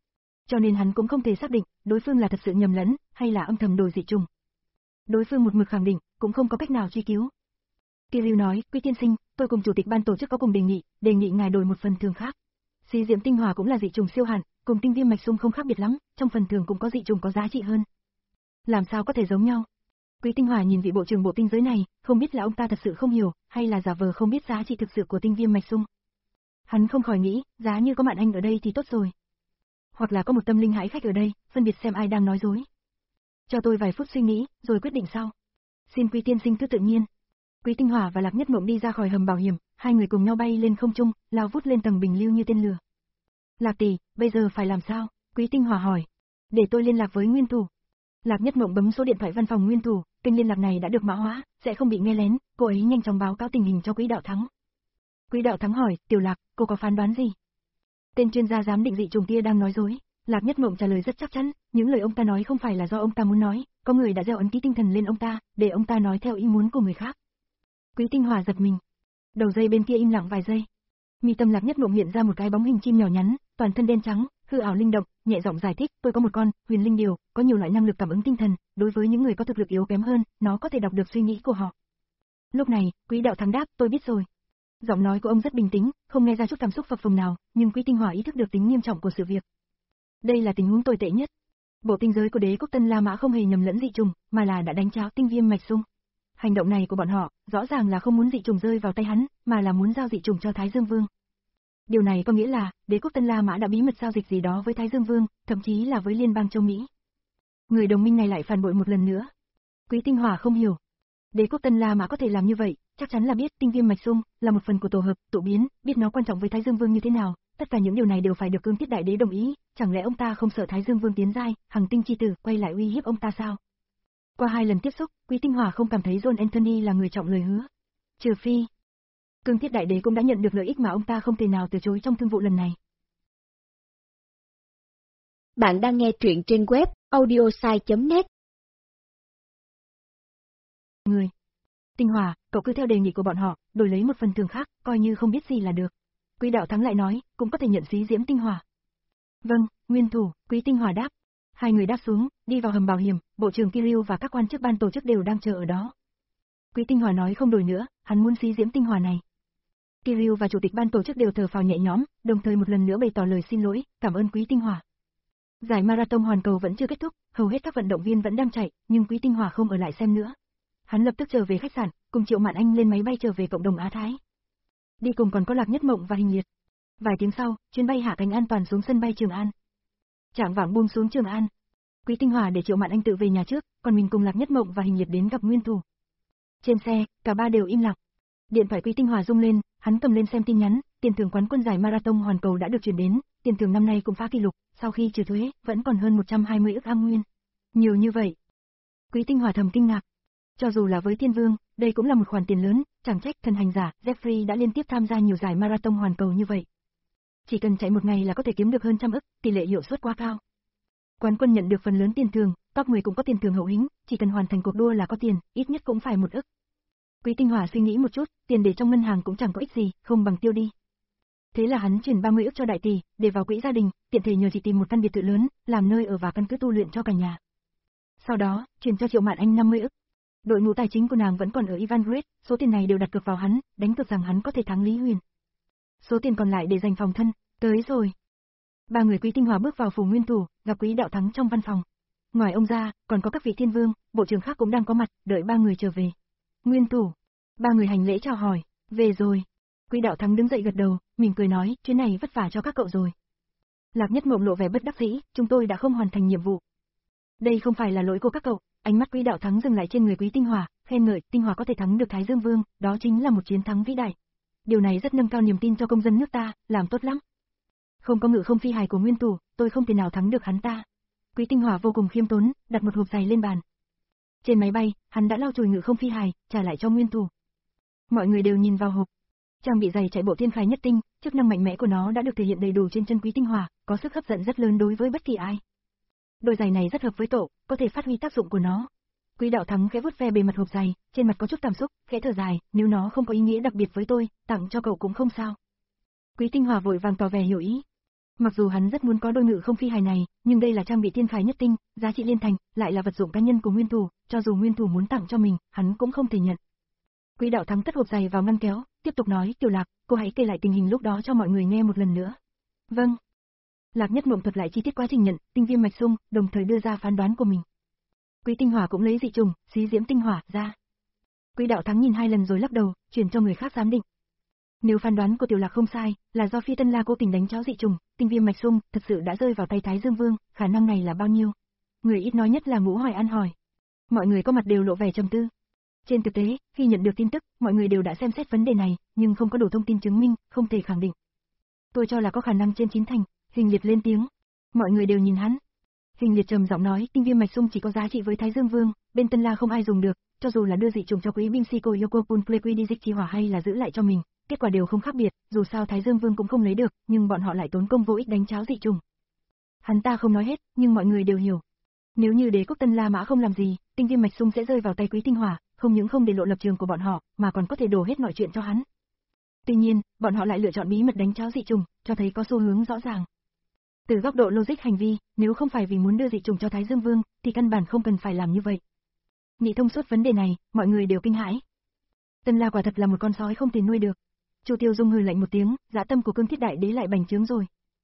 Speaker 1: Cho nên hắn cũng không thể xác định, đối phương là thật sự nhầm lẫn, hay là âm thầm đổi dị trùng. Đối phương một mực khẳng định, cũng không có cách nào truy cứu. Kirill nói, Quý tiên sinh, tôi cùng chủ tịch ban tổ chức có cùng đề nghị, đề nghị ngài đổi một phần thưởng khác. Xí diễm tinh hỏa cũng là dị trùng siêu hạn, cùng tinh viêm mạch sung không khác biệt lắm, trong phần thưởng cũng có dị trùng có giá trị hơn. Làm sao có thể giống nhau? Quý Tinh Hòa nhìn vị bộ trưởng bộ tinh giới này, không biết là ông ta thật sự không hiểu, hay là giả vờ không biết giá trị thực sự của tinh viêm mạch sung. Hắn không khỏi nghĩ, giá như có Mạn Anh ở đây thì tốt rồi. Hoặc là có một tâm linh hãi khách ở đây, phân biệt xem ai đang nói dối. Cho tôi vài phút suy nghĩ, rồi quyết định sau. Xin Quý tiên sinh cứ tự nhiên. Quý Tinh Hòa và Lạc Nhất Mộng đi ra khỏi hầm bảo hiểm, hai người cùng nhau bay lên không trung, lao vút lên tầng bình lưu như tên lửa. Lạc tỷ, bây giờ phải làm sao? Quý Tinh Hòa hỏi. Để tôi liên lạc với nguyên thủ. Lạc Nhất Mộng bấm số điện thoại văn phòng nguyên thủ, kênh liên lạc này đã được mã hóa, sẽ không bị nghe lén, cô ấy nhanh chóng báo cáo tình hình cho Quý Đạo Thắng. Quý Đạo Thắng hỏi, Tiểu Lạc, cô có phán đoán gì? Tên chuyên gia giám định dị trùng kia đang nói dối. Lạc Nhất Mộng trả lời rất chắc chắn, những lời ông ta nói không phải là do ông ta muốn nói, có người đã gieo ấn ký tinh thần lên ông ta, để ông ta nói theo ý muốn của người khác. Quý Tinh Hòa giật mình. Đầu dây bên kia im lặng vài giây. Mi tâm Lạc Nhất Mộng hiện ra một cái bóng hình chim nhỏ nhắn, toàn thân đen trắng, hư ảo linh động, nhẹ giọng giải thích, tôi có một con huyền linh điều, có nhiều loại năng lực cảm ứng tinh thần, đối với những người có thực lực yếu kém hơn, nó có thể đọc được suy nghĩ của họ. Lúc này, Quý Đạo Thắng đáp, tôi biết rồi. Giọng nói của ông rất bình tĩnh, không nghe ra chút cảm xúc phập phồng nào, nhưng Quý Tinh Hòa ý thức được tính nghiêm trọng của sự việc. Đây là tình huống tồi tệ nhất. Bộ tinh giới của đế quốc Tân La Mã không hề nhầm lẫn dị trùng, mà là đã đánh tráo tinh viêm mạch sung. Hành động này của bọn họ, rõ ràng là không muốn dị trùng rơi vào tay hắn, mà là muốn giao dị trùng cho Thái Dương Vương. Điều này có nghĩa là, đế quốc Tân La Mã đã bí mật giao dịch gì đó với Thái Dương Vương, thậm chí là với liên bang châu Mỹ. Người đồng minh này lại phản bội một lần nữa. Quý Tinh Hòa không hiểu. Đế quốc Tân La Mã có thể làm như vậy, chắc chắn là biết tinh viêm mạch sung là một phần của tổ hợp, tụ biến, biết nó quan trọng với Thái Dương Vương như thế nào, tất cả những điều này đều phải được Cương Thiết Đại Đế đồng ý, chẳng lẽ ông ta không sợ Thái Dương Vương tiến giai, Hằng Tinh chi tử quay lại uy hiếp ông ta sao? Qua hai lần tiếp xúc, Quý Tinh Hòa không cảm thấy John Anthony là người trọng lời hứa. Trừ phi, Cương Thiết Đại Đế cũng đã nhận được lợi ích mà ông ta không thể nào từ chối trong thương vụ lần này.
Speaker 2: Bạn đang nghe truyện trên web audiosai chấm net.
Speaker 1: Người. Tinh Hòa, cậu cứ theo đề nghị của bọn họ, đổi lấy một phần thưởng khác, coi như không biết gì là được. Quý Đạo Thắng lại nói, cũng có thể nhận xí diễm tinh hỏa. Vâng, nguyên thủ, Quý Tinh Hòa đáp. Hai người đáp xuống, đi vào hầm bảo hiểm, bộ trưởng Kirill và các quan chức ban tổ chức đều đang chờ ở đó. Quý Tinh Hòa nói không đổi nữa, hắn muốn xí diễm tinh hỏa này. Kirill và chủ tịch ban tổ chức đều thở phào nhẹ nhõm, đồng thời một lần nữa bày tỏ lời xin lỗi, cảm ơn Quý Tinh Hòa. Giải Marathon Hoàn Cầu vẫn chưa kết thúc, hầu hết các vận động viên vẫn đang chạy, nhưng Quý Tinh Hòa không ở lại xem nữa. Hắn lập tức trở về khách sạn, cùng Triệu Mạn Anh lên máy bay trở về cộng đồng Á Thái. Đi cùng còn có Lạc Nhất Mộng và Hình Liệt. Vài tiếng sau, chuyến bay hạ cánh an toàn xuống sân bay Trường An. Trạng vạng buông xuống Trường An. Quý Tinh Hòa để Triệu Mạn Anh tự về nhà trước, còn mình cùng Lạc Nhất Mộng và Hình Liệt đến gặp nguyên thủ. Trên xe, cả ba đều im lặng. Điện thoại Quý Tinh Hòa rung lên, hắn cầm lên xem tin nhắn, tiền thưởng quán quân giải Marathon Hoàn Cầu đã được chuyển đến, tiền thưởng năm nay cũng phá kỷ lục, sau khi trừ thuế, vẫn còn hơn một trăm hai mươi ức am nguyên. Nhiều như vậy. Quý Tinh Hòa thầm kinh ngạc. Cho dù là với Thiên Vương, đây cũng là một khoản tiền lớn, chẳng trách thần hành giả Jeffrey đã liên tiếp tham gia nhiều giải marathon hoàn cầu như vậy. Chỉ cần chạy một ngày là có thể kiếm được hơn trăm ức, tỷ lệ hiệu suất quá cao. Quán quân nhận được phần lớn tiền thưởng, top mười cũng có tiền thưởng hậu hĩnh, chỉ cần hoàn thành cuộc đua là có tiền, ít nhất cũng phải một ức. Quý Tinh Hỏa suy nghĩ một chút, tiền để trong ngân hàng cũng chẳng có ích gì, không bằng tiêu đi. Thế là hắn chuyển ba mươi ức cho đại tỷ, để vào quỹ gia đình, tiện thể nhờ chị tìm một căn biệt thự lớn, làm nơi ở và căn cứ tu luyện cho cả nhà. Sau đó, chuyển cho Triệu Mạn Anh năm mươi ức. Đội ngũ tài chính của nàng vẫn còn ở Ivan Gret, số tiền này đều đặt cược vào hắn, đánh cược rằng hắn có thể thắng Lý Huyền. Số tiền còn lại để dành phòng thân, tới rồi. Ba người Quý Tinh Hỏa bước vào phủ nguyên thủ, gặp Quý Đạo Thắng trong văn phòng. Ngoài ông ra, còn có các vị thiên vương, bộ trưởng khác cũng đang có mặt, đợi ba người trở về. Nguyên thủ. Ba người hành lễ chào hỏi, về rồi. Quý Đạo Thắng đứng dậy gật đầu, mỉm cười nói, chuyến này vất vả cho các cậu rồi. Lạc Nhất Mộng lộ vẻ bất đắc dĩ, chúng tôi đã không hoàn thành nhiệm vụ. Đây không phải là lỗi của các cậu. Ánh mắt Quý Đạo Thắng dừng lại trên người Quý Tinh Hỏa, khen ngợi, Tinh Hỏa có thể thắng được Thái Dương Vương, đó chính là một chiến thắng vĩ đại. Điều này rất nâng cao niềm tin cho công dân nước ta, làm tốt lắm. Không có ngự không phi hài của nguyên thủ, tôi không thể nào thắng được hắn ta. Quý Tinh Hỏa vô cùng khiêm tốn, đặt một hộp giày lên bàn. Trên máy bay, hắn đã lau chùi ngự không phi hài, trả lại cho nguyên thủ. Mọi người đều nhìn vào hộp. Trang bị giày chạy bộ Thiên Khải Nhất Tinh, chức năng mạnh mẽ của nó đã được thể hiện đầy đủ trên chân Quý Tinh Hỏa, có sức hấp dẫn rất lớn đối với bất kỳ ai. Đôi giày này rất hợp với cậu, có thể phát huy tác dụng của nó. Quý Đạo Thắng khẽ vuốt ve bề mặt hộp giày, trên mặt có chút cảm xúc, khẽ thở dài, nếu nó không có ý nghĩa đặc biệt với tôi, tặng cho cậu cũng không sao. Quý Tinh Hỏa vội vàng tỏ vẻ hiểu ý. Mặc dù hắn rất muốn có đôi ngự không phi hài này, nhưng đây là trang bị Thiên Khải Nhất Tinh, giá trị liên thành, lại là vật dụng cá nhân của nguyên thủ, cho dù nguyên thủ muốn tặng cho mình, hắn cũng không thể nhận. Quý Đạo Thắng cất hộp giày vào ngăn kéo, tiếp tục nói, Tiểu Lạc, cô hãy kể lại tình hình lúc đó cho mọi người nghe một lần nữa. Vâng. Lạc Nhất Mộng thuật lại chi tiết quá trình nhận, tinh viêm mạch sung, đồng thời đưa ra phán đoán của mình. Quý Tinh Hỏa cũng lấy dị trùng, xí diễm tinh hỏa ra. Quý Đạo Thắng nhìn hai lần rồi lắc đầu, chuyển cho người khác giám định. Nếu phán đoán của Tiểu Lạc không sai, là do Phi Tân La cố tình đánh cháo dị trùng, tinh viêm mạch sung thật sự đã rơi vào tay Thái Dương Vương, khả năng này là bao nhiêu? Người ít nói nhất là Ngũ Hoài An hỏi. Mọi người có mặt đều lộ vẻ trầm tư. Trên thực tế, khi nhận được tin tức, mọi người đều đã xem xét vấn đề này, nhưng không có đủ thông tin chứng minh, không thể khẳng định. Tôi cho là có khả năng trên chín thành. Hình Liệt lên tiếng. Mọi người đều nhìn hắn. Hình Liệt trầm giọng nói, tinh viêm mạch sung chỉ có giá trị với Thái Dương Vương, bên Tân La không ai dùng được, cho dù là đưa dị trùng cho quý binh Siko Yokopun Plequidizik chi hỏa hay là giữ lại cho mình, kết quả đều không khác biệt, dù sao Thái Dương Vương cũng không lấy được, nhưng bọn họ lại tốn công vô ích đánh cháo dị trùng. Hắn ta không nói hết, nhưng mọi người đều hiểu. Nếu như đế quốc Tân La Mã không làm gì, tinh viêm mạch sung sẽ rơi vào tay Quý Tinh Hỏa, không những không để lộ lập trường của bọn họ, mà còn có thể đổ hết mọi chuyện cho hắn. Tuy nhiên, bọn họ lại lựa chọn bí mật đánh cháo dị trùng, cho thấy có xu hướng rõ ràng. Từ góc độ logic hành vi, nếu không phải vì muốn đưa dị trùng cho Thái Dương Vương, thì căn bản không cần phải làm như vậy. Nghĩ thông suốt vấn đề này, mọi người đều kinh hãi. Tân La quả thật là một con sói không thể nuôi được. Chu Tiêu Dung hừ lạnh một tiếng, dã tâm của Cương Thiết Đại Đế lại bành trướng rồi.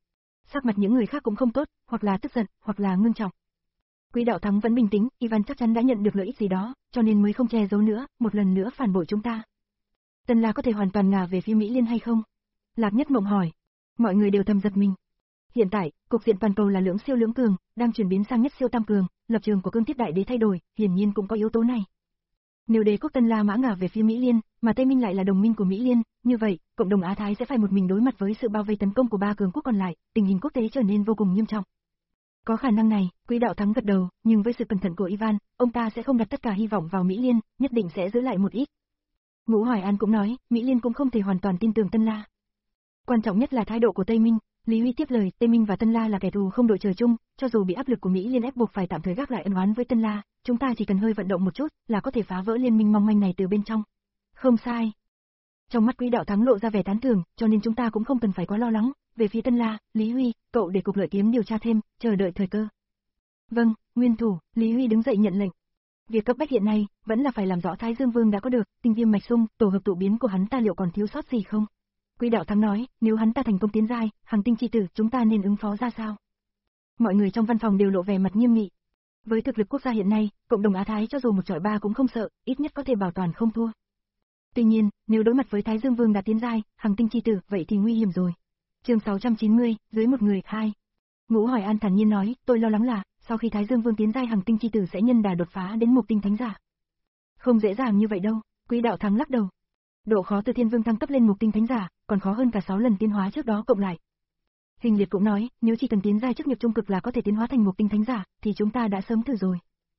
Speaker 1: Sắc mặt những người khác cũng không tốt, hoặc là tức giận, hoặc là ngưng trọng. Quý Đạo Thắng vẫn bình tĩnh, Ivan chắc chắn đã nhận được lợi ích gì đó, cho nên mới không che giấu nữa, một lần nữa phản bội chúng ta. Tân La có thể hoàn toàn ngả về phía Mỹ Liên hay không? Lạc Nhất Mộng hỏi. Mọi người đều thầm giật mình. Hiện tại, cục diện toàn cầu là lưỡng siêu lưỡng cường, đang chuyển biến sang nhất siêu tam cường, lập trường của Cương Thiết Đại Đế thay đổi, hiển nhiên cũng có yếu tố này. Nếu đế quốc Tân La Mã ngả về phía Mỹ Liên, mà Tây Minh lại là đồng minh của Mỹ Liên, như vậy, cộng đồng Á Thái sẽ phải một mình đối mặt với sự bao vây tấn công của ba cường quốc còn lại, tình hình quốc tế trở nên vô cùng nghiêm trọng. Có khả năng này, Quý Đạo Thắng gật đầu, nhưng với sự cẩn thận của Ivan, ông ta sẽ không đặt tất cả hy vọng vào Mỹ Liên, nhất định sẽ giữ lại một ít. Ngũ Hoài An cũng nói, Mỹ Liên cũng không thể hoàn toàn tin tưởng Tân La. Quan trọng nhất là thái độ của Tây Minh. Lý Huy tiếp lời, Tây Minh và Tân La là kẻ thù không đội trời chung, cho dù bị áp lực của Mỹ Liên ép buộc phải tạm thời gác lại ân oán với Tân La, chúng ta chỉ cần hơi vận động một chút là có thể phá vỡ liên minh mong manh này từ bên trong. Không sai. Trong mắt Quý Đạo Thắng lộ ra vẻ tán thưởng, cho nên chúng ta cũng không cần phải quá lo lắng. Về phía Tân La, Lý Huy, cậu để cục lợi kiếm điều tra thêm, chờ đợi thời cơ. Vâng, nguyên thủ. Lý Huy đứng dậy nhận lệnh. Việc cấp bách hiện nay vẫn là phải làm rõ Thái Dương Vương đã có được tinh viêm mạch sung, tổ hợp tụ biến của hắn ta liệu còn thiếu sót gì không? Quý Đạo Thắng nói, nếu hắn ta thành công tiến giai, Hằng Tinh chi tử, chúng ta nên ứng phó ra sao? Mọi người trong văn phòng đều lộ vẻ mặt nghiêm nghị. Với thực lực quốc gia hiện nay, cộng đồng Á Thái cho dù một chọi ba cũng không sợ, ít nhất có thể bảo toàn không thua. Tuy nhiên, nếu đối mặt với Thái Dương Vương đã tiến giai, Hằng Tinh chi tử, vậy thì nguy hiểm rồi. Chương sáu trăm chín mươi, dưới một người, hai. Ngũ Hoài An thản nhiên nói, tôi lo lắng là, sau khi Thái Dương Vương tiến giai Hằng Tinh chi tử sẽ nhân đà đột phá đến Mục Tinh Thánh Giả. Không dễ dàng như vậy đâu, Quý Đạo Thắng lắc đầu. Độ khó từ Thiên Vương thăng cấp lên Mục Tinh Thánh Giả, còn khó hơn cả sáu lần tiến hóa trước đó cộng lại. Hình Liệt cũng nói, nếu chỉ cần tiến giai chức nghiệp trung cực là có thể tiến hóa thành Mục Tinh Thánh Giả, thì chúng ta đã sớm thử rồi.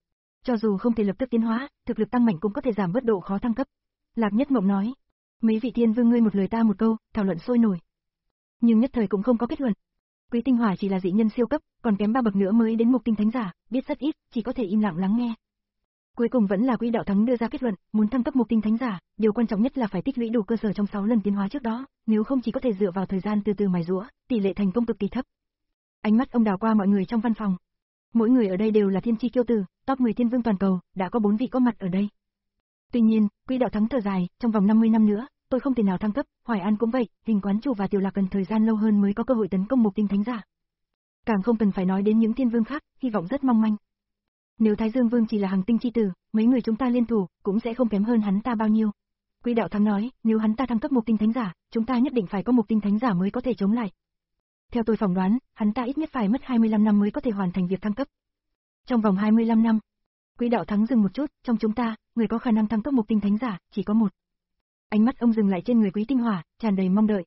Speaker 1: Cho dù không thể lập tức tiến hóa, thực lực tăng mạnh cũng có thể giảm bớt độ khó thăng cấp. Lạc Nhất Mộng nói. Mấy vị thiên vương ngươi một lời ta một câu, thảo luận sôi nổi. Nhưng nhất thời cũng không có kết luận. Quý Tinh Hỏa chỉ là dị nhân siêu cấp, còn kém ba bậc nữa mới đến Mục Tinh Thánh Giả, biết rất ít, chỉ có thể im lặng lắng nghe. Cuối cùng vẫn là Quý Đạo Thắng đưa ra kết luận, muốn thăng cấp Mục Tinh Thánh Giả, điều quan trọng nhất là phải tích lũy đủ cơ sở trong sáu lần tiến hóa trước đó, nếu không chỉ có thể dựa vào thời gian từ từ mài giũa, tỷ lệ thành công cực kỳ thấp. Ánh mắt ông đảo qua mọi người trong văn phòng. Mỗi người ở đây đều là thiên chi kiêu tử, top mười thiên vương toàn cầu, đã có bốn vị có mặt ở đây. Tuy nhiên, Quý Đạo Thắng thở dài, trong vòng năm mươi năm nữa, tôi không thể nào thăng cấp, Hoài An cũng vậy, Hình Quán Chủ và Tiểu Lạc cần thời gian lâu hơn mới có cơ hội tấn công Mục Tinh Thánh Giả. Càng không cần phải nói đến những thiên vương khác, hy vọng rất mong manh. Nếu Thái Dương Vương chỉ là Hằng Tinh chi tử, mấy người chúng ta liên thủ, cũng sẽ không kém hơn hắn ta bao nhiêu. Quý Đạo Thắng nói, nếu hắn ta thăng cấp Mục Tinh Thánh Giả, chúng ta nhất định phải có Mục Tinh Thánh Giả mới có thể chống lại. Theo tôi phỏng đoán, hắn ta ít nhất phải mất hai mươi lăm năm mới có thể hoàn thành việc thăng cấp. Trong vòng hai mươi lăm năm. Quý Đạo Thắng dừng một chút, trong chúng ta, người có khả năng thăng cấp Mục Tinh Thánh Giả, chỉ có một. Ánh mắt ông dừng lại trên người Quý Tinh Hỏa, tràn đầy mong đợi.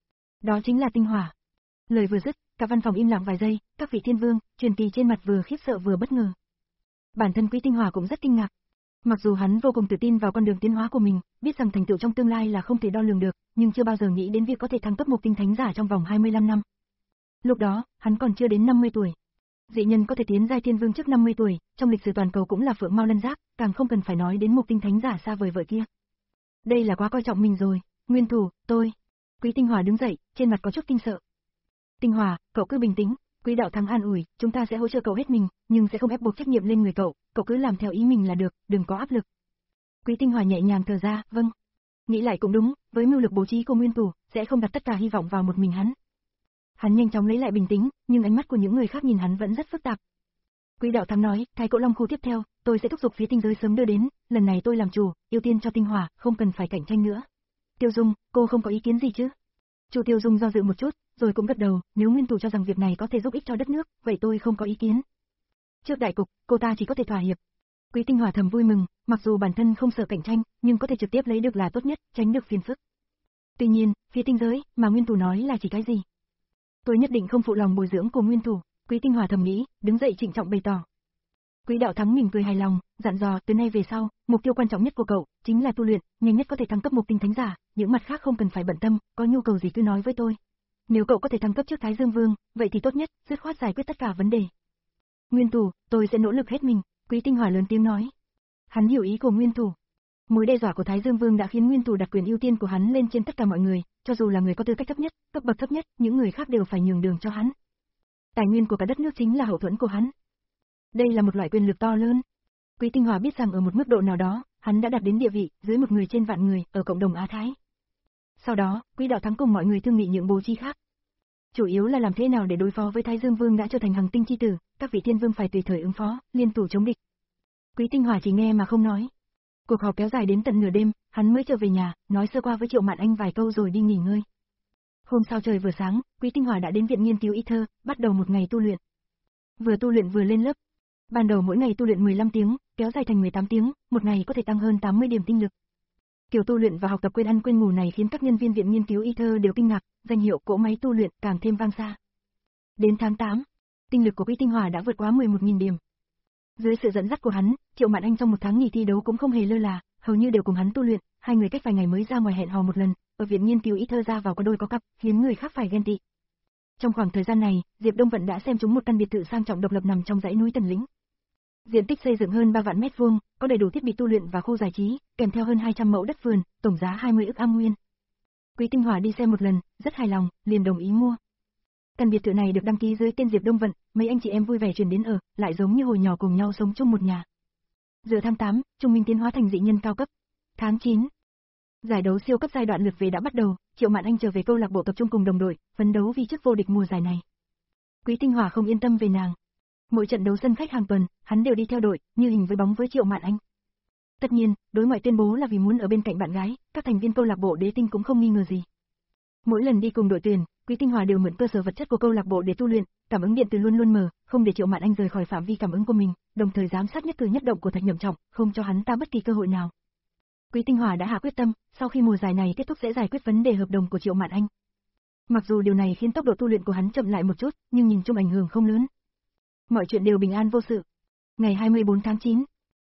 Speaker 1: Đó chính là Tinh Hỏa. Lời vừa dứt, cả văn phòng im lặng vài giây, các vị thiên vương, truyền kỳ trên mặt vừa khiếp sợ vừa bất ngờ. Bản thân Quý Tinh Hỏa cũng rất kinh ngạc. Mặc dù hắn vô cùng tự tin vào con đường tiến hóa của mình, biết rằng thành tựu trong tương lai là không thể đo lường được, nhưng chưa bao giờ nghĩ đến việc có thể thăng cấp Mục Tinh Thánh Giả trong vòng hai mươi lăm năm. Lúc đó, hắn còn chưa đến năm mươi tuổi. Dị nhân có thể tiến giai thiên vương trước năm mươi tuổi, trong lịch sử toàn cầu cũng là phượng mao lân giác, càng không cần phải nói đến Mục Tinh Thánh Giả xa vời vời kia. Đây là quá coi trọng mình rồi, nguyên thủ, tôi. Quý Tinh Hỏa đứng dậy, trên mặt có chút kinh sợ. Tinh Hỏa, cậu cứ bình tĩnh, Quý Đạo Thắng an ủi, chúng ta sẽ hỗ trợ cậu hết mình, nhưng sẽ không ép buộc trách nhiệm lên người cậu, cậu cứ làm theo ý mình là được, đừng có áp lực. Quý Tinh Hỏa nhẹ nhàng thở ra, vâng. Nghĩ lại cũng đúng, với mưu lực bố trí của nguyên thủ, sẽ không đặt tất cả hy vọng vào một mình hắn. Hắn nhanh chóng lấy lại bình tĩnh, nhưng ánh mắt của những người khác nhìn hắn vẫn rất phức tạp. Quý Đạo Thắng nói, Thái Cổ Long khu tiếp theo, tôi sẽ thúc giục phía tinh giới sớm đưa đến, lần này tôi làm chủ, ưu tiên cho Tinh Hỏa, không cần phải cạnh tranh nữa. Tiêu Dung, cô không có ý kiến gì chứ? Chu Tiêu Dung do dự một chút, rồi cũng gật đầu, nếu nguyên thủ cho rằng việc này có thể giúp ích cho đất nước, vậy tôi không có ý kiến. Trước đại cục, cô ta chỉ có thể thỏa hiệp. Quý Tinh Hỏa thầm vui mừng, mặc dù bản thân không sợ cạnh tranh, nhưng có thể trực tiếp lấy được là tốt nhất, tránh được phiền phức. Tuy nhiên, phía tinh giới, mà nguyên thủ nói là chỉ cái gì? Tôi nhất định không phụ lòng bồi dưỡng của nguyên thủ, Quý Tinh Hỏa thầm nghĩ, đứng dậy trịnh trọng bày tỏ. Quý Đạo Thắng mỉm cười hài lòng, dặn dò, từ nay về sau, mục tiêu quan trọng nhất của cậu chính là tu luyện, nhanh nhất có thể thăng cấp Mục Tinh Thánh Giả, những mặt khác không cần phải bận tâm, có nhu cầu gì cứ nói với tôi. Nếu cậu có thể thăng cấp trước Thái Dương Vương, vậy thì tốt nhất, dứt khoát giải quyết tất cả vấn đề. Nguyên thủ, tôi sẽ nỗ lực hết mình, Quý Tinh Hỏa lớn tiếng nói. Hắn hiểu ý của nguyên thủ. Mối đe dọa của Thái Dương Vương đã khiến nguyên thủ đặt quyền ưu tiên của hắn lên trên tất cả mọi người, cho dù là người có tư cách thấp nhất, cấp bậc thấp nhất, những người khác đều phải nhường đường cho hắn. Tài nguyên của cả đất nước chính là hậu thuẫn của hắn. Đây là một loại quyền lực to lớn. Quý Tinh Hỏa biết rằng ở một mức độ nào đó, hắn đã đạt đến địa vị, dưới một người trên vạn người, ở cộng đồng Á Thái. Sau đó, Quý Đạo Thắng cùng mọi người thương nghị những bố trí khác. Chủ yếu là làm thế nào để đối phó với Thái Dương Vương đã trở thành Hằng Tinh chi tử, các vị thiên vương phải tùy thời ứng phó, liên thủ chống địch. Quý Tinh Hỏa chỉ nghe mà không nói. Cuộc họp kéo dài đến tận nửa đêm, hắn mới trở về nhà, nói sơ qua với Triệu Mạn Anh vài câu rồi đi nghỉ ngơi. Hôm sau trời vừa sáng, Quý Tinh Hỏa đã đến viện nghiên cứu Ether, bắt đầu một ngày tu luyện. Vừa tu luyện vừa lên lớp. Ban đầu mỗi ngày tu luyện mười lăm tiếng, kéo dài thành mười tám tiếng, một ngày có thể tăng hơn tám mươi điểm tinh lực. Kiểu tu luyện và học tập quên ăn quên ngủ này khiến các nhân viên viện nghiên cứu Ether đều kinh ngạc, danh hiệu cỗ máy tu luyện càng thêm vang xa. Đến tháng tám, tinh lực của Quý Tinh Hỏa đã vượt quá mười một nghìn điểm. Dưới sự dẫn dắt của hắn, Triệu Mạn Anh trong một tháng nghỉ thi đấu cũng không hề lơ là, hầu như đều cùng hắn tu luyện, hai người cách vài ngày mới ra ngoài hẹn hò một lần, ở viện nghiên cứu Ether ra vào có đôi có cặp, khiến người khác phải ghen tị. Trong khoảng thời gian này, Diệp Đông Vận đã xem trúng một căn biệt thự sang trọng độc lập nằm trong dãy núi Tần Lĩnh. Diện tích xây dựng hơn ba vạn mét vuông, có đầy đủ thiết bị tu luyện và khu giải trí, kèm theo hơn hai trăm mẫu đất vườn, tổng giá hai mươi ức am nguyên. Quý Tinh Hỏa đi xem một lần, rất hài lòng, liền đồng ý mua. Căn biệt thự này được đăng ký dưới tên Diệp Đông Vận, mấy anh chị em vui vẻ chuyển đến ở, lại giống như hồi nhỏ cùng nhau sống chung một nhà. Giữa tháng tám, Trung Minh tiến hóa thành dị nhân cao cấp. Tháng chín, giải đấu siêu cấp giai đoạn lượt về đã bắt đầu, Triệu Mạn Anh trở về câu lạc bộ tập trung cùng đồng đội, phấn đấu vì chức vô địch mùa giải này. Quý Tinh Hỏa không yên tâm về nàng. Mỗi trận đấu sân khách hàng tuần, hắn đều đi theo đội, như hình với bóng với Triệu Mạn Anh. Tất nhiên, đối ngoại tuyên bố là vì muốn ở bên cạnh bạn gái, các thành viên câu lạc bộ Đế Tinh cũng không nghi ngờ gì. Mỗi lần đi cùng đội tuyển, Quý Tinh Hỏa đều mượn cơ sở vật chất của câu lạc bộ để tu luyện, cảm ứng điện từ luôn luôn mở, không để Triệu Mạn Anh rời khỏi phạm vi cảm ứng của mình, đồng thời giám sát nhất cử nhất động của Thạch Nhậm Trọng, không cho hắn ta bất kỳ cơ hội nào. Quý Tinh Hỏa đã hạ quyết tâm, sau khi mùa giải này kết thúc sẽ giải quyết vấn đề hợp đồng của Triệu Mạn Anh. Mặc dù điều này khiến tốc độ tu luyện của hắn chậm lại một chút, nhưng nhìn chung ảnh hưởng không lớn. Mọi chuyện đều bình an vô sự. Ngày hai mươi bốn tháng chín,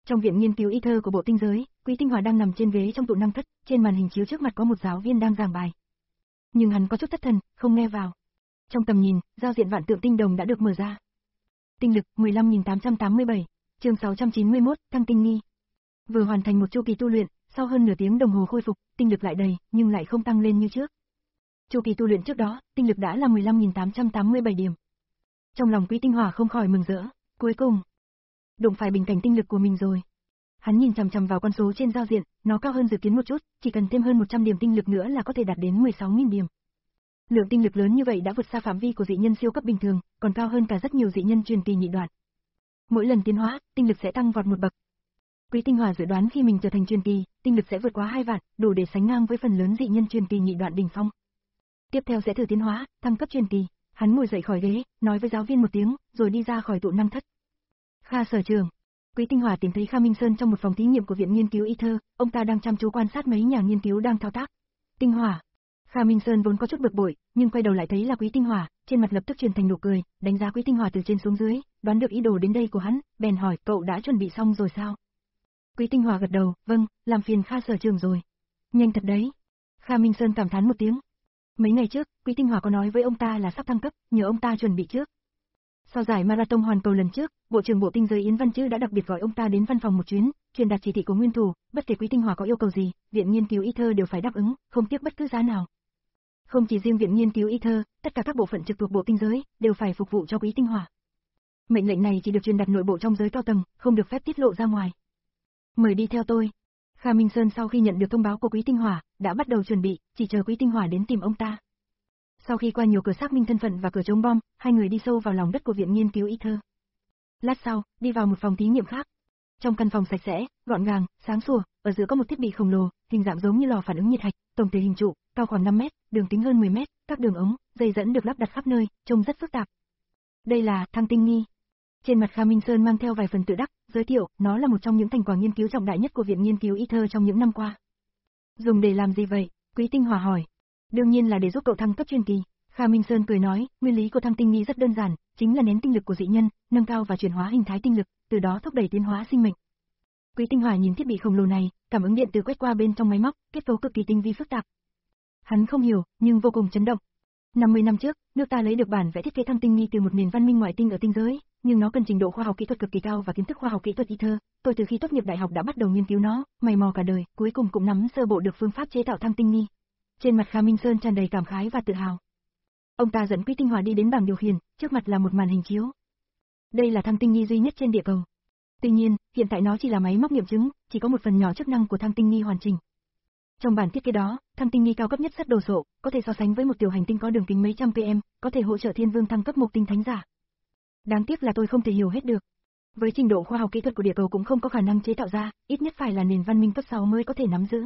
Speaker 1: Trong viện nghiên cứu y thơ của Bộ Tinh giới, Quý Tinh Hòa đang nằm trên ghế trong tụ năng thất, trên màn hình chiếu trước mặt có một giáo viên đang giảng bài. Nhưng hắn có chút thất thần, không nghe vào. Trong tầm nhìn, giao diện vạn tượng tinh đồng đã được mở ra. Tinh lực mười lăm nghìn tám trăm tám mươi bảy, chương sáu trăm chín mươi mốt, thăng tinh nghi. Vừa hoàn thành một chu kỳ tu luyện, sau hơn nửa tiếng đồng hồ khôi phục, tinh lực lại đầy, nhưng lại không tăng lên như trước. Chu kỳ tu luyện trước đó, tinh lực đã là mười lăm nghìn tám trăm tám mươi bảy điểm. Trong lòng Quý Tinh Hòa không khỏi mừng rỡ, cuối cùng đụng phải bình cảnh tinh lực của mình rồi. Hắn nhìn chằm chằm vào con số trên giao diện, nó cao hơn dự kiến một chút, chỉ cần thêm hơn một trăm điểm tinh lực nữa là có thể đạt đến mười sáu nghìn điểm. Lượng tinh lực lớn như vậy đã vượt xa phạm vi của dị nhân siêu cấp bình thường, còn cao hơn cả rất nhiều dị nhân truyền kỳ nhị đoạn. Mỗi lần tiến hóa, tinh lực sẽ tăng vọt một bậc. Quý Tinh Hòa dự đoán khi mình trở thành truyền kỳ, tinh lực sẽ vượt quá hai vạn, đủ để sánh ngang với phần lớn dị nhân truyền kỳ nhị đoạn đỉnh phong. Tiếp theo sẽ thử tiến hóa, thăng cấp truyền kỳ. Hắn ngồi dậy khỏi ghế, nói với giáo viên một tiếng, rồi đi ra khỏi tụ năng thất. Kha sở trường. Quý Tinh Hòa tìm thấy Kha Minh Sơn trong một phòng thí nghiệm của viện nghiên cứu y thơ, ông ta đang chăm chú quan sát mấy nhà nghiên cứu đang thao tác. Tinh Hòa. Kha Minh Sơn vốn có chút bực bội, nhưng quay đầu lại thấy là Quý Tinh Hòa, trên mặt lập tức truyền thành nụ cười, đánh giá Quý Tinh Hòa từ trên xuống dưới, đoán được ý đồ đến đây của hắn, bèn hỏi, cậu đã chuẩn bị xong rồi sao? Quý Tinh Hòa gật đầu, vâng, làm phiền Kha sở trường rồi. Nhanh thật đấy. Kha Minh Sơn cảm thán một tiếng. Mấy ngày trước, Quý Tinh Hòa có nói với ông ta là sắp thăng cấp, nhờ ông ta chuẩn bị trước. Sau giải marathon hoàn cầu lần trước, Bộ trưởng Bộ Tinh giới Yến Văn Trữ đã đặc biệt gọi ông ta đến văn phòng một chuyến, truyền đạt chỉ thị của nguyên thủ, bất kể Quý Tinh Hòa có yêu cầu gì, viện nghiên cứu y thơ đều phải đáp ứng, không tiếc bất cứ giá nào. Không chỉ riêng viện nghiên cứu y thơ, tất cả các bộ phận trực thuộc Bộ Tinh giới đều phải phục vụ cho Quý Tinh Hòa. Mệnh lệnh này chỉ được truyền đạt nội bộ trong giới cao tầng, không được phép tiết lộ ra ngoài. Mời đi theo tôi. Kha Minh Sơn sau khi nhận được thông báo của Quý Tinh Hòa, đã bắt đầu chuẩn bị, chỉ chờ Quý Tinh Hòa đến tìm ông ta. Sau khi qua nhiều cửa xác minh thân phận và cửa chống bom, hai người đi sâu vào lòng đất của viện nghiên cứu y thơ. Lát sau, đi vào một phòng thí nghiệm khác. Trong căn phòng sạch sẽ, gọn gàng, sáng sủa, ở giữa có một thiết bị khổng lồ, hình dạng giống như lò phản ứng nhiệt hạch, tổng thể hình trụ, cao khoảng năm mét, đường kính hơn mười mét, các đường ống, dây dẫn được lắp đặt khắp nơi, trông rất phức tạp. Đây là thăng tinh nghi. Trên mặt Kha Minh Sơn mang theo vài phần tự đắc, giới thiệu, nó là một trong những thành quả nghiên cứu trọng đại nhất của viện nghiên cứu y thơ trong những năm qua. Dùng để làm gì vậy? Quý Tinh Hòa hỏi. Đương nhiên là để giúp cậu thăng cấp truyền kỳ. Kha Minh Sơn cười nói, nguyên lý của thăng tinh nghi rất đơn giản, chính là nén tinh lực của dị nhân, nâng cao và chuyển hóa hình thái tinh lực, từ đó thúc đẩy tiến hóa sinh mệnh. Quý Tinh Hòa nhìn thiết bị khổng lồ này, cảm ứng điện từ quét qua bên trong máy móc, kết cấu cực kỳ tinh vi phức tạp. Hắn không hiểu, nhưng vô cùng chấn động. năm mươi năm trước, nước ta lấy được bản vẽ thiết kế thăng tinh nghi từ một nền văn minh ngoại tinh ở tinh giới, nhưng nó cần trình độ khoa học kỹ thuật cực kỳ cao và kiến thức khoa học kỹ thuật y thơ. Tôi từ khi tốt nghiệp đại học đã bắt đầu nghiên cứu nó, mày mò cả đời, cuối cùng cũng nắm sơ bộ được phương pháp chế tạo thăng tinh nghi. Trên mặt Kha Minh Sơn tràn đầy cảm khái và tự hào. Ông ta dẫn Quý Tinh Hòa đi đến bảng điều khiển, trước mặt là một màn hình chiếu. Đây là thăng tinh nghi duy nhất trên địa cầu. Tuy nhiên, hiện tại nó chỉ là máy móc nghiệm chứng, chỉ có một phần nhỏ chức năng của thăng tinh nghi hoàn chỉnh. Trong bản thiết kế đó, thăng tinh nghi cao cấp nhất rất đồ sộ, có thể so sánh với một tiểu hành tinh có đường kính mấy trăm km, có thể hỗ trợ thiên vương thăng cấp một tinh thánh giả. Đáng tiếc là tôi không thể hiểu hết được. Với trình độ khoa học kỹ thuật của địa cầu cũng không có khả năng chế tạo ra, ít nhất phải là nền văn minh cấp sáu mới có thể nắm giữ.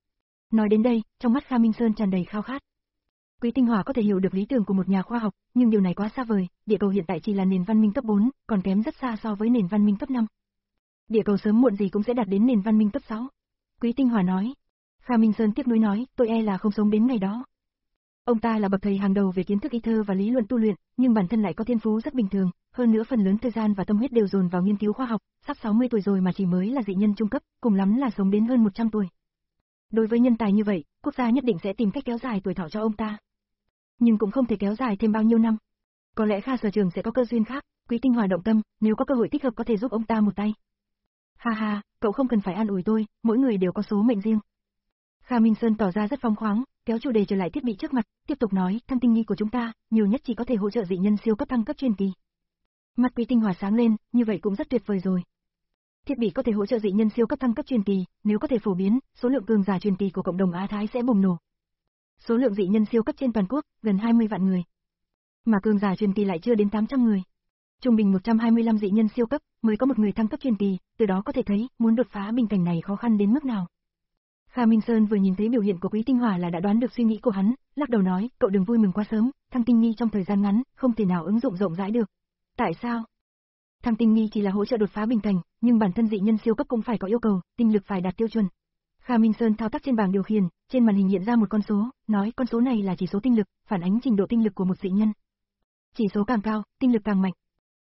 Speaker 1: Nói đến đây, trong mắt Kha Minh Sơn tràn đầy khao khát. Quý Tinh Hòa có thể hiểu được lý tưởng của một nhà khoa học, nhưng điều này quá xa vời, địa cầu hiện tại chỉ là nền văn minh cấp bốn, còn kém rất xa so với nền văn minh cấp năm. Địa cầu sớm muộn gì cũng sẽ đạt đến nền văn minh cấp sáu. Quý Tinh Hòa nói. Kha Minh Sơn tiếc nuối nói, tôi e là không sống đến ngày đó. Ông ta là bậc thầy hàng đầu về kiến thức y thơ và lý luận tu luyện, nhưng bản thân lại có thiên phú rất bình thường, hơn nữa phần lớn thời gian và tâm huyết đều dồn vào nghiên cứu khoa học, sắp sáu mươi tuổi rồi mà chỉ mới là dị nhân trung cấp, cùng lắm là sống đến hơn một trăm tuổi. Đối với nhân tài như vậy, quốc gia nhất định sẽ tìm cách kéo dài tuổi thọ cho ông ta. Nhưng cũng không thể kéo dài thêm bao nhiêu năm. Có lẽ Kha sở trường sẽ có cơ duyên khác, Quý Tinh Hòa động tâm, nếu có cơ hội thích hợp có thể giúp ông ta một tay. Ha ha, cậu không cần phải an ủi tôi, mỗi người đều có số mệnh riêng. Kha Minh Sơn tỏ ra rất phóng khoáng, kéo chủ đề trở lại thiết bị trước mặt, tiếp tục nói, thăng tinh nghi của chúng ta, nhiều nhất chỉ có thể hỗ trợ dị nhân siêu cấp thăng cấp truyền kỳ. Mặt Quý Tinh Hòa sáng lên, như vậy cũng rất tuyệt vời rồi. Thiết bị có thể hỗ trợ dị nhân siêu cấp thăng cấp truyền kỳ, nếu có thể phổ biến, số lượng cường giả truyền kỳ của cộng đồng Á Thái sẽ bùng nổ. Số lượng dị nhân siêu cấp trên toàn quốc, gần hai mươi vạn người. Mà cường giả truyền kỳ lại chưa đến tám trăm người. Trung bình một trăm hai mươi lăm dị nhân siêu cấp, mới có một người thăng cấp truyền kỳ, từ đó có thể thấy, muốn đột phá bình cảnh này khó khăn đến mức nào. Kha Minh Sơn vừa nhìn thấy biểu hiện của Quý Tinh Hòa là đã đoán được suy nghĩ của hắn, lắc đầu nói, cậu đừng vui mừng quá sớm, thăng tinh nghi trong thời gian ngắn, không thể nào ứng dụng rộng rãi được. Tại sao? Thăng tinh nghi chỉ là hỗ trợ đột phá bình cảnh, nhưng bản thân dị nhân siêu cấp cũng phải có yêu cầu, tinh lực phải đạt tiêu chuẩn. Kha Minh Sơn thao tác trên bảng điều khiển, trên màn hình hiện ra một con số, nói con số này là chỉ số tinh lực, phản ánh trình độ tinh lực của một dị nhân. Chỉ số càng cao, tinh lực càng mạnh.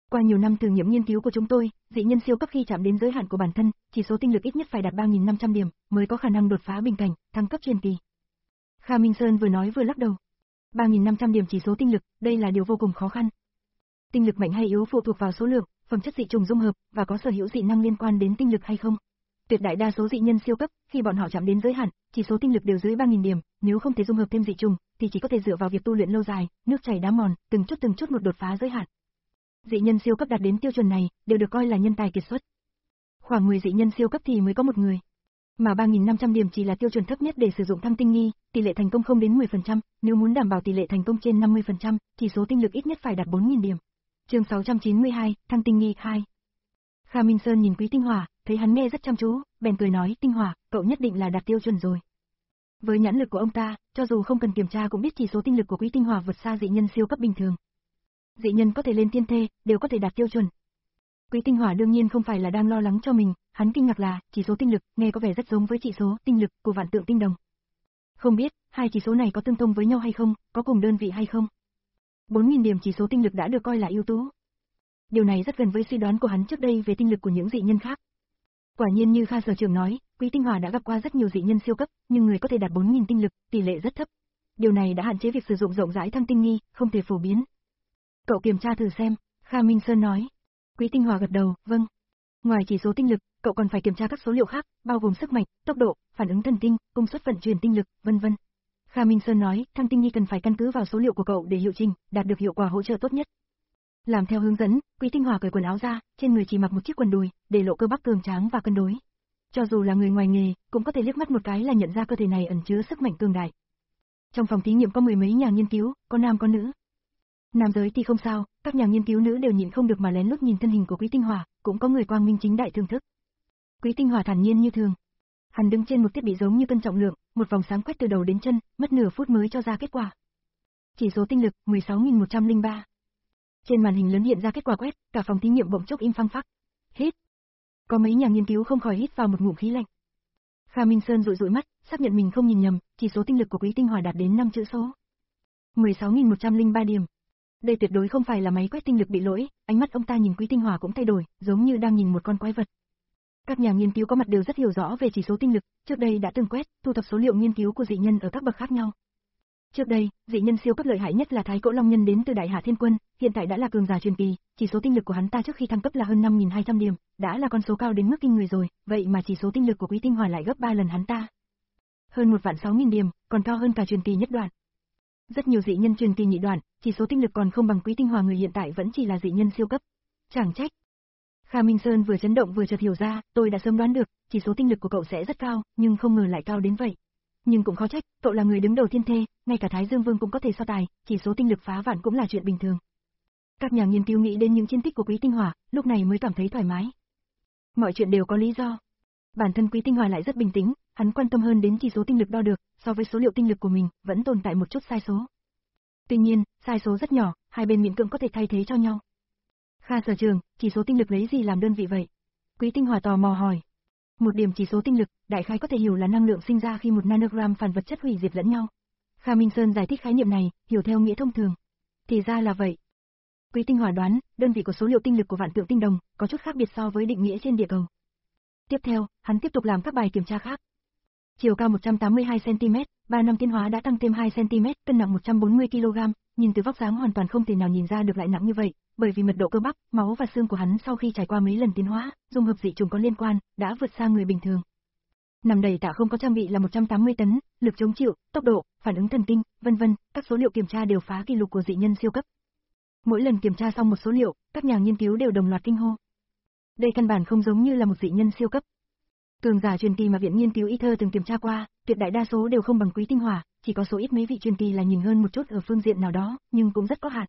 Speaker 1: Qua nhiều năm thử nghiệm nghiên cứu của chúng tôi, dị nhân siêu cấp khi chạm đến giới hạn của bản thân, chỉ số tinh lực ít nhất phải đạt ba nghìn năm trăm điểm, mới có khả năng đột phá bình cảnh, thăng cấp truyền kỳ. Kha Minh Sơn vừa nói vừa lắc đầu. ba nghìn năm trăm điểm chỉ số tinh lực, đây là điều vô cùng khó khăn. Tinh lực mạnh hay yếu phụ thuộc vào số lượng, phẩm chất dị trùng dung hợp, và có sở hữu dị năng liên quan đến tinh lực hay không. Tuyệt đại đa số dị nhân siêu cấp, khi bọn họ chạm đến giới hạn, chỉ số tinh lực đều dưới ba nghìn điểm, nếu không thể dung hợp thêm dị trùng, thì chỉ có thể dựa vào việc tu luyện lâu dài, nước chảy đá mòn, từng chút từng chút một đột phá giới hạn. Dị nhân siêu cấp đạt đến tiêu chuẩn này, đều được coi là nhân tài kiệt xuất. Khoảng mười dị nhân siêu cấp thì mới có một người. Mà ba nghìn năm trăm điểm chỉ là tiêu chuẩn thấp nhất để sử dụng thăng tinh nghi, tỷ lệ thành công không đến mười phần trăm, nếu muốn đảm bảo tỷ lệ thành công trên năm mươi phần trăm, chỉ số tinh lực ít nhất phải đạt bốn nghìn điểm. Chương sáu trăm chín mươi hai, thăng tinh nghi hai. Kha Minh Sơn nhìn Quý Tinh Hỏa, thấy hắn nghe rất chăm chú, bèn cười nói, Tinh Hỏa, cậu nhất định là đạt tiêu chuẩn rồi. Với nhãn lực của ông ta, cho dù không cần kiểm tra cũng biết chỉ số tinh lực của Quý Tinh Hỏa vượt xa dị nhân siêu cấp bình thường. Dị nhân có thể lên tiên thê, đều có thể đạt tiêu chuẩn. Quý Tinh Hỏa đương nhiên không phải là đang lo lắng cho mình, hắn kinh ngạc là, chỉ số tinh lực, nghe có vẻ rất giống với chỉ số tinh lực của vạn tượng tinh đồng. Không biết, hai chỉ số này có tương thông với nhau hay không, có cùng đơn vị hay không? bốn nghìn điểm chỉ số tinh lực đã được coi là ưu tú. Điều này rất gần với suy đoán của hắn trước đây về tinh lực của những dị nhân khác. Quả nhiên như Kha Sở Trưởng nói, Quý Tinh Hỏa đã gặp qua rất nhiều dị nhân siêu cấp, nhưng người có thể đạt bốn nghìn tinh lực, tỷ lệ rất thấp. Điều này đã hạn chế việc sử dụng rộng rãi thăng tinh nghi, không thể phổ biến. Cậu kiểm tra thử xem, Kha Minh Sơn nói. Quý Tinh Hỏa gật đầu, vâng. Ngoài chỉ số tinh lực, cậu còn phải kiểm tra các số liệu khác, bao gồm sức mạnh, tốc độ, phản ứng thần kinh, công suất vận chuyển tinh lực, vân vân. Kha Minh Sơn nói, thăng tinh nghi cần phải căn cứ vào số liệu của cậu để hiệu chỉnh, đạt được hiệu quả hỗ trợ tốt nhất. Làm theo hướng dẫn, Quý Tinh Hỏa cởi quần áo ra, trên người chỉ mặc một chiếc quần đùi, để lộ cơ bắp cường tráng và cân đối. Cho dù là người ngoài nghề, cũng có thể liếc mắt một cái là nhận ra cơ thể này ẩn chứa sức mạnh cường đại. Trong phòng thí nghiệm có mười mấy nhà nghiên cứu, có nam có nữ. Nam giới thì không sao, các nhà nghiên cứu nữ đều nhịn không được mà lén lút nhìn thân hình của Quý Tinh Hỏa, cũng có người quang minh chính đại thưởng thức. Quý Tinh Hỏa thản nhiên như thường. Hắn đứng trên một thiết bị giống như cân trọng lượng, một vòng sáng quét từ đầu đến chân, mất nửa phút mới cho ra kết quả. Chỉ số tinh lực mười sáu nghìn một trăm lẻ ba. Trên màn hình lớn hiện ra kết quả quét, cả phòng thí nghiệm bỗng chốc im phăng phắc. Hít. Có mấy nhà nghiên cứu không khỏi hít vào một ngụm khí lạnh. Kha Minh Sơn dụi dụi mắt, xác nhận mình không nhìn nhầm, chỉ số tinh lực của Quý Tinh Hỏa đạt đến năm chữ số. mười sáu nghìn một trăm lẻ ba điểm. Đây tuyệt đối không phải là máy quét tinh lực bị lỗi, ánh mắt ông ta nhìn Quý Tinh Hỏa cũng thay đổi, giống như đang nhìn một con quái vật. Các nhà nghiên cứu có mặt đều rất hiểu rõ về chỉ số tinh lực, trước đây đã từng quét, thu thập số liệu nghiên cứu của dị nhân ở các bậc khác nhau. Trước đây, dị nhân siêu cấp lợi hại nhất là Thái Cỗ Long Nhân đến từ Đại Hạ Thiên Quân, hiện tại đã là cường giả truyền kỳ, chỉ số tinh lực của hắn ta trước khi thăng cấp là hơn năm nghìn hai trăm điểm, đã là con số cao đến mức kinh người rồi, vậy mà chỉ số tinh lực của Quý Tinh Hỏa lại gấp ba lần hắn ta. Hơn một vạn sáu nghìn điểm, còn cao hơn cả truyền kỳ nhất đoạn. Rất nhiều dị nhân truyền kỳ nhị đoạn, chỉ số tinh lực còn không bằng Quý Tinh Hỏa, người hiện tại vẫn chỉ là dị nhân siêu cấp. Chẳng trách. Kha Minh Sơn vừa chấn động vừa chợt hiểu ra, tôi đã sớm đoán được, chỉ số tinh lực của cậu sẽ rất cao, nhưng không ngờ lại cao đến vậy. Nhưng cũng khó trách, cậu là người đứng đầu thiên thê, ngay cả Thái Dương Vương cũng có thể so tài, chỉ số tinh lực phá vạn cũng là chuyện bình thường. Các nhà nghiên cứu nghĩ đến những chiến tích của Quý Tinh Hỏa, lúc này mới cảm thấy thoải mái. Mọi chuyện đều có lý do. Bản thân Quý Tinh Hỏa lại rất bình tĩnh, hắn quan tâm hơn đến chỉ số tinh lực đo được, so với số liệu tinh lực của mình, vẫn tồn tại một chút sai số. Tuy nhiên, sai số rất nhỏ, hai bên miễn cưỡng có thể thay thế cho nhau. Kha Sở Trường, chỉ số tinh lực lấy gì làm đơn vị vậy? Quý Tinh Hỏa tò mò hỏi. Một điểm chỉ số tinh lực, đại khái có thể hiểu là năng lượng sinh ra khi một nanogram phản vật chất hủy diệt lẫn nhau. Kha Minh Sơn giải thích khái niệm này, hiểu theo nghĩa thông thường. Thì ra là vậy. Quý Tinh Hỏa đoán, đơn vị của số liệu tinh lực của vạn tượng tinh đồng, có chút khác biệt so với định nghĩa trên địa cầu. Tiếp theo, hắn tiếp tục làm các bài kiểm tra khác. Chiều cao một trăm tám mươi hai xăng ti mét, ba năm tiến hóa đã tăng thêm hai xăng ti mét, cân nặng một trăm bốn mươi ki lô gam, nhìn từ vóc dáng hoàn toàn không thể nào nhìn ra được lại nặng như vậy, bởi vì mật độ cơ bắp, máu và xương của hắn sau khi trải qua mấy lần tiến hóa, dung hợp dị trùng có liên quan, đã vượt xa người bình thường. Nằm đầy tạ không có trang bị là một trăm tám mươi tấn, lực chống chịu, tốc độ, phản ứng thần kinh, vân vân, các số liệu kiểm tra đều phá kỷ lục của dị nhân siêu cấp. Mỗi lần kiểm tra xong một số liệu, các nhà nghiên cứu đều đồng loạt kinh hô. Đây căn bản không giống như là một dị nhân siêu cấp. Cường giả truyền kỳ mà viện nghiên cứu Ether từng kiểm tra qua, tuyệt đại đa số đều không bằng Quý Tinh Hỏa, chỉ có số ít mấy vị truyền kỳ là nhìn hơn một chút ở phương diện nào đó, nhưng cũng rất có hạn.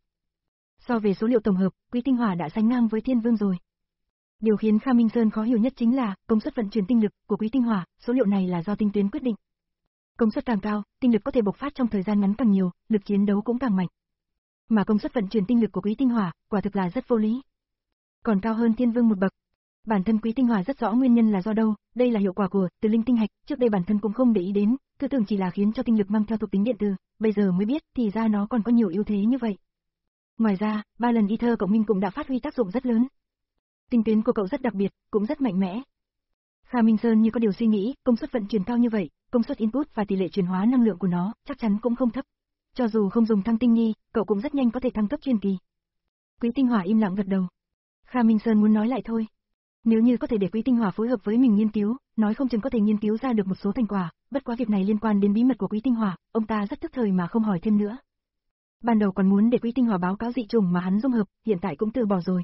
Speaker 1: So về số liệu tổng hợp, Quý Tinh Hỏa đã sánh ngang với Thiên Vương rồi. Điều khiến Kha Minh Sơn khó hiểu nhất chính là công suất vận chuyển tinh lực của Quý Tinh Hỏa, số liệu này là do tinh tuyến quyết định. Công suất càng cao, tinh lực có thể bộc phát trong thời gian ngắn càng nhiều, lực chiến đấu cũng càng mạnh. Mà công suất vận chuyển tinh lực của Quý Tinh Hỏa, quả thực là rất vô lý. Còn cao hơn Thiên Vương một bậc. Bản thân Quý Tinh Hỏa rất rõ nguyên nhân là do đâu, đây là hiệu quả của từ linh tinh hạch, trước đây bản thân cũng không để ý đến, cứ tưởng chỉ là khiến cho tinh lực mang theo thuộc tính điện từ, bây giờ mới biết thì ra nó còn có nhiều ưu thế như vậy. Ngoài ra, ba lần Ether cộng minh cũng đã phát huy tác dụng rất lớn. Tinh tuyến của cậu rất đặc biệt, cũng rất mạnh mẽ. Kha Minh Sơn như có điều suy nghĩ, công suất vận chuyển cao như vậy, công suất input và tỷ lệ chuyển hóa năng lượng của nó chắc chắn cũng không thấp. Cho dù không dùng thăng tinh nghi, cậu cũng rất nhanh có thể thăng cấp truyền kỳ. Quý Tinh Hỏa im lặng gật đầu. Kha Minh Sơn muốn nói lại thôi. Nếu như có thể để Quý Tinh Hỏa phối hợp với mình nghiên cứu, nói không chừng có thể nghiên cứu ra được một số thành quả, bất quá việc này liên quan đến bí mật của Quý Tinh Hỏa, ông ta rất tức thời mà không hỏi thêm nữa. Ban đầu còn muốn để Quý Tinh Hỏa báo cáo dị trùng mà hắn dung hợp, hiện tại cũng từ bỏ rồi.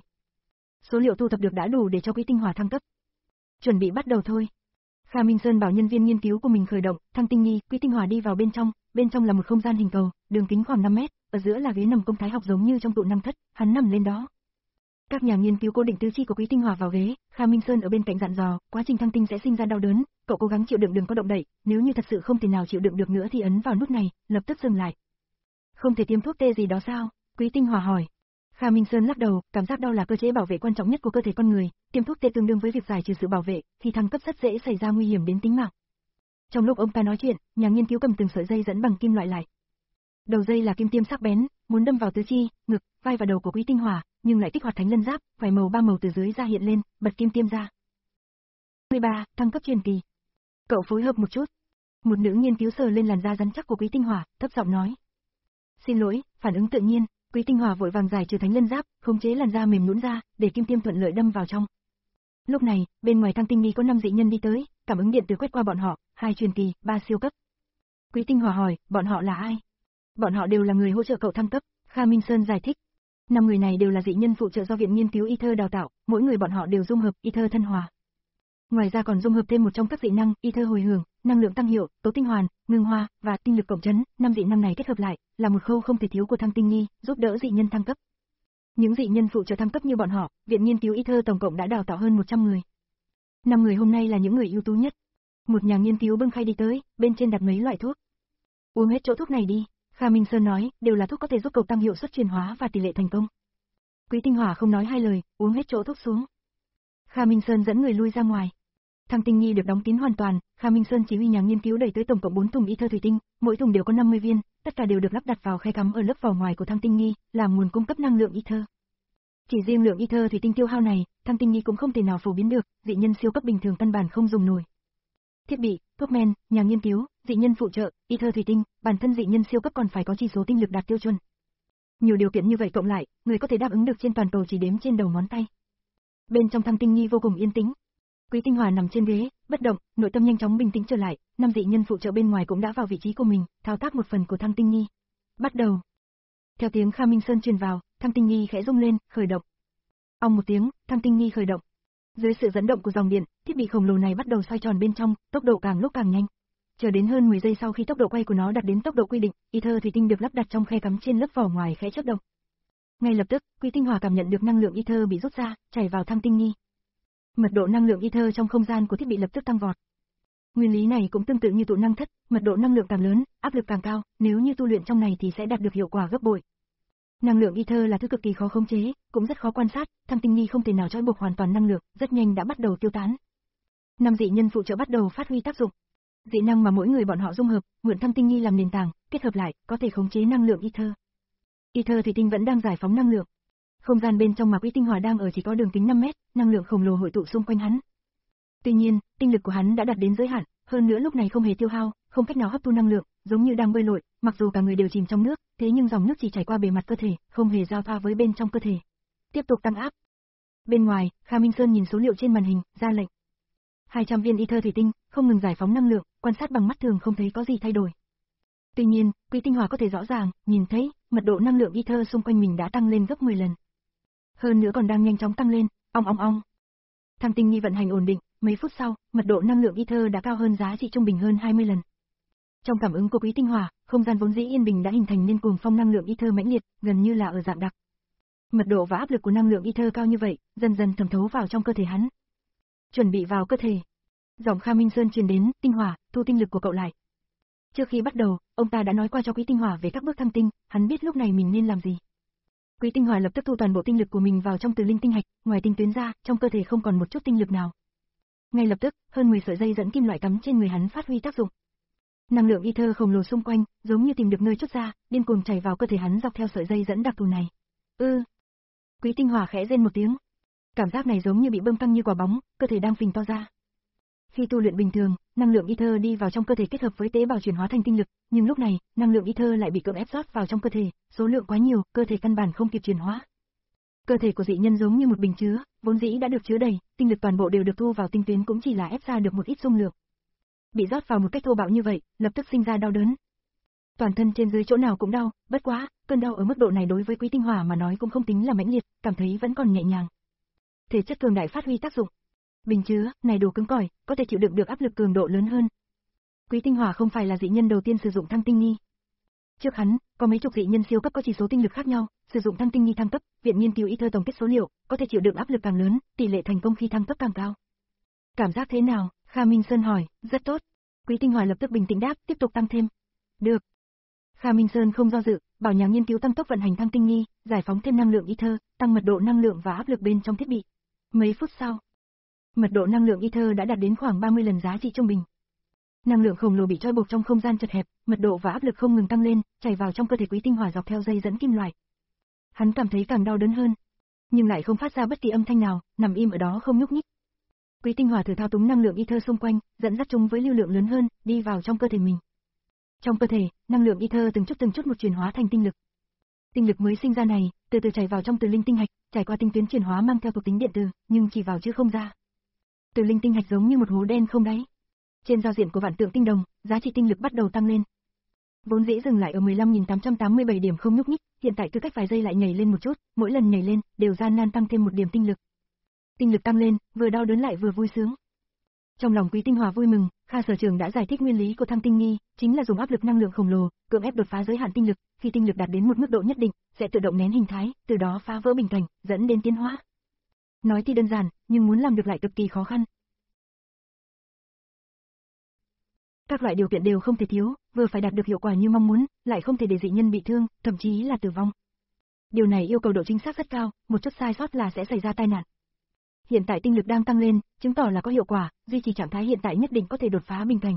Speaker 1: Số liệu thu thập được đã đủ để cho Quý Tinh Hỏa thăng cấp. Chuẩn bị bắt đầu thôi. Kha Minh Sơn bảo nhân viên nghiên cứu của mình khởi động, thăng tinh nghi, Quý Tinh Hỏa đi vào bên trong, bên trong là một không gian hình cầu, đường kính khoảng năm mét, ở giữa là ghế nằm công thái học giống như trong tụ năng thất, hắn nằm lên đó. Các nhà nghiên cứu cố định tứ chi của Quý Tinh Hỏa vào ghế, Kha Minh Sơn ở bên cạnh dặn dò, quá trình thăng tinh sẽ sinh ra đau đớn, cậu cố gắng chịu đựng đừng có động đậy, nếu như thật sự không thể nào chịu đựng được nữa thì ấn vào nút này, lập tức dừng lại. Không thể tiêm thuốc tê gì đó sao? Quý Tinh Hỏa hỏi. Kha Minh Sơn lắc đầu, cảm giác đau là cơ chế bảo vệ quan trọng nhất của cơ thể con người, tiêm thuốc tê tương đương với việc giải trừ sự bảo vệ, khi thăng cấp rất dễ xảy ra nguy hiểm đến tính mạng. Trong lúc ông ta nói chuyện, nhà nghiên cứu cầm từng sợi dây dẫn bằng kim loại lại. Đầu dây là kim tiêm sắc bén, muốn đâm vào tứ chi, ngực, vai và đầu của Quý Tinh Hỏa, nhưng lại kích hoạt Thánh Lân Giáp, vài màu ba màu từ dưới ra hiện lên, bật kim tiêm ra. mười ba, thăng cấp truyền kỳ. Cậu phối hợp một chút. Một nữ nghiên cứu sờ lên làn da rắn chắc của Quý Tinh Hỏa, thấp giọng nói. Xin lỗi, phản ứng tự nhiên. Quý Tinh Hỏa vội vàng giải trừ Thánh Lân Giáp, khống chế làn da mềm nhũn ra, để kim tiêm thuận lợi đâm vào trong. Lúc này, bên ngoài thăng tinh nghi có năm dị nhân đi tới, cảm ứng điện từ quét qua bọn họ, hai truyền kỳ, ba siêu cấp. Quý Tinh Hỏa hỏi, bọn họ là ai? Bọn họ đều là người hỗ trợ cậu thăng cấp, Kha Minh Sơn giải thích. Năm người này đều là dị nhân phụ trợ do Viện Nghiên cứu Ether đào tạo, mỗi người bọn họ đều dung hợp Ether thân hòa. Ngoài ra còn dung hợp thêm một trong các dị năng Ether hồi hưởng, năng lượng tăng hiệu, tố tinh hoàn, ngưng hoa và tinh lực cộng chấn, năm dị năng này kết hợp lại là một khâu không thể thiếu của thăng tinh nghi, giúp đỡ dị nhân thăng cấp. Những dị nhân phụ trợ thăng cấp như bọn họ, Viện Nghiên cứu Ether tổng cộng đã đào tạo hơn một trăm người. Năm người hôm nay là những người ưu tú nhất. Một nhà nghiên cứu bưng khay đi tới, bên trên đặt mấy loại thuốc. Uống hết chỗ thuốc này đi, Kha Minh Sơn nói, đều là thuốc có thể giúp cậu tăng hiệu suất chuyển hóa và tỷ lệ thành công. Quý Tinh Hỏa không nói hai lời, uống hết chỗ thuốc xuống. Kha Minh Sơn dẫn người lui ra ngoài. Thăng tinh nghi được đóng kín hoàn toàn, Kha Minh Sơn chỉ huy nhà nghiên cứu đẩy tới tổng cộng bốn thùng Ether thủy tinh, mỗi thùng đều có năm mươi viên, tất cả đều được lắp đặt vào khe cắm ở lớp vỏ ngoài của thăng tinh nghi, làm nguồn cung cấp năng lượng Ether. Chỉ riêng lượng Ether thủy tinh tiêu hao này, thăng tinh nghi cũng không thể nào phổ biến được, dị nhân siêu cấp bình thường căn bản không dùng nổi. Thiết bị, thuốc men, nhà nghiên cứu, dị nhân phụ trợ, Ether thủy tinh, bản thân dị nhân siêu cấp còn phải có chỉ số tinh lực đạt tiêu chuẩn. Nhiều điều kiện như vậy cộng lại, người có thể đáp ứng được trên toàn cầu chỉ đếm trên đầu ngón tay. Bên trong thăng tinh nghi vô cùng yên tĩnh. Quý Tinh Hỏa nằm trên ghế, bất động, nội tâm nhanh chóng bình tĩnh trở lại, năm dị nhân phụ trợ bên ngoài cũng đã vào vị trí của mình, thao tác một phần của thăng tinh nghi. Bắt đầu. Theo tiếng Kha Minh Sơn truyền vào, thăng tinh nghi khẽ rung lên, khởi động. Ong một tiếng, thăng tinh nghi khởi động. Dưới sự dẫn động của dòng điện, thiết bị khổng lồ này bắt đầu xoay tròn bên trong, tốc độ càng lúc càng nhanh. Chờ đến hơn mười giây sau khi tốc độ quay của nó đạt đến tốc độ quy định, Ether thủy tinh được lắp đặt trong khe cắm trên lớp vỏ ngoài khẽ chớp động. Ngay lập tức, Quý Tinh Hỏa cảm nhận được năng lượng Ether bị rút ra, chảy vào thăng tinh nghi. Mật độ năng lượng Ether trong không gian của thiết bị lập tức tăng vọt. Nguyên lý này cũng tương tự như tụ năng thất, mật độ năng lượng càng lớn, áp lực càng cao, nếu như tu luyện trong này thì sẽ đạt được hiệu quả gấp bội. Năng lượng Ether là thứ cực kỳ khó khống chế, cũng rất khó quan sát, thăng tinh nghi không thể nào trói buộc hoàn toàn năng lượng, rất nhanh đã bắt đầu tiêu tán. Năm dị nhân phụ trợ bắt đầu phát huy tác dụng. Dị năng mà mỗi người bọn họ dung hợp, mượn thăng tinh nghi làm nền tảng, kết hợp lại, có thể khống chế năng lượng Ether. Ether thủy tinh vẫn đang giải phóng năng lượng. Không gian bên trong mà Quý Tinh Hỏa đang ở chỉ có đường kính năm mét, năng lượng khổng lồ hội tụ xung quanh hắn. Tuy nhiên, tinh lực của hắn đã đạt đến giới hạn, hơn nữa lúc này không hề tiêu hao, không cách nào hấp thu năng lượng, giống như đang bơi lội, mặc dù cả người đều chìm trong nước, thế nhưng dòng nước chỉ chảy qua bề mặt cơ thể, không hề giao thoa với bên trong cơ thể. Tiếp tục tăng áp. Bên ngoài, Kha Minh Sơn nhìn số liệu trên màn hình, ra lệnh. hai trăm viên Ether thủy tinh, không ngừng giải phóng năng lượng, quan sát bằng mắt thường không thấy có gì thay đổi. Tuy nhiên, Quý Tinh Hỏa có thể rõ ràng nhìn thấy, mật độ năng lượng Ether xung quanh mình đã tăng lên gấp mười lần. Hơn nữa còn đang nhanh chóng tăng lên, ong ong ong. Thăng tinh nghi vận hành ổn định, mấy phút sau, mật độ năng lượng Ether đã cao hơn giá trị trung bình hơn hai mươi lần. Trong cảm ứng của Quý Tinh Hỏa, không gian vốn dĩ yên bình đã hình thành nên cuồng phong năng lượng Ether mãnh liệt, gần như là ở dạng đặc. Mật độ và áp lực của năng lượng Ether cao như vậy, dần dần thẩm thấu vào trong cơ thể hắn. Chuẩn bị vào cơ thể. Giọng Kha Minh Sơn truyền đến, Tinh Hỏa, thu tinh lực của cậu lại. Trước khi bắt đầu, ông ta đã nói qua cho Quý Tinh Hỏa về các bước thăng tinh, hắn biết lúc này mình nên làm gì. Quý Tinh Hỏa lập tức thu toàn bộ tinh lực của mình vào trong từ linh tinh hạch, ngoài tinh tuyến ra, trong cơ thể không còn một chút tinh lực nào. Ngay lập tức, hơn mười sợi dây dẫn kim loại cắm trên người hắn phát huy tác dụng. Năng lượng Ether khổng lồ xung quanh, giống như tìm được nơi chút ra, điên cuồng chảy vào cơ thể hắn dọc theo sợi dây dẫn đặc thù này. Ư. Quý Tinh Hỏa khẽ rên một tiếng. Cảm giác này giống như bị bơm căng như quả bóng, cơ thể đang phình to ra. Khi tu luyện bình thường, năng lượng ether đi vào trong cơ thể kết hợp với tế bào chuyển hóa thành tinh lực, nhưng lúc này, năng lượng ether lại bị cưỡng ép rót vào trong cơ thể, số lượng quá nhiều, cơ thể căn bản không kịp chuyển hóa. Cơ thể của dị nhân giống như một bình chứa, vốn dĩ đã được chứa đầy, tinh lực toàn bộ đều được thu vào tinh tuyến cũng chỉ là ép ra được một ít dung lượng. Bị rót vào một cách thô bạo như vậy, lập tức sinh ra đau đớn. Toàn thân trên dưới chỗ nào cũng đau, bất quá, cơn đau ở mức độ này đối với Quý Tinh Hỏa mà nói cũng không tính là mãnh liệt, cảm thấy vẫn còn nhẹ nhàng. Thể chất cường đại phát huy tác dụng. Bình chứa, này đồ cứng cỏi, có thể chịu đựng được áp lực cường độ lớn hơn. Quý Tinh Hỏa không phải là dị nhân đầu tiên sử dụng thăng tinh nghi. Trước hắn, có mấy chục dị nhân siêu cấp có chỉ số tinh lực khác nhau, sử dụng thăng tinh nghi thăng cấp, viện nghiên cứu ether tổng kết số liệu, có thể chịu đựng áp lực càng lớn, tỷ lệ thành công khi thăng cấp càng cao. Cảm giác thế nào? Kha Minh Sơn hỏi. Rất tốt. Quý Tinh Hỏa lập tức bình tĩnh đáp, tiếp tục tăng thêm. Được. Kha Minh Sơn không do dự, bảo nhà nghiên cứu tăng tốc vận hành thăng tinh nghi, giải phóng thêm năng lượng ether, tăng mật độ năng lượng và áp lực bên trong thiết bị. Mấy phút sau, mật độ năng lượng ether đã đạt đến khoảng ba mươi lần giá trị trung bình. Năng lượng khổng lồ bị trói buộc trong không gian chật hẹp, mật độ và áp lực không ngừng tăng lên, chảy vào trong cơ thể Quý Tinh Hỏa dọc theo dây dẫn kim loại. Hắn cảm thấy càng đau đớn hơn, nhưng lại không phát ra bất kỳ âm thanh nào, nằm im ở đó không nhúc nhích. Quý Tinh Hỏa thử thao túng năng lượng ether xung quanh, dẫn dắt chúng với lưu lượng lớn hơn, đi vào trong cơ thể mình. Trong cơ thể, năng lượng ether từng chút từng chút một chuyển hóa thành tinh lực. Tinh lực mới sinh ra này, từ từ chảy vào trong từ linh tinh hạch, trải qua tinh tuyến chuyển hóa mang theo thuộc tính điện từ, nhưng chỉ vào chứ không ra. Từ linh tinh hạch giống như một hố đen không đáy. Trên giao diện của vạn tượng tinh đồng, giá trị tinh lực bắt đầu tăng lên. Vốn dĩ dừng lại ở mười lăm nghìn tám trăm tám mươi bảy điểm không nhúc nhích, hiện tại cứ cách vài giây lại nhảy lên một chút, mỗi lần nhảy lên đều gian nan tăng thêm một điểm tinh lực. Tinh lực tăng lên, vừa đau đớn lại vừa vui sướng. Trong lòng Quý Tinh Hỏa vui mừng, Kha sở trường đã giải thích nguyên lý của thăng tinh nghi, chính là dùng áp lực năng lượng khổng lồ, cưỡng ép đột phá giới hạn tinh lực, khi tinh lực đạt đến một mức độ nhất định, sẽ tự động nén hình thái, từ đó phá vỡ bình cảnh, dẫn đến tiến hóa. Nói thì đơn giản, nhưng muốn làm được lại cực kỳ khó khăn. Các loại điều kiện đều không thể thiếu, vừa phải đạt được hiệu quả như mong muốn, lại không thể để dị nhân bị thương, thậm chí là tử vong. Điều này yêu cầu độ chính xác rất cao, một chút sai sót là sẽ xảy ra tai nạn. Hiện tại tinh lực đang tăng lên, chứng tỏ là có hiệu quả, duy trì trạng thái hiện tại nhất định có thể đột phá bình cảnh.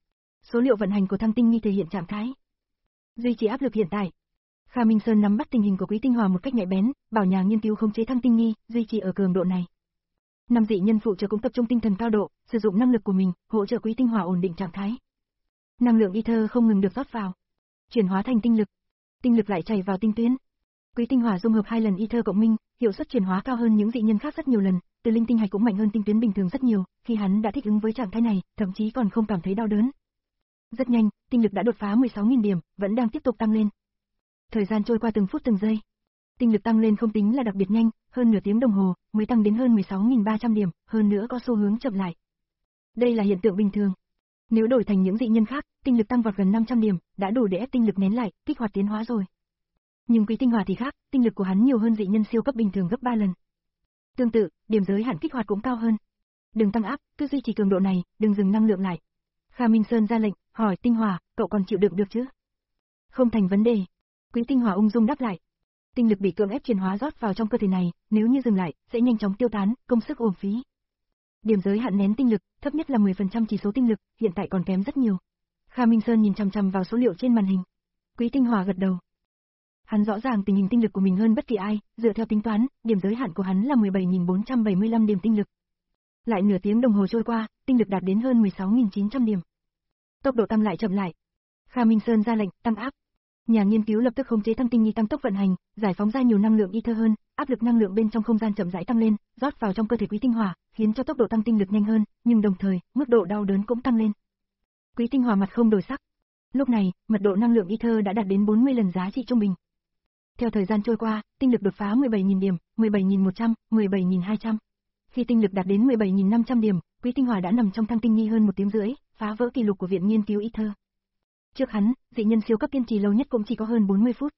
Speaker 1: Số liệu vận hành của thăng tinh nghi thể hiện trạng thái. Duy trì áp lực hiện tại. Kha Minh Sơn nắm bắt tình hình của Quý Tinh Hỏa một cách nhạy bén, bảo nhà nghiên cứu khống chế thăng tinh nghi, duy trì ở cường độ này. Năm dị nhân phụ trợ cũng tập trung tinh thần cao độ, sử dụng năng lực của mình, hỗ trợ Quý Tinh Hỏa ổn định trạng thái. Năng lượng ether không ngừng được rót vào, chuyển hóa thành tinh lực. Tinh lực lại chảy vào tinh tuyến. Quý Tinh Hỏa dung hợp hai lần ether cộng minh, hiệu suất chuyển hóa cao hơn những dị nhân khác rất nhiều lần, từ linh tinh hạch cũng mạnh hơn tinh tuyến bình thường rất nhiều, khi hắn đã thích ứng với trạng thái này, thậm chí còn không cảm thấy đau đớn. Rất nhanh, tinh lực đã đột phá mười sáu nghìn điểm, vẫn đang tiếp tục tăng lên. Thời gian trôi qua từng phút từng giây. Tinh lực tăng lên không tính là đặc biệt nhanh, hơn nửa tiếng đồng hồ mới tăng đến hơn mười sáu nghìn ba trăm điểm, hơn nữa có xu hướng chậm lại. Đây là hiện tượng bình thường. Nếu đổi thành những dị nhân khác, tinh lực tăng vọt gần năm trăm điểm, đã đủ để ép tinh lực nén lại, kích hoạt tiến hóa rồi. Nhưng Quý Tinh Hỏa thì khác, tinh lực của hắn nhiều hơn dị nhân siêu cấp bình thường gấp ba lần. Tương tự, điểm giới hạn kích hoạt cũng cao hơn. Đừng tăng áp, cứ duy trì cường độ này, đừng dừng năng lượng lại. Kha Minh Sơn ra lệnh, hỏi Tinh Hỏa, cậu còn chịu đựng được chứ? Không thành vấn đề. Quý Tinh Hỏa ung dung đáp lại. Tinh lực bị cưỡng ép chuyển hóa rót vào trong cơ thể này, nếu như dừng lại, sẽ nhanh chóng tiêu tán, công sức uổng phí. Điểm giới hạn nén tinh lực, thấp nhất là mười phần trăm chỉ số tinh lực, hiện tại còn kém rất nhiều. Kha Minh Sơn nhìn chằm chằm vào số liệu trên màn hình. Quý Tinh Hỏa gật đầu. Hắn rõ ràng tình hình tinh lực của mình hơn bất kỳ ai, dựa theo tính toán, điểm giới hạn của hắn là mười bảy nghìn bốn trăm bảy mươi lăm điểm tinh lực. Lại nửa tiếng đồng hồ trôi qua, tinh lực đạt đến hơn mười sáu nghìn chín trăm điểm. Tốc độ tăng lại chậm lại. Kha Minh Sơn ra lệnh, tăng áp. Nhà nghiên cứu lập tức khống chế thăng tinh nghi tăng tốc vận hành, giải phóng ra nhiều năng lượng ether hơn, áp lực năng lượng bên trong không gian chậm rãi tăng lên, rót vào trong cơ thể Quý Tinh Hỏa, khiến cho tốc độ tăng tinh lực nhanh hơn, nhưng đồng thời, mức độ đau đớn cũng tăng lên. Quý Tinh Hỏa mặt không đổi sắc. Lúc này, mật độ năng lượng ether đã đạt đến bốn mươi lần giá trị trung bình. Theo thời gian trôi qua, tinh lực đột phá mười bảy nghìn điểm, mười bảy nghìn một trăm, mười bảy nghìn hai trăm. Khi tinh lực đạt đến mười bảy nghìn năm trăm điểm, Quý Tinh Hỏa đã nằm trong thăng tinh nghi hơn một tiếng rưỡi, phá vỡ kỷ lục của viện nghiên cứu ether. Trước hắn, dị nhân siêu cấp kiên trì lâu nhất cũng chỉ có hơn bốn mươi phút.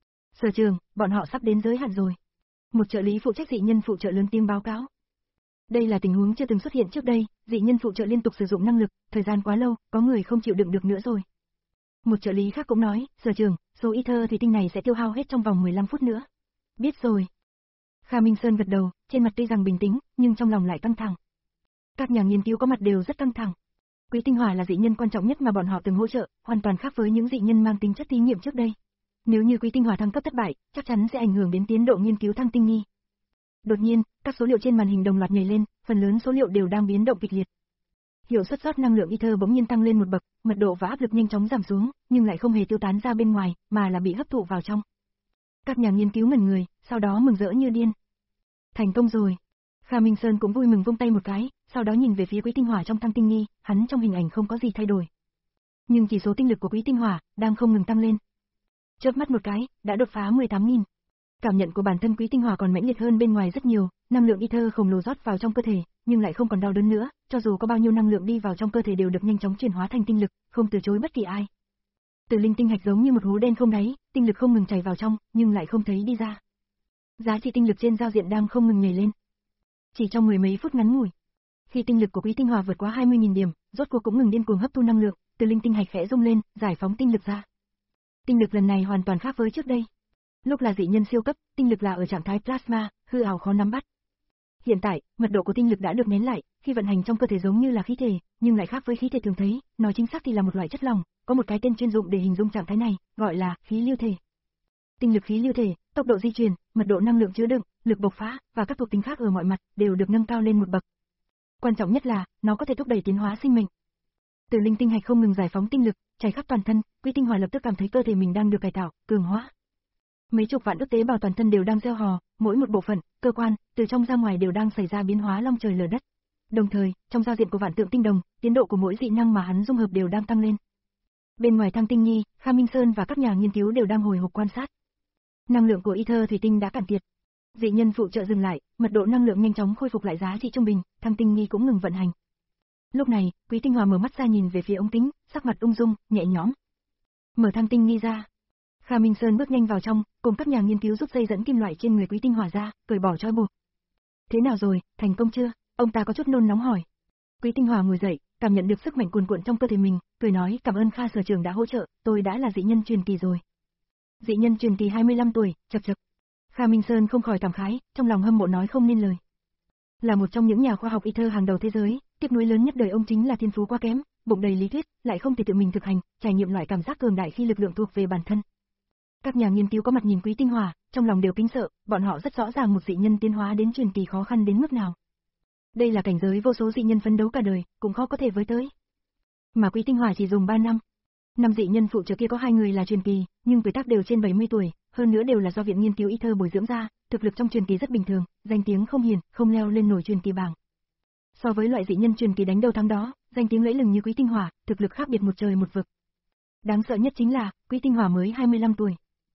Speaker 1: Sở trường, bọn họ sắp đến giới hạn rồi. Một trợ lý phụ trách dị nhân phụ trợ lớn tiếng báo cáo. Đây là tình huống chưa từng xuất hiện trước đây, dị nhân phụ trợ liên tục sử dụng năng lực, thời gian quá lâu, có người không chịu đựng được nữa rồi. Một trợ lý khác cũng nói, sở trường, số ether thủy tinh này sẽ tiêu hao hết trong vòng mười lăm phút nữa. Biết rồi. Kha Minh Sơn gật đầu, trên mặt tuy rằng bình tĩnh, nhưng trong lòng lại căng thẳng. Các nhà nghiên cứu có mặt đều rất căng thẳng. Quý Tinh Hỏa là dị nhân quan trọng nhất mà bọn họ từng hỗ trợ, hoàn toàn khác với những dị nhân mang tính chất thí nghiệm trước đây. Nếu như Quý Tinh Hỏa thăng cấp thất bại, chắc chắn sẽ ảnh hưởng đến tiến độ nghiên cứu thăng tinh nghi. Đột nhiên, các số liệu trên màn hình đồng loạt nhảy lên, phần lớn số liệu đều đang biến động kịch liệt. Hiệu suất rót năng lượng ether bỗng nhiên tăng lên một bậc, mật độ và áp lực nhanh chóng giảm xuống, nhưng lại không hề tiêu tán ra bên ngoài, mà là bị hấp thụ vào trong. Các nhà nghiên cứu ngẩn người, sau đó mừng rỡ như điên. Thành công rồi. Kha Minh Sơn cũng vui mừng vung tay một cái, sau đó nhìn về phía Quý Tinh Hỏa trong thăng tinh nghi, hắn trong hình ảnh không có gì thay đổi. Nhưng chỉ số tinh lực của Quý Tinh Hỏa đang không ngừng tăng lên. Chớp mắt một cái, đã đột phá mười tám nghìn. Cảm nhận của bản thân Quý Tinh Hỏa còn mãnh liệt hơn bên ngoài rất nhiều, năng lượng ether khổng lồ rót vào trong cơ thể, nhưng lại không còn đau đớn nữa, cho dù có bao nhiêu năng lượng đi vào trong cơ thể đều được nhanh chóng chuyển hóa thành tinh lực, không từ chối bất kỳ ai. Từ linh tinh hạch giống như một hố đen không đáy, tinh lực không ngừng chảy vào trong, nhưng lại không thấy đi ra. Giá trị tinh lực trên giao diện đang không ngừng nhảy lên. Chỉ trong mười mấy phút ngắn ngủi, khi tinh lực của Quý Tinh Hỏa vượt qua hai mươi nghìn điểm, rốt cuộc cũng ngừng điên cuồng hấp thu năng lượng, từ linh tinh hạch khẽ rung lên, giải phóng tinh lực ra. Tinh lực lần này hoàn toàn khác với trước đây. Lúc là dị nhân siêu cấp, tinh lực là ở trạng thái plasma, hư ảo khó nắm bắt. Hiện tại, mật độ của tinh lực đã được nén lại, khi vận hành trong cơ thể giống như là khí thể, nhưng lại khác với khí thể thường thấy, nói chính xác thì là một loại chất lỏng, có một cái tên chuyên dụng để hình dung trạng thái này, gọi là khí lưu thể. Tinh lực khí lưu thể, tốc độ di chuyển, mật độ năng lượng chứa đựng, lực bộc phá và các thuộc tính khác ở mọi mặt đều được nâng cao lên một bậc. Quan trọng nhất là, nó có thể thúc đẩy tiến hóa sinh mệnh. Từ linh tinh hạch không ngừng giải phóng tinh lực, chảy khắp toàn thân, Quý Tinh Hỏa lập tức cảm thấy cơ thể mình đang được cải tạo, cường hóa. Mấy chục vạn ức tế bào toàn thân đều đang gieo hò, mỗi một bộ phận, cơ quan, từ trong ra ngoài đều đang xảy ra biến hóa long trời lở đất. Đồng thời, trong giao diện của vạn tượng tinh đồng, tiến độ của mỗi dị năng mà hắn dung hợp đều đang tăng lên. Bên ngoài thăng tinh nhi, Kha Minh Sơn và các nhà nghiên cứu đều đang hồi hộp quan sát. Năng lượng của ether thủy tinh đã cạn kiệt. Dị nhân phụ trợ dừng lại, mật độ năng lượng nhanh chóng khôi phục lại giá trị trung bình, thăng tinh nhi cũng ngừng vận hành. Lúc này, Quý Tinh Hỏa mở mắt ra nhìn về phía ống kính, sắc mặt ung dung, nhẹ nhõm. Mở thăng tinh nhi ra. Kha Minh Sơn bước nhanh vào trong, cùng các nhà nghiên cứu rút dây dẫn kim loại trên người Quý Tinh Hỏa ra, cởi bỏ trói buộc. Thế nào rồi, thành công chưa? Ông ta có chút nôn nóng hỏi. Quý Tinh Hỏa ngồi dậy, cảm nhận được sức mạnh cuồn cuộn trong cơ thể mình, cười nói cảm ơn Kha sở trưởng đã hỗ trợ, tôi đã là dị nhân truyền kỳ rồi. Dị nhân truyền kỳ hai mươi lăm tuổi, chậc chậc. Kha Minh Sơn không khỏi cảm khái, trong lòng hâm mộ nói không nên lời. Là một trong những nhà khoa học ether hàng đầu thế giới, tiếc nuối lớn nhất đời ông chính là thiên phú quá kém, bụng đầy lý thuyết, lại không thể tự mình thực hành, trải nghiệm loại cảm giác cường đại khi lực lượng thuộc về bản thân. Các nhà nghiên cứu có mặt nhìn Quý Tinh Hỏa, trong lòng đều kính sợ, bọn họ rất rõ ràng một dị nhân tiến hóa đến truyền kỳ khó khăn đến mức nào. Đây là cảnh giới vô số dị nhân phấn đấu cả đời, cũng khó có thể với tới. Mà Quý Tinh Hỏa chỉ dùng ba năm. Năm dị nhân phụ trợ kia có hai người là truyền kỳ, nhưng tuổi tác đều trên bảy mươi tuổi, hơn nữa đều là do viện nghiên cứu ether bồi dưỡng ra, thực lực trong truyền kỳ rất bình thường, danh tiếng không hiển, không leo lên nổi truyền kỳ bảng. So với loại dị nhân truyền kỳ đánh đầu thắng đó, danh tiếng lẫy lừng như Quý Tinh Hỏa, thực lực khác biệt một trời một vực. Đáng sợ nhất chính là, Quý Tinh Hỏa mới hai mươi lăm tuổi.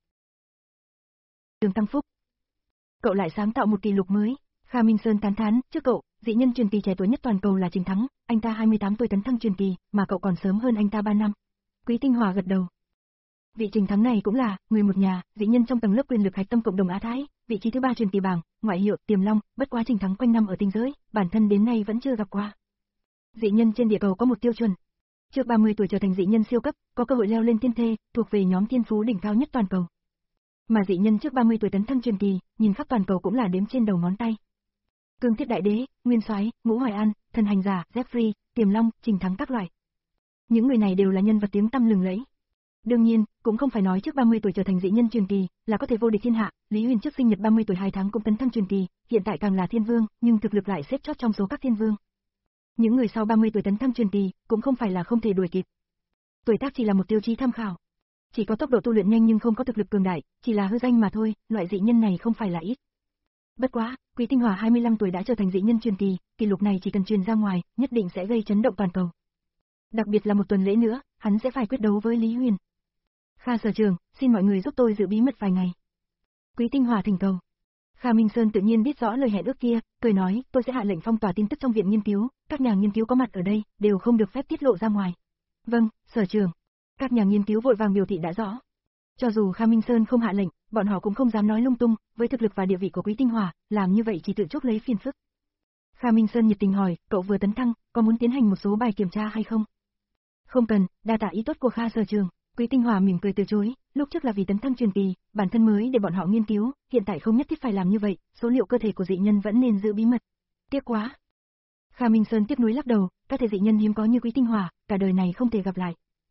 Speaker 1: Đường Tăng Phúc. Cậu lại sáng tạo một kỷ lục mới. Kha Minh Sơn tán thán, trước cậu, dị nhân truyền kỳ trẻ tuổi nhất toàn cầu là Trình Thắng, anh ta hai mươi tám tuổi tấn thăng truyền kỳ, mà cậu còn sớm hơn anh ta ba năm. Quý Tinh Hỏa gật đầu. Vị Trình Thắng này cũng là người một nhà, dị nhân trong tầng lớp quyền lực hạch tâm cộng đồng Á Thái, vị trí thứ ba truyền kỳ bảng, ngoại hiệu Tiềm Long, bất quá Trình Thắng quanh năm ở tinh giới, bản thân đến nay vẫn chưa gặp qua. Dị nhân trên địa cầu có một tiêu chuẩn. Trước ba mươi tuổi trở thành dị nhân siêu cấp, có cơ hội leo lên thiên thê, thuộc về nhóm thiên phú đỉnh cao nhất toàn cầu. Mà dị nhân trước ba mươi tuổi tấn thăng truyền kỳ, nhìn khắp toàn cầu cũng là đếm trên đầu ngón tay. Cương Thiết Đại Đế, Nguyên Soái, Ngũ Hoài An, Thần Hành Giả, Jeffrey, Tiềm Long, Trình Thắng các loại. Những người này đều là nhân vật tiếng tăm lừng lẫy. Đương nhiên, cũng không phải nói trước ba mươi tuổi trở thành dị nhân truyền kỳ là có thể vô địch thiên hạ, Lý Huyền trước sinh nhật ba mươi tuổi hai tháng cũng tấn thăng truyền kỳ, hiện tại càng là thiên vương, nhưng thực lực lại xếp chót trong số các thiên vương. Những người sau ba mươi tuổi tấn thăng truyền kỳ cũng không phải là không thể đuổi kịp. Tuổi tác chỉ là một tiêu chí tham khảo. Chỉ có tốc độ tu luyện nhanh nhưng không có thực lực cường đại, chỉ là hư danh mà thôi, loại dị nhân này không phải là ít. Bất quá, Quý Tinh Hỏa hai mươi lăm tuổi đã trở thành dị nhân truyền kỳ, kỷ lục này chỉ cần truyền ra ngoài, nhất định sẽ gây chấn động toàn cầu. Đặc biệt là một tuần lễ nữa, hắn sẽ phải quyết đấu với Lý Huyền. Kha sở trưởng, xin mọi người giúp tôi giữ bí mật vài ngày. Quý Tinh Hỏa thỉnh cầu. Kha Minh Sơn tự nhiên biết rõ lời hẹn ước kia, cười nói, tôi sẽ hạ lệnh phong tỏa tin tức trong viện nghiên cứu, các nhà nghiên cứu có mặt ở đây, đều không được phép tiết lộ ra ngoài. Vâng, sở trưởng. Các nhà nghiên cứu vội vàng biểu thị đã rõ. Cho dù Kha Minh Sơn không hạ lệnh, bọn họ cũng không dám nói lung tung, với thực lực và địa vị của Quý Tinh Hỏa, làm như vậy chỉ tự chuốc lấy phiền phức. Kha Minh Sơn nhiệt tình hỏi, cậu vừa tấn thăng, có muốn tiến hành một số bài kiểm tra hay không? Không cần, đa tạ ý tốt của Kha sở trưởng. Quý Tinh Hỏa mỉm cười từ chối, lúc trước là vì tấn thăng truyền kỳ, bản thân mới để bọn họ nghiên cứu, hiện tại không nhất thiết phải làm như vậy, số liệu cơ thể của dị nhân vẫn nên giữ bí mật. Tiếc quá. Kha Minh Sơn tiếc nuối lắc đầu, các thể dị nhân hiếm có như Quý Tinh Hỏa, cả đời này không thể gặp lại.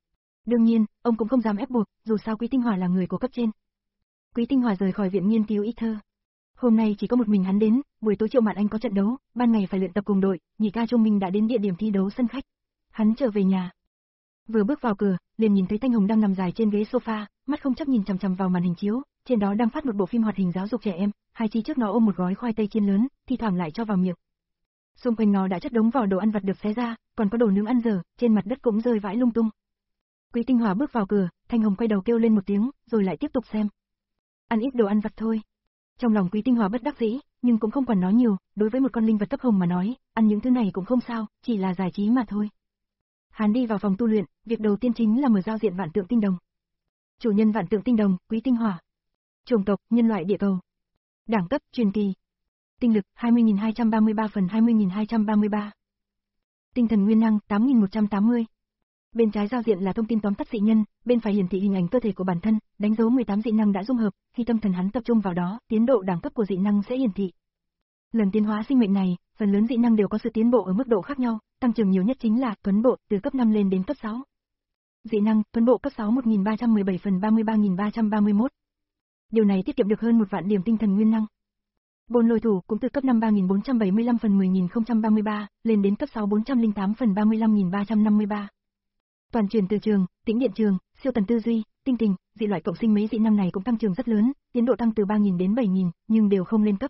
Speaker 1: Đương nhiên, ông cũng không dám ép buộc, dù sao Quý Tinh Hỏa là người của cấp trên. Quý Tinh Hỏa rời khỏi viện nghiên cứu y thơ. Hôm nay chỉ có một mình hắn đến, buổi tối Triệu Mạn Anh có trận đấu, ban ngày phải luyện tập cùng đội, nhị ca Trung Minh đã đến địa điểm thi đấu sân khách. Hắn trở về nhà. Vừa bước vào cửa, liền nhìn thấy Thanh Hồng đang nằm dài trên ghế sofa, mắt không chấp nhìn chằm chằm vào màn hình chiếu, trên đó đang phát một bộ phim hoạt hình giáo dục trẻ em, hai chi trước nó ôm một gói khoai tây chiên lớn, thi thoảng lại cho vào miệng. Xung quanh nó đã chất đống vỏ đồ ăn vặt được xé ra, còn có đồ nướng ăn dở, trên mặt đất cũng rơi vãi lung tung. Quý Tinh Hỏa bước vào cửa, Thanh Hồng quay đầu kêu lên một tiếng, rồi lại tiếp tục xem. Ăn ít đồ ăn vặt thôi. Trong lòng Quý Tinh Hỏa bất đắc dĩ, nhưng cũng không quản nói nhiều, đối với một con linh vật cấp hồng mà nói, ăn những thứ này cũng không sao, chỉ là giải trí mà thôi. Hắn đi vào phòng tu luyện, việc đầu tiên chính là mở giao diện vạn tượng tinh đồng. Chủ nhân vạn tượng tinh đồng, Quý Tinh Hỏa. Chủng tộc, nhân loại địa cầu. Đẳng cấp, truyền kỳ. Tinh lực, hai mươi nghìn hai trăm ba mươi ba phần hai mươi nghìn hai trăm ba mươi ba. Tinh thần nguyên năng, tám nghìn một trăm tám mươi. Bên trái giao diện là thông tin tóm tắt dị nhân, bên phải hiển thị hình ảnh cơ thể của bản thân, đánh dấu mười tám dị năng đã dung hợp, khi tâm thần hắn tập trung vào đó, tiến độ đẳng cấp của dị năng sẽ hiển thị. Lần tiến hóa sinh mệnh này, phần lớn dị năng đều có sự tiến bộ ở mức độ khác nhau, tăng trưởng nhiều nhất chính là tuấn bộ, từ cấp năm lên đến cấp sáu. Dị năng, tuấn bộ cấp sáu một nghìn ba trăm mười bảy phần ba mươi ba nghìn ba trăm ba mươi mốt. Điều này tiết kiệm được hơn một vạn điểm tinh thần nguyên năng. Bồn lôi thủ cũng từ cấp năm ba nghìn bốn trăm bảy mươi lăm phần mười nghìn không trăm ba mươi ba, lên đến cấp sáu bốn trăm lẻ tám phần ba mươi lăm nghìn ba trăm năm mươi ba. Toàn truyền từ trường, tĩnh điện trường, siêu tần tư duy, tinh tình, dị loại cộng sinh mấy dị năng này cũng tăng trưởng rất lớn, tiến độ tăng từ ba nghìn đến bảy nghìn, nhưng đều không lên cấp.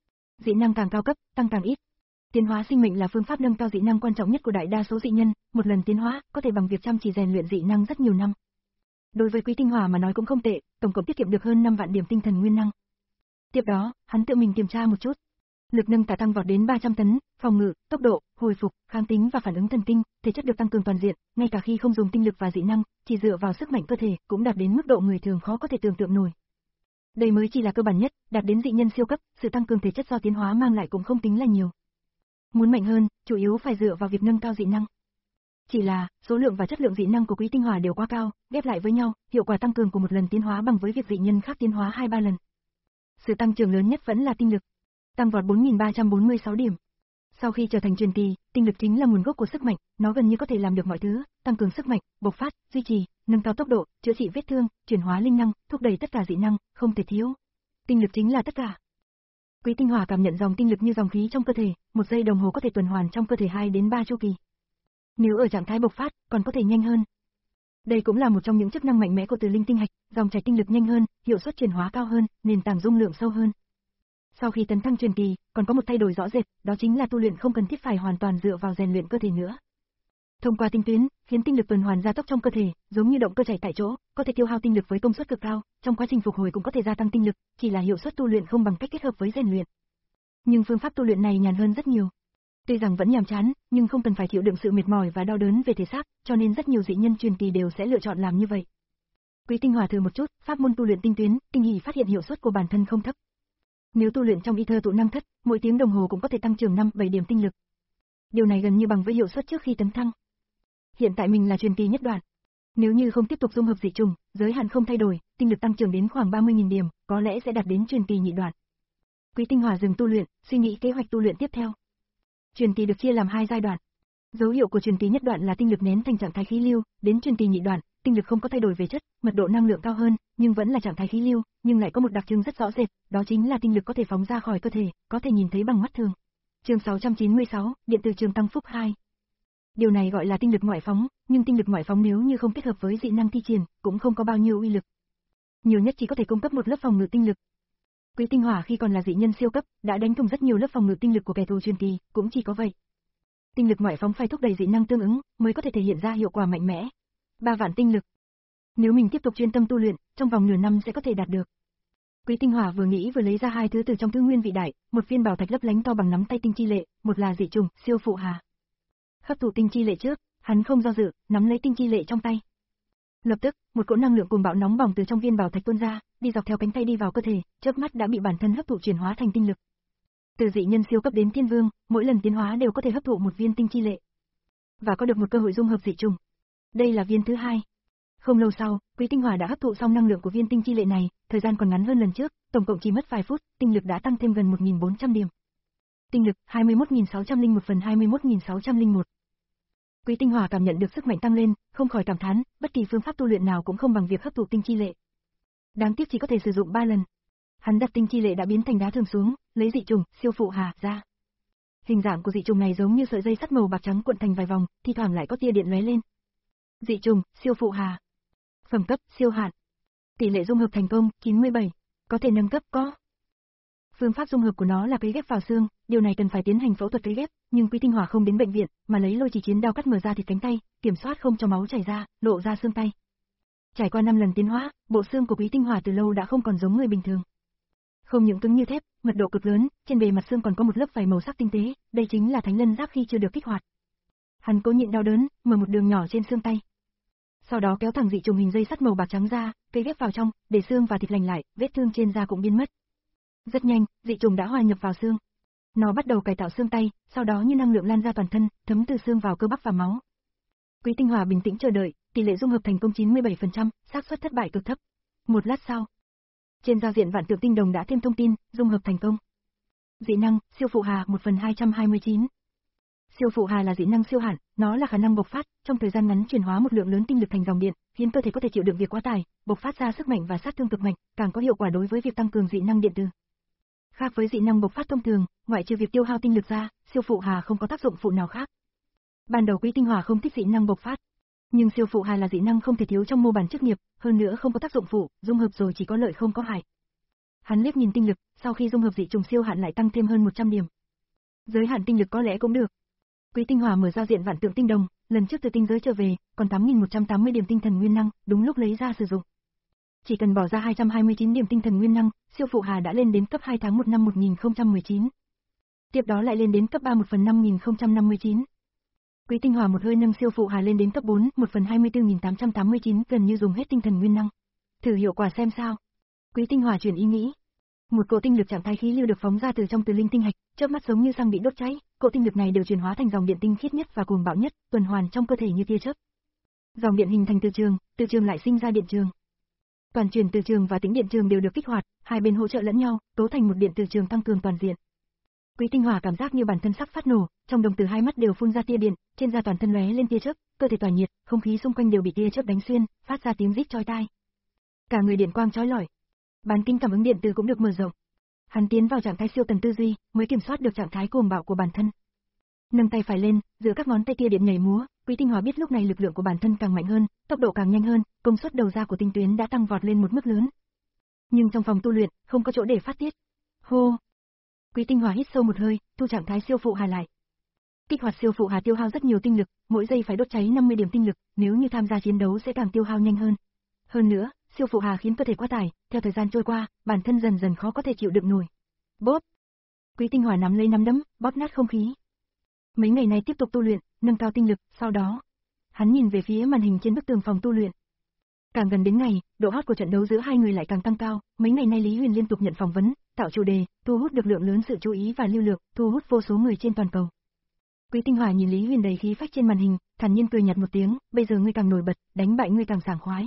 Speaker 1: Dị năng càng cao cấp, tăng càng ít. Tiến hóa sinh mệnh là phương pháp nâng cao dị năng quan trọng nhất của đại đa số dị nhân, một lần tiến hóa có thể bằng việc chăm chỉ rèn luyện dị năng rất nhiều năm. Đối với Quý Tinh Hỏa mà nói cũng không tệ, tổng cộng tiết kiệm được hơn năm vạn điểm tinh thần nguyên năng. Tiếp đó, hắn tự mình kiểm tra một chút. Lực nâng tạ tăng vọt đến ba trăm tấn, phòng ngự, tốc độ, hồi phục, kháng tính và phản ứng thần kinh, thể chất được tăng cường toàn diện, ngay cả khi không dùng tinh lực và dị năng, chỉ dựa vào sức mạnh cơ thể cũng đạt đến mức độ người thường khó có thể tưởng tượng nổi. Đây mới chỉ là cơ bản nhất, đạt đến dị nhân siêu cấp, sự tăng cường thể chất do tiến hóa mang lại cũng không tính là nhiều. Muốn mạnh hơn, chủ yếu phải dựa vào việc nâng cao dị năng. Chỉ là, số lượng và chất lượng dị năng của Quý Tinh Hỏa đều quá cao, ghép lại với nhau, hiệu quả tăng cường của một lần tiến hóa bằng với việc dị nhân khác tiến hóa hai ba lần. Sự tăng trưởng lớn nhất vẫn là tinh lực, tăng vọt bốn nghìn ba trăm bốn mươi sáu điểm. Sau khi trở thành truyền kỳ, tinh lực chính là nguồn gốc của sức mạnh, nó gần như có thể làm được mọi thứ, tăng cường sức mạnh, bộc phát, duy trì, nâng cao tốc độ, chữa trị vết thương, chuyển hóa linh năng, thúc đẩy tất cả dị năng, không thể thiếu. Tinh lực chính là tất cả. Quý Tinh Hỏa cảm nhận dòng tinh lực như dòng khí trong cơ thể, một giây đồng hồ có thể tuần hoàn trong cơ thể hai đến ba chu kỳ. Nếu ở trạng thái bộc phát, còn có thể nhanh hơn. Đây cũng là một trong những chức năng mạnh mẽ của Từ Linh tinh hạch, dòng chảy tinh lực nhanh hơn, hiệu suất chuyển hóa cao hơn, nền tảng dung lượng sâu hơn. Sau khi tấn thăng truyền kỳ, còn có một thay đổi rõ rệt, đó chính là tu luyện không cần thiết phải hoàn toàn dựa vào rèn luyện cơ thể nữa. Thông qua tinh tuyến, khiến tinh lực tuần hoàn gia tốc trong cơ thể, giống như động cơ chảy tại chỗ, có thể tiêu hao tinh lực với công suất cực cao, trong quá trình phục hồi cũng có thể gia tăng tinh lực, chỉ là hiệu suất tu luyện không bằng cách kết hợp với rèn luyện. Nhưng phương pháp tu luyện này nhàn hơn rất nhiều. Tuy rằng vẫn nhàm chán, nhưng không cần phải chịu đựng sự mệt mỏi và đau đớn về thể xác, cho nên rất nhiều dị nhân truyền kỳ đều sẽ lựa chọn làm như vậy. Quý Tinh Hỏa thử một chút, pháp môn tu luyện tinh tuyến, kinh hỉ phát hiện hiệu suất của bản thân không thấp. Nếu tu luyện trong y thơ tụ năng thất, mỗi tiếng đồng hồ cũng có thể tăng trưởng năm bảy điểm tinh lực. Điều này gần như bằng với hiệu suất trước khi tấn thăng. Hiện tại mình là truyền kỳ nhất đoạn. Nếu như không tiếp tục dung hợp dị trùng, giới hạn không thay đổi, tinh lực tăng trưởng đến khoảng ba mươi nghìn điểm, có lẽ sẽ đạt đến truyền kỳ nhị đoạn. Quý Tinh Hỏa dừng tu luyện, suy nghĩ kế hoạch tu luyện tiếp theo. Truyền kỳ được chia làm hai giai đoạn. Dấu hiệu của truyền kỳ nhất đoạn là tinh lực nén thành trạng thái khí lưu, đến truyền kỳ nhị đoạn, tinh lực không có thay đổi về chất, mật độ năng lượng cao hơn, nhưng vẫn là trạng thái khí lưu, nhưng lại có một đặc trưng rất rõ rệt, đó chính là tinh lực có thể phóng ra khỏi cơ thể, có thể nhìn thấy bằng mắt thường. Chương sáu trăm chín mươi sáu, điện từ trường tăng phúc hai. Điều này gọi là tinh lực ngoại phóng, nhưng tinh lực ngoại phóng nếu như không kết hợp với dị năng thi triển, cũng không có bao nhiêu uy lực. Nhiều nhất chỉ có thể cung cấp một lớp phòng ngự tinh lực. Quý Tinh Hỏa khi còn là dị nhân siêu cấp, đã đánh thủng rất nhiều lớp phòng ngự tinh lực của kẻ thù truyền kỳ, cũng chỉ có vậy. Tinh lực ngoại phóng phải thúc đẩy dị năng tương ứng, mới có thể thể hiện ra hiệu quả mạnh mẽ. Ba vạn tinh lực. Nếu mình tiếp tục chuyên tâm tu luyện, trong vòng nửa năm sẽ có thể đạt được. Quý Tinh Hỏa vừa nghĩ vừa lấy ra hai thứ từ trong thứ nguyên vị đại, một viên bảo thạch lấp lánh to bằng nắm tay tinh chi lệ, một là dị trùng, siêu phụ hà. Hấp thụ tinh chi lệ trước, hắn không do dự, nắm lấy tinh chi lệ trong tay. Lập tức, một cỗ năng lượng cuồng bạo nóng bỏng từ trong viên bảo thạch tuôn ra, đi dọc theo cánh tay đi vào cơ thể, chớp mắt đã bị bản thân hấp thụ chuyển hóa thành tinh lực. Từ dị nhân siêu cấp đến thiên vương, mỗi lần tiến hóa đều có thể hấp thụ một viên tinh chi lệ, và có được một cơ hội dung hợp dị trùng. Đây là viên thứ hai. Không lâu sau, Quý Tinh Hỏa đã hấp thụ xong năng lượng của viên tinh chi lệ này, thời gian còn ngắn hơn lần trước, tổng cộng chỉ mất vài phút, tinh lực đã tăng thêm gần một nghìn bốn trăm điểm. Tinh lực hai mươi mốt nghìn sáu trăm lẻ một phần hai mươi mốt nghìn sáu trăm lẻ một. Quý Tinh Hỏa cảm nhận được sức mạnh tăng lên, không khỏi cảm thán, bất kỳ phương pháp tu luyện nào cũng không bằng việc hấp thụ tinh chi lệ. Đáng tiếc chỉ có thể sử dụng ba lần. Hắn đặt tinh chi lệ đã biến thành đá thường xuống, lấy dị trùng, siêu phụ hà ra. Hình dạng của dị trùng này giống như sợi dây sắt màu bạc trắng cuộn thành vài vòng, thi thoảng lại có tia điện lóe lên. Dị trùng, siêu phụ hà. Phẩm cấp, siêu hạn. Tỷ lệ dung hợp thành công, chín mươi bảy. Có thể nâng cấp có. Phương pháp dung hợp của nó là cấy ghép vào xương, điều này cần phải tiến hành phẫu thuật cấy ghép, nhưng Quý Tinh Hỏa không đến bệnh viện, mà lấy lôi chỉ chiến đao cắt mở ra thịt cánh tay, kiểm soát không cho máu chảy ra, lộ ra xương tay. Trải qua năm lần tiến hóa, bộ xương của Quý Tinh Hỏa từ lâu đã không còn giống người bình thường. Không những cứng như thép, mật độ cực lớn, trên bề mặt xương còn có một lớp vảy màu sắc tinh tế, đây chính là thánh lân giáp khi chưa được kích hoạt. Hắn cố nhịn đau đớn, mở một đường nhỏ trên xương tay. Sau đó kéo thẳng dị trùng hình dây sắt màu bạc trắng ra, cấy ghép vào trong, để xương và thịt lành lại, vết thương trên da cũng biến mất. Rất nhanh, dị trùng đã hòa nhập vào xương. Nó bắt đầu cải tạo xương tay, sau đó như năng lượng lan ra toàn thân, thấm từ xương vào cơ bắp và máu. Quý Tinh Hỏa bình tĩnh chờ đợi, tỷ lệ dung hợp thành công chín mươi bảy phần trăm, xác suất thất bại cực thấp. Một lát sau, trên giao diện vạn tượng tinh đồng đã thêm thông tin, dung hợp thành công. Dị năng, siêu phụ hà một phần hai trăm hai mươi chín. Siêu phụ hà là dị năng siêu hạn, nó là khả năng bộc phát, trong thời gian ngắn chuyển hóa một lượng lớn tinh lực thành dòng điện, khiến cơ thể có thể chịu đựng việc quá tải, bộc phát ra sức mạnh và sát thương cực mạnh, càng có hiệu quả đối với việc tăng cường dị năng điện từ. Khác với dị năng bộc phát thông thường, ngoại trừ việc tiêu hao tinh lực ra, siêu phụ hà không có tác dụng phụ nào khác. Ban đầu Quý Tinh Hỏa không thích dị năng bộc phát, nhưng siêu phụ hà là dị năng không thể thiếu trong mô bản chức nghiệp, hơn nữa không có tác dụng phụ, dung hợp rồi chỉ có lợi không có hại. Hắn liếc nhìn tinh lực, sau khi dung hợp dị trùng siêu hạn lại tăng thêm hơn một trăm điểm. Giới hạn tinh lực có lẽ cũng được. Quý Tinh Hỏa mở giao diện vạn tượng tinh đồng, lần trước từ tinh giới trở về, còn tám nghìn một trăm tám mươi điểm tinh thần nguyên năng, đúng lúc lấy ra sử dụng. Chỉ cần bỏ ra hai trăm hai mươi chín điểm tinh thần nguyên năng, siêu phụ hà đã lên đến cấp hai tháng một năm một nghìn không trăm mười chín. Tiếp đó lại lên đến cấp ba một phần năm nghìn không trăm năm mươi chín. Quý Tinh Hỏa một hơi nâng siêu phụ hà lên đến cấp bốn, một phần hai mươi tư nghìn tám trăm tám mươi chín, gần như dùng hết tinh thần nguyên năng. Thử hiệu quả xem sao. Quý Tinh Hỏa chuyển ý nghĩ. Một cỗ tinh lực trạng thái khí lưu được phóng ra từ trong từ linh tinh hạch, chớp mắt giống như xăng bị đốt cháy, cỗ tinh lực này đều chuyển hóa thành dòng điện tinh khiết nhất và cuồng bạo nhất, tuần hoàn trong cơ thể như tia chớp. Dòng điện hình thành từ trường, từ trường lại sinh ra điện trường. Toàn truyền từ trường và tĩnh điện trường đều được kích hoạt, hai bên hỗ trợ lẫn nhau, tố thành một điện từ trường tăng cường toàn diện. Quý Tinh Hỏa cảm giác như bản thân sắp phát nổ, trong đồng tử hai mắt đều phun ra tia điện, trên da toàn thân lóe lên tia chớp, cơ thể tỏa nhiệt, không khí xung quanh đều bị tia chớp đánh xuyên, phát ra tiếng rít chói tai. Cả người điện quang chói lọi. Bán kinh cảm ứng điện từ cũng được mở rộng. Hắn tiến vào trạng thái siêu tần tư duy, mới kiểm soát được trạng thái cuồng bạo của bản thân. Nâng tay phải lên, giữa các ngón tay tia điện nhảy múa, Quý Tinh Hỏa biết lúc này lực lượng của bản thân càng mạnh hơn, tốc độ càng nhanh hơn, công suất đầu ra của tinh tuyến đã tăng vọt lên một mức lớn. Nhưng trong phòng tu luyện, không có chỗ để phát tiết. Hô. Quý Tinh Hỏa hít sâu một hơi, thu trạng thái siêu phụ hà lại. Kích hoạt siêu phụ hà tiêu hao rất nhiều tinh lực, mỗi giây phải đốt cháy năm mươi điểm tinh lực, nếu như tham gia chiến đấu sẽ càng tiêu hao nhanh hơn. Hơn nữa, siêu phụ hà khiến cơ thể quá tải, theo thời gian trôi qua, bản thân dần dần khó có thể chịu đựng nổi. Bóp. Quý Tinh Hỏa nắm lấy nắm đấm, bóp nát không khí. Mấy ngày nay tiếp tục tu luyện, nâng cao tinh lực, sau đó, hắn nhìn về phía màn hình trên bức tường phòng tu luyện. Càng gần đến ngày, độ hot của trận đấu giữa hai người lại càng tăng cao, mấy ngày nay Lý Huyền liên tục nhận phỏng vấn, tạo chủ đề, thu hút được lượng lớn sự chú ý và lưu lượng, thu hút vô số người trên toàn cầu. Quý Tinh Hỏa nhìn Lý Huyền đầy khí phách trên màn hình, thản nhiên cười nhạt một tiếng, bây giờ ngươi càng nổi bật, đánh bại ngươi càng sảng khoái.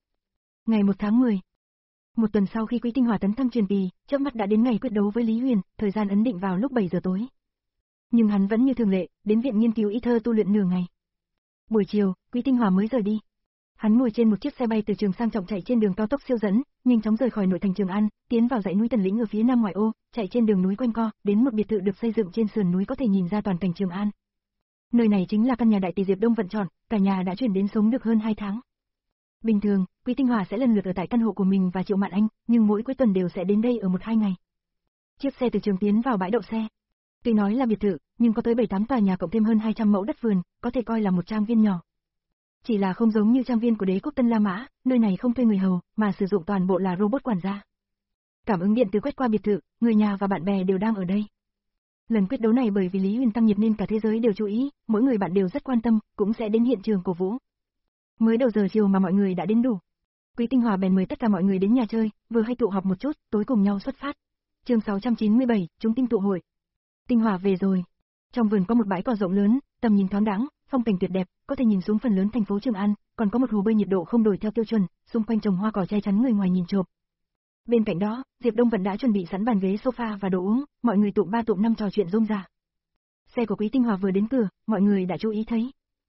Speaker 1: Ngày một tháng mười. Một tuần sau khi Quý Tinh Hỏa tấn thăng truyền kỳ, chớp mắt đã đến ngày quyết đấu với Lý Huyền, thời gian ấn định vào lúc bảy giờ tối. Nhưng hắn vẫn như thường lệ, đến viện nghiên cứu y thơ tu luyện nửa ngày. Buổi chiều, Quý Tinh Hỏa mới rời đi. Hắn ngồi trên một chiếc xe bay từ Trường sang trọng chạy trên đường cao tốc siêu dẫn, nhanh chóng rời khỏi nội thành Trường An, tiến vào dãy núi Tần Lĩnh ở phía nam ngoại ô, chạy trên đường núi quanh co, đến một biệt thự được xây dựng trên sườn núi có thể nhìn ra toàn cảnh Trường An. Nơi này chính là căn nhà đại tỷ Diệp Đông vận chọn, cả nhà đã chuyển đến sống được hơn hai tháng. Bình thường, Quý Tinh Hỏa sẽ lần lượt ở tại căn hộ của mình và Triệu Mạn Anh, nhưng mỗi cuối tuần đều sẽ đến đây ở một hai ngày. Chiếc xe từ Trường tiến vào bãi đậu xe. Tuy nói là biệt thự, nhưng có tới bảy tám tòa nhà cộng thêm hơn hai trăm mẫu đất vườn, có thể coi là một trang viên nhỏ. Chỉ là không giống như trang viên của đế quốc Tân La Mã, nơi này không thuê người hầu, mà sử dụng toàn bộ là robot quản gia. Cảm ứng điện từ quét qua biệt thự, người nhà và bạn bè đều đang ở đây. Lần quyết đấu này bởi vì Lý Huyền tăng nhiệt nên cả thế giới đều chú ý, mỗi người bạn đều rất quan tâm, cũng sẽ đến hiện trường cổ vũ. Mới đầu giờ chiều mà mọi người đã đến đủ. Quý Tinh Hỏa bèn mời tất cả mọi người đến nhà chơi, vừa hay tụ họp một chút, tối cùng nhau xuất phát. Chương sáu trăm chín mươi bảy, chúng tinh tụ hội. Tinh Hỏa về rồi. Trong vườn có một bãi cỏ rộng lớn, tầm nhìn thoáng đãng, phong cảnh tuyệt đẹp, có thể nhìn xuống phần lớn thành phố Trường An, còn có một hồ bơi nhiệt độ không đổi theo tiêu chuẩn, xung quanh trồng hoa cỏ che chắn người ngoài nhìn trộm. Bên cạnh đó, Diệp Đông vẫn đã chuẩn bị sẵn bàn ghế sofa và đồ uống, mọi người tụm ba tụm năm trò chuyện rôm rả. Xe của Quý Tinh Hỏa vừa đến cửa, mọi người đã chú ý thấy.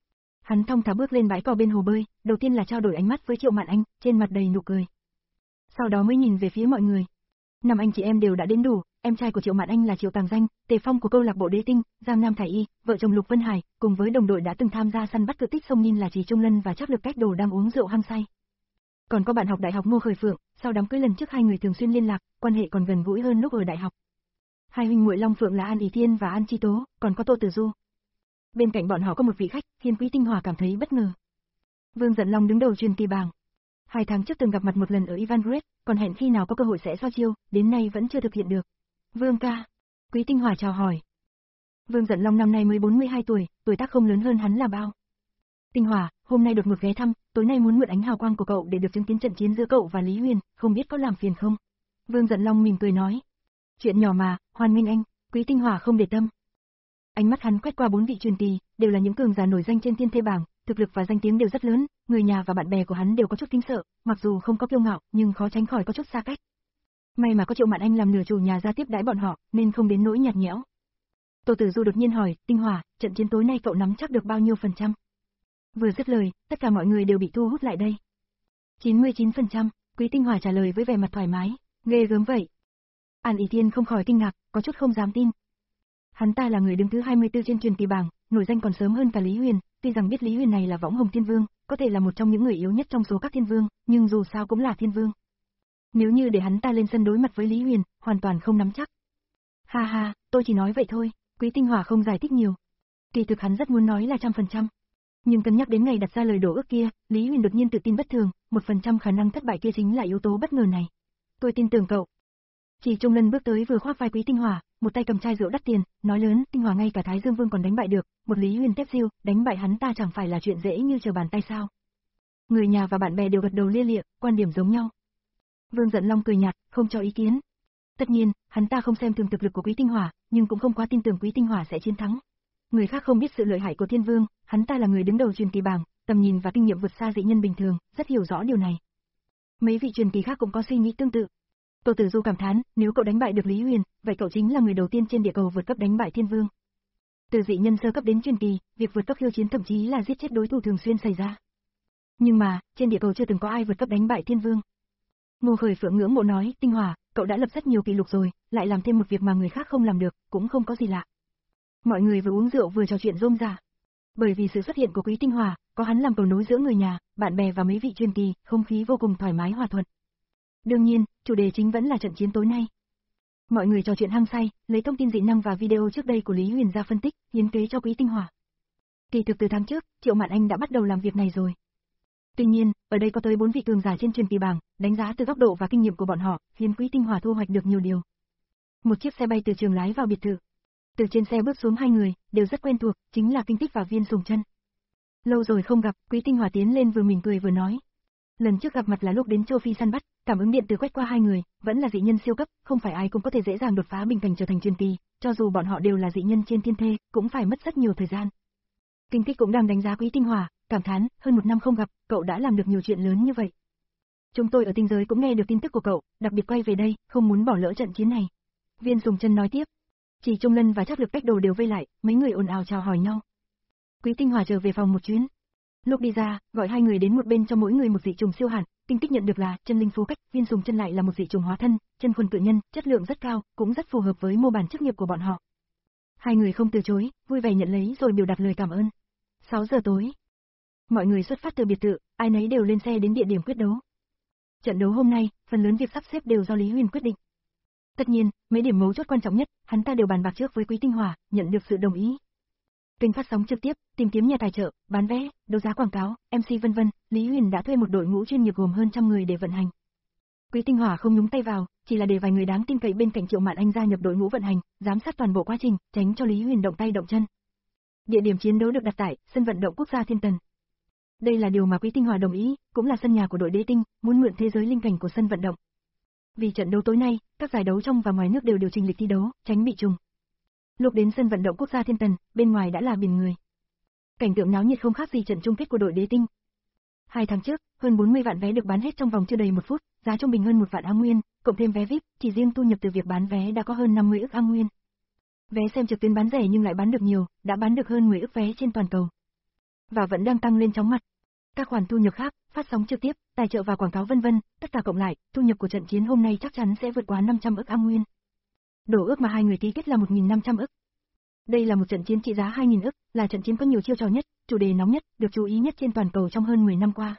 Speaker 1: Hắn thong thả bước lên bãi cỏ bên hồ bơi, đầu tiên là trao đổi ánh mắt với Triệu Mạn Anh, trên mặt đầy nụ cười. Sau đó mới nhìn về phía mọi người. Năm anh chị em đều đã đến đủ, em trai của Triệu Mạn Anh là Triệu Tàng Danh, Tề Phong của câu lạc bộ Đế Tinh, Giang Nam Thải Y, vợ chồng Lục Vân Hải, cùng với đồng đội đã từng tham gia săn bắt cự tích sông Ninh là Trì Trung Lân và Trác Lực Cách Đồ đang uống rượu hăng say. Còn có bạn học đại học Ngô Khởi Phượng, sau đám cưới lần trước hai người thường xuyên liên lạc, quan hệ còn gần gũi hơn lúc ở đại học. Hai huynh muội Long Phượng là An Ý Thiên và An Chi Tố, còn có Tô Tử Du. Bên cạnh bọn họ có một vị khách, khiến Quý Tinh Hòa cảm thấy bất ngờ. Vương Dận Long đứng đầu truyền kỳ bảng. Hai tháng trước từng gặp mặt một lần ở Ivan Gret, còn hẹn khi nào có cơ hội sẽ so chiêu, đến nay vẫn chưa thực hiện được. Vương ca. Quý Tinh Hòa chào hỏi. Vương Dận Long năm nay mới bốn mươi hai tuổi, tuổi tác không lớn hơn hắn là bao. Tinh Hòa, hôm nay đột ngột ghé thăm, tối nay muốn mượn ánh hào quang của cậu để được chứng kiến trận chiến giữa cậu và Lý Huyền, không biết có làm phiền không? Vương Dận Long mỉm cười nói. Chuyện nhỏ mà, hoan nghênh anh. Quý Tinh Hòa không để tâm. Ánh mắt hắn quét qua bốn vị truyền kỳ, đều là những cường giả nổi danh trên thiên thê bảng, thực lực và danh tiếng đều rất lớn, người nhà và bạn bè của hắn đều có chút kính sợ, mặc dù không có kiêu ngạo, nhưng khó tránh khỏi có chút xa cách. May mà có Triệu Mạn Anh làm nửa chủ nhà ra tiếp đãi bọn họ, nên không đến nỗi nhạt nhẽo. Tô Tử Du đột nhiên hỏi, Tinh Hòa, trận chiến tối nay cậu nắm chắc được bao nhiêu phần trăm? Vừa dứt lời, tất cả mọi người đều bị thu hút lại đây. chín mươi chín phần trăm, Quý Tinh Hòa trả lời với vẻ mặt thoải mái, ghê gớm vậy. An Ý Thiên không khỏi kinh ngạc, có chút không dám tin. Hắn ta là người đứng thứ hai mươi tư trên truyền kỳ bảng, nổi danh còn sớm hơn cả Lý Huyền, tuy rằng biết Lý Huyền này là Võng Hồng Thiên Vương, có thể là một trong những người yếu nhất trong số các thiên vương, nhưng dù sao cũng là thiên vương. Nếu như để hắn ta lên sân đối mặt với Lý Huyền, hoàn toàn không nắm chắc. Ha ha, tôi chỉ nói vậy thôi, Quý Tinh Hòa không giải thích nhiều. Kỳ thực hắn rất muốn nói là trăm phần trăm. Nhưng cân nhắc đến ngày đặt ra lời đổ ước kia, Lý Huyền đột nhiên tự tin bất thường, một phần trăm khả năng thất bại kia chính là yếu tố bất ngờ này. Tôi tin tưởng cậu. Chỉ Trung Lân bước tới vừa khoác vai Quý Tinh Hòa, một tay cầm chai rượu đắt tiền, nói lớn, Tinh Hòa ngay cả Thái Dương Vương còn đánh bại được, một Lý Huyền tép siêu, đánh bại hắn ta chẳng phải là chuyện dễ như trở bàn tay sao? Người nhà và bạn bè đều gật đầu lia lịa, quan điểm giống nhau. Vương Dận Long cười nhạt, không cho ý kiến. Tất nhiên, hắn ta không xem thường thực lực của Quý Tinh Hòa, nhưng cũng không quá tin tưởng Quý Tinh Hòa sẽ chiến thắng. Người khác không biết sự lợi hại của Thiên Vương, hắn ta là người đứng đầu truyền kỳ bảng, tầm nhìn và kinh nghiệm vượt xa dị nhân bình thường, rất hiểu rõ điều này. Mấy vị truyền kỳ khác cũng có suy nghĩ tương tự. Tô Tử Du cảm thán, nếu cậu đánh bại được Lý Huyền, vậy cậu chính là người đầu tiên trên địa cầu vượt cấp đánh bại Thiên Vương. Từ dị nhân sơ cấp đến truyền kỳ, việc vượt cấp khiêu chiến thậm chí là giết chết đối thủ thường xuyên xảy ra. Nhưng mà, trên địa cầu chưa từng có ai vượt cấp đánh bại Thiên Vương. Ngô Khởi Phượng ngưỡng mộ nói, Tinh Hòa, cậu đã lập rất nhiều kỷ lục rồi, lại làm thêm một việc mà người khác không làm được, cũng không có gì lạ. Mọi người vừa uống rượu vừa trò chuyện rôm rả. Bởi vì sự xuất hiện của Quý Tinh Hòa, có hắn làm cầu nối giữa người nhà, bạn bè và mấy vị truyền kỳ, không khí vô cùng thoải mái hòa thuận. Đương nhiên, chủ đề chính vẫn là trận chiến tối nay. Mọi người trò chuyện hăng say, lấy thông tin dị năng và video trước đây của Lý Huyền ra phân tích, hiến kế cho Quý Tinh Hòa. Kỳ thực từ tháng trước, Triệu Mạn Anh đã bắt đầu làm việc này rồi. Tuy nhiên, ở đây có tới bốn vị cường giả trên truyền kỳ bảng, đánh giá từ góc độ và kinh nghiệm của bọn họ, khiến Quý Tinh Hòa thu hoạch được nhiều điều. Một chiếc xe bay từ trường lái vào biệt thự. Từ trên xe bước xuống hai người, đều rất quen thuộc, chính là Kinh Tích và Viên Sùng Chân. Lâu rồi không gặp, Quý Tinh Hòa tiến lên vừa mỉm cười vừa nói. Lần trước gặp mặt là lúc đến châu Phi săn bắt, cảm ứng điện từ quét qua hai người, vẫn là dị nhân siêu cấp, không phải ai cũng có thể dễ dàng đột phá bình cảnh trở thành truyền kỳ, cho dù bọn họ đều là dị nhân trên thiên thê, cũng phải mất rất nhiều thời gian. Kinh Tích cũng đang đánh giá Quý Tinh Hòa, cảm thán, hơn một năm không gặp, cậu đã làm được nhiều chuyện lớn như vậy. Chúng tôi ở tinh giới cũng nghe được tin tức của cậu, đặc biệt quay về đây, không muốn bỏ lỡ trận chiến này. Viên Sùng Chân nói tiếp. Chỉ Trung Lân và Trác Lực Cách Đồ đều vây lại, mấy người ồn ào chào hỏi nhau. Quý Tinh Hòa trở về phòng một chuyến. Lúc đi ra, gọi hai người đến một bên cho mỗi người một dị trùng siêu hạn, Kinh Tích nhận được là chân linh phú cách, Viên Sùng Chân lại là một dị trùng hóa thân, chân khuôn cự nhân, chất lượng rất cao, cũng rất phù hợp với mô bản chức nghiệp của bọn họ. Hai người không từ chối, vui vẻ nhận lấy rồi biểu đạt lời cảm ơn. sáu giờ tối. Mọi người xuất phát từ biệt thự, ai nấy đều lên xe đến địa điểm quyết đấu. Trận đấu hôm nay, phần lớn việc sắp xếp đều do Lý Huyền quyết định. Tất nhiên, mấy điểm mấu chốt quan trọng nhất, hắn ta đều bàn bạc trước với Quý Tinh Hòa, nhận được sự đồng ý. Kênh phát sóng trực tiếp, tìm kiếm nhà tài trợ, bán vé, đấu giá quảng cáo, em xê vân vân, Lý Huyền đã thuê một đội ngũ chuyên nghiệp gồm hơn trăm người để vận hành. Quý Tinh Hòa không nhúng tay vào, chỉ là để vài người đáng tin cậy bên cạnh Triệu Mạn Anh gia nhập đội ngũ vận hành, giám sát toàn bộ quá trình, tránh cho Lý Huyền động tay động chân. Địa điểm chiến đấu được đặt tại sân vận động quốc gia Thiên Tần. Đây là điều mà Quý Tinh Hòa đồng ý, cũng là sân nhà của đội Đế Tinh, muốn mượn thế giới linh cảnh của sân vận động. Vì trận đấu tối nay, các giải đấu trong và ngoài nước đều điều chỉnh lịch thi đấu, tránh bị trùng. Lúc đến sân vận động quốc gia Thiên Tần, bên ngoài đã là biển người. Cảnh tượng náo nhiệt không khác gì trận chung kết của đội Đế Tinh. Hai tháng trước, hơn bốn mươi vạn vé được bán hết trong vòng chưa đầy một phút, giá trung bình hơn một vạn A Nguyên, cộng thêm vé vi ai pi, chỉ riêng thu nhập từ việc bán vé đã có hơn năm mươi ức A Nguyên. Vé xem trực tuyến bán rẻ nhưng lại bán được nhiều, đã bán được hơn mười ức vé trên toàn cầu. và vẫn đang tăng lên chóng mặt. Các khoản thu nhập khác, phát sóng trực tiếp, tài trợ và quảng cáo vân vân, tất cả cộng lại, thu nhập của trận chiến hôm nay chắc chắn sẽ vượt quá năm trăm ức am nguyên. Đổ ước mà hai người ký kết là một nghìn năm trăm ức. Đây là một trận chiến trị giá hai nghìn ức, là trận chiến có nhiều chiêu trò nhất, chủ đề nóng nhất, được chú ý nhất trên toàn cầu trong hơn mười năm qua.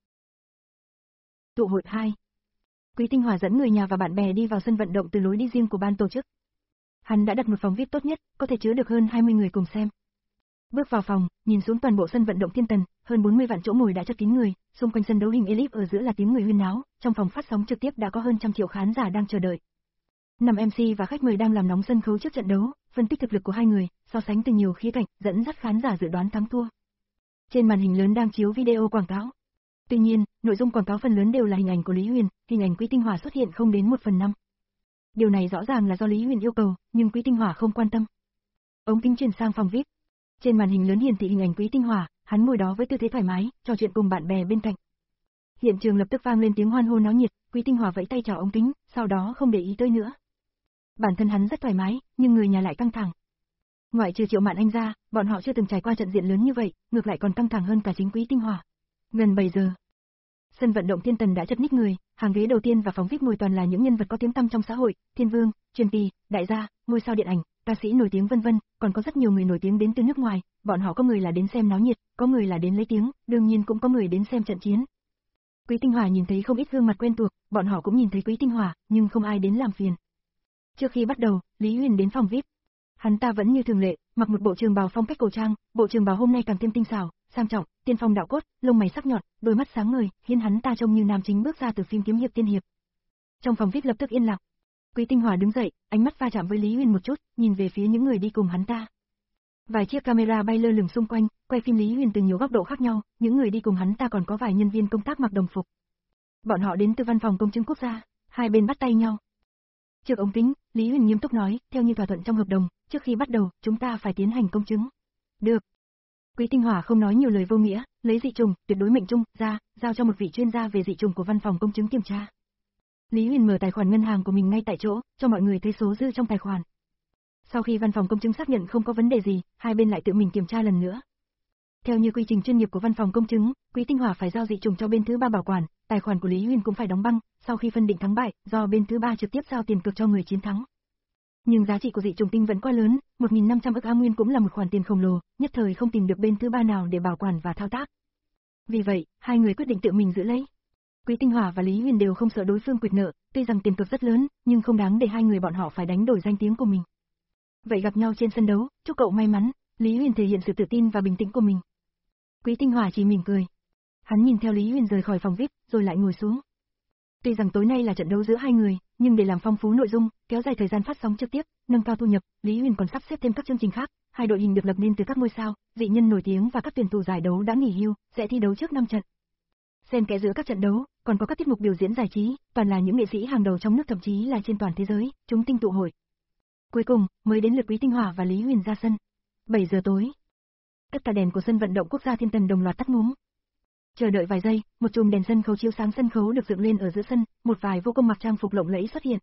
Speaker 1: Tụ hội hai. Quý Tinh Hỏa dẫn người nhà và bạn bè đi vào sân vận động từ lối đi riêng của ban tổ chức. Hắn đã đặt một phòng vi ai pi tốt nhất, có thể chứa được hơn hai mươi người cùng xem. Bước vào phòng, nhìn xuống toàn bộ sân vận động Thiên Tần, hơn bốn mươi vạn chỗ ngồi đã chật kín người, xung quanh sân đấu hình elip ở giữa là tiếng người huyên náo, trong phòng phát sóng trực tiếp đã có hơn trăm triệu khán giả đang chờ đợi. Năm em xê và khách mời đang làm nóng sân khấu trước trận đấu, phân tích thực lực của hai người, so sánh từ nhiều khía cạnh, dẫn dắt khán giả dự đoán thắng thua. Trên màn hình lớn đang chiếu video quảng cáo. Tuy nhiên, nội dung quảng cáo phần lớn đều là hình ảnh của Lý Huyền, hình ảnh Quý Tinh Hỏa xuất hiện không đến một phần năm. Điều này rõ ràng là do Lý Huyền yêu cầu, nhưng Quý Tinh Hỏa không quan tâm. Ống kính chuyển sang phòng vi ai pi. Trên màn hình lớn hiển thị hình ảnh Quý Tinh Hỏa, hắn ngồi đó với tư thế thoải mái, trò chuyện cùng bạn bè bên cạnh. Hiện trường lập tức vang lên tiếng hoan hô náo nhiệt, Quý Tinh Hỏa vẫy tay chào ống kính, sau đó không để ý tới nữa. Bản thân hắn rất thoải mái, nhưng người nhà lại căng thẳng. Ngoại trừ Triệu Mạn Anh ra, bọn họ chưa từng trải qua trận diện lớn như vậy, ngược lại còn căng thẳng hơn cả chính Quý Tinh Hỏa. Gần bảy giờ, sân vận động Thiên Tần đã chật ních người, hàng ghế đầu tiên và phòng vi ai pi ngồi toàn là những nhân vật có tiếng tăm trong xã hội, thiên vương, truyền kỳ, đại gia, ngôi sao điện ảnh, ca sĩ nổi tiếng vân vân, còn có rất nhiều người nổi tiếng đến từ nước ngoài, bọn họ có người là đến xem náo nhiệt, có người là đến lấy tiếng, đương nhiên cũng có người đến xem trận chiến. Quý Tinh Hỏa nhìn thấy không ít gương mặt quen thuộc, bọn họ cũng nhìn thấy Quý Tinh Hỏa, nhưng không ai đến làm phiền. Trước khi bắt đầu, Lý Huyền đến phòng vi ai pi. Hắn ta vẫn như thường lệ, mặc một bộ trường bào phong cách cổ trang, bộ trường bào hôm nay càng thêm tinh xảo, sang trọng, tiên phong đạo cốt, lông mày sắc nhọn, đôi mắt sáng ngời, khiến hắn ta trông như nam chính bước ra từ phim kiếm hiệp tiên hiệp. Trong phòng vi ai pi lập tức yên lặng. Quý Tinh Hỏa đứng dậy, ánh mắt va chạm với Lý Huyền một chút, nhìn về phía những người đi cùng hắn ta. Vài chiếc camera bay lơ lửng xung quanh, quay phim Lý Huyền từ nhiều góc độ khác nhau, những người đi cùng hắn ta còn có vài nhân viên công tác mặc đồng phục. Bọn họ đến từ văn phòng công chứng quốc gia, hai bên bắt tay nhau. Trước ống kính, Lý Huyền nghiêm túc nói, theo như thỏa thuận trong hợp đồng, trước khi bắt đầu, chúng ta phải tiến hành công chứng. Được. Quý Tinh Hỏa không nói nhiều lời vô nghĩa, lấy dị trùng, tuyệt đối mệnh trung, ra, giao cho một vị chuyên gia về dị trùng của văn phòng công chứng kiểm tra. Lý Huyền mở tài khoản ngân hàng của mình ngay tại chỗ, cho mọi người thấy số dư trong tài khoản. Sau khi văn phòng công chứng xác nhận không có vấn đề gì, hai bên lại tự mình kiểm tra lần nữa. Theo như quy trình chuyên nghiệp của văn phòng công chứng, Quý Tinh Hỏa phải giao dị trùng cho bên thứ ba bảo quản, tài khoản của Lý Huyền cũng phải đóng băng, sau khi phân định thắng bại, do bên thứ ba trực tiếp giao tiền cược cho người chiến thắng. Nhưng giá trị của dị trùng tinh vẫn quá lớn, một nghìn năm trăm ức am nguyên cũng là một khoản tiền khổng lồ, nhất thời không tìm được bên thứ ba nào để bảo quản và thao tác. Vì vậy, hai người quyết định tự mình giữ lấy. Quý Tinh Hỏa và Lý Huyền đều không sợ đối phương quyệt nợ, tuy rằng tiền cược rất lớn, nhưng không đáng để hai người bọn họ phải đánh đổi danh tiếng của mình. Vậy gặp nhau trên sân đấu, chúc cậu may mắn, Lý Huyền thể hiện sự tự tin và bình tĩnh của mình. Quý Tinh Hỏa chỉ mỉm cười. Hắn nhìn theo Lý Huyền rời khỏi phòng vi ai pi, rồi lại ngồi xuống. Tuy rằng tối nay là trận đấu giữa hai người, nhưng để làm phong phú nội dung, kéo dài thời gian phát sóng trực tiếp, nâng cao thu nhập, Lý Huyền còn sắp xếp thêm các chương trình khác. Hai đội hình được lập nên từ các ngôi sao, dị nhân nổi tiếng và các tuyển thủ giải đấu đã nghỉ hưu, sẽ thi đấu trước năm trận. Xen kẽ giữa các trận đấu, còn có các tiết mục biểu diễn giải trí, toàn là những nghệ sĩ hàng đầu trong nước thậm chí là trên toàn thế giới, chúng tinh tụ hội. Cuối cùng, mới đến lượt Quý Tinh Hỏa và Lý Huyền ra sân. bảy giờ tối. Tất cả đèn của sân vận động quốc gia Thiên Tần đồng loạt tắt ngúm. Chờ đợi vài giây, một chùm đèn sân khấu chiếu sáng sân khấu được dựng lên ở giữa sân, một vài vũ công mặc trang phục lộng lẫy xuất hiện.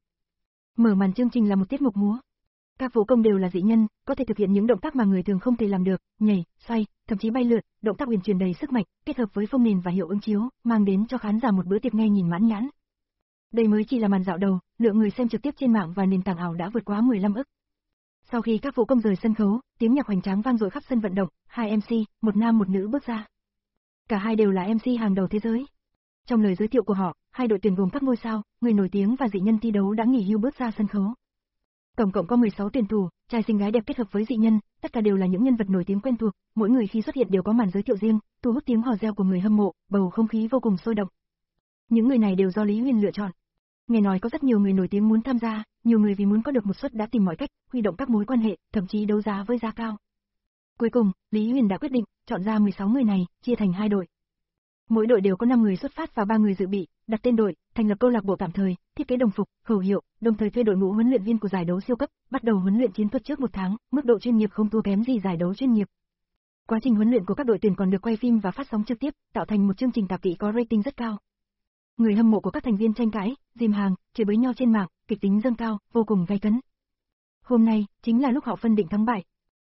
Speaker 1: Mở màn chương trình là một tiết mục múa. Các vũ công đều là dị nhân, có thể thực hiện những động tác mà người thường không thể làm được, nhảy, xoay, thậm chí bay lượn, động tác uyển chuyển đầy sức mạnh, kết hợp với phông nền và hiệu ứng chiếu, mang đến cho khán giả một bữa tiệc nghe nhìn mãn nhãn. Đây mới chỉ là màn dạo đầu, lượng người xem trực tiếp trên mạng và nền tảng ảo đã vượt quá mười lăm ức. Sau khi các vũ công rời sân khấu, tiếng nhạc hoành tráng vang dội khắp sân vận động, hai em xê, một nam một nữ bước ra. Cả hai đều là em xê hàng đầu thế giới. Trong lời giới thiệu của họ, hai đội tuyển gồm các ngôi sao, người nổi tiếng và dị nhân thi đấu đã nghỉ hưu bước ra sân khấu. Tổng cộng có mười sáu tuyển thủ, trai xinh gái đẹp kết hợp với dị nhân, tất cả đều là những nhân vật nổi tiếng quen thuộc, mỗi người khi xuất hiện đều có màn giới thiệu riêng, thu hút tiếng hò reo của người hâm mộ, bầu không khí vô cùng sôi động. Những người này đều do Lý Huyền lựa chọn. Nghe nói có rất nhiều người nổi tiếng muốn tham gia, nhiều người vì muốn có được một suất đã tìm mọi cách, huy động các mối quan hệ, thậm chí đấu giá với giá cao. Cuối cùng, Lý Huyền đã quyết định, chọn ra mười sáu người này, chia thành hai đội. Mỗi đội đều có năm người xuất phát và ba người dự bị, đặt tên đội, thành lập câu lạc bộ tạm thời, thiết kế đồng phục, khẩu hiệu, đồng thời thuê đội ngũ huấn luyện viên của giải đấu siêu cấp, bắt đầu huấn luyện chiến thuật trước một tháng, mức độ chuyên nghiệp không thua kém gì giải đấu chuyên nghiệp. Quá trình huấn luyện của các đội tuyển còn được quay phim và phát sóng trực tiếp, tạo thành một chương trình tạp kỹ có rating rất cao. Người hâm mộ của các thành viên tranh cãi, dìm hàng, chửi bới nhau trên mạng, kịch tính dâng cao, vô cùng gay cấn. Hôm nay chính là lúc họ phân định thắng bại.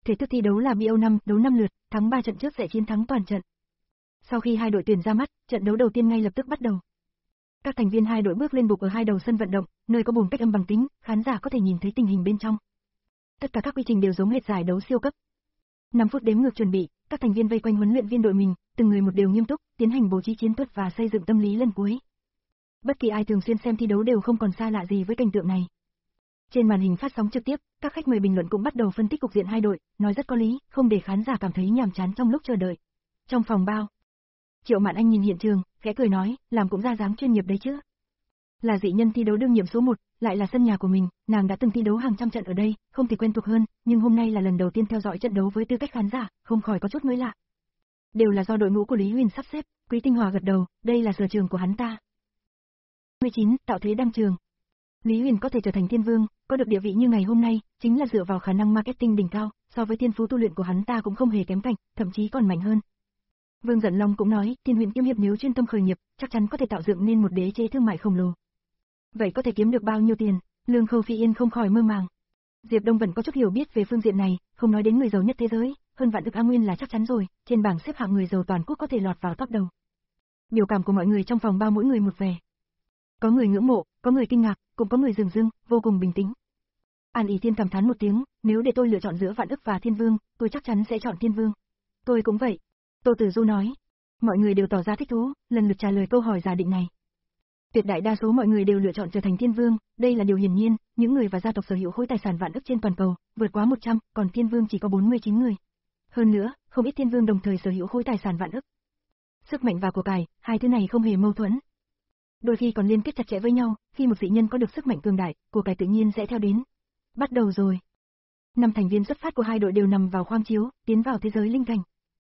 Speaker 1: Thể thức thi đấu là bi âu năm, đấu năm lượt, thắng ba trận trước sẽ chiến thắng toàn trận. Sau khi hai đội tuyển ra mắt, trận đấu đầu tiên ngay lập tức bắt đầu. Các thành viên hai đội bước lên bục ở hai đầu sân vận động, nơi có buồng cách âm bằng kính, khán giả có thể nhìn thấy tình hình bên trong. Tất cả các quy trình đều giống hệt giải đấu siêu cấp. năm phút đếm ngược chuẩn bị, các thành viên vây quanh huấn luyện viên đội mình, từng người một đều nghiêm túc, tiến hành bố trí chiến thuật và xây dựng tâm lý lần cuối. Bất kỳ ai thường xuyên xem thi đấu đều không còn xa lạ gì với cảnh tượng này. Trên màn hình phát sóng trực tiếp, các khách mời bình luận cũng bắt đầu phân tích cục diện hai đội, nói rất có lý, không để khán giả cảm thấy nhàm chán trong lúc chờ đợi. Trong phòng bao, Triệu Mạn Anh nhìn hiện trường, khẽ cười nói, làm cũng ra dáng chuyên nghiệp đấy chứ. Là dị nhân thi đấu đương nhiệm số một, lại là sân nhà của mình, nàng đã từng thi đấu hàng trăm trận ở đây, không thể quen thuộc hơn, nhưng hôm nay là lần đầu tiên theo dõi trận đấu với tư cách khán giả, không khỏi có chút mới lạ. Đều là do đội ngũ của Lý Huyền sắp xếp, Quý Tinh Hòa gật đầu, đây là sở trường của hắn ta. mười chín, tạo thế đăng trường. Lý Huyền có thể trở thành thiên vương, có được địa vị như ngày hôm nay, chính là dựa vào khả năng marketing đỉnh cao, so với thiên phú tu luyện của hắn ta cũng không hề kém cạnh, thậm chí còn mạnh hơn. Vương Dận Long cũng nói, Thiên Huyền kiếm hiệp nếu chuyên tâm khởi nghiệp, chắc chắn có thể tạo dựng nên một đế chế thương mại khổng lồ. Vậy có thể kiếm được bao nhiêu tiền? Lương Khâu Phi Yên không khỏi mơ màng. Diệp Đông vẫn có chút hiểu biết về phương diện này, không nói đến người giàu nhất thế giới, hơn vạn ức A Nguyên là chắc chắn rồi, trên bảng xếp hạng người giàu toàn quốc có thể lọt vào top đầu. Biểu cảm của mọi người trong phòng bao mỗi người một vẻ. Có người ngưỡng mộ, có người kinh ngạc, cũng có người dừng dưng, vô cùng bình tĩnh. An Ý Thiên cảm thán một tiếng, nếu để tôi lựa chọn giữa vạn ức và thiên vương, tôi chắc chắn sẽ chọn thiên vương. Tôi cũng vậy. Tô Tử Du nói. Mọi người đều tỏ ra thích thú, lần lượt trả lời câu hỏi giả định này. Tuyệt đại đa số mọi người đều lựa chọn trở thành thiên vương, đây là điều hiển nhiên, những người và gia tộc sở hữu khối tài sản vạn ức trên toàn cầu, vượt quá một trăm, còn thiên vương chỉ có bốn mươi chín người. Hơn nữa, không ít thiên vương đồng thời sở hữu khối tài sản vạn ức. Sức mạnh và của cải, hai thứ này không hề mâu thuẫn. Đôi khi còn liên kết chặt chẽ với nhau, khi một dị nhân có được sức mạnh cường đại, của cải tự nhiên sẽ theo đến. Bắt đầu rồi. Năm thành viên xuất phát của hai đội đều nằm vào khoang chiếu, tiến vào thế giới linh cảnh.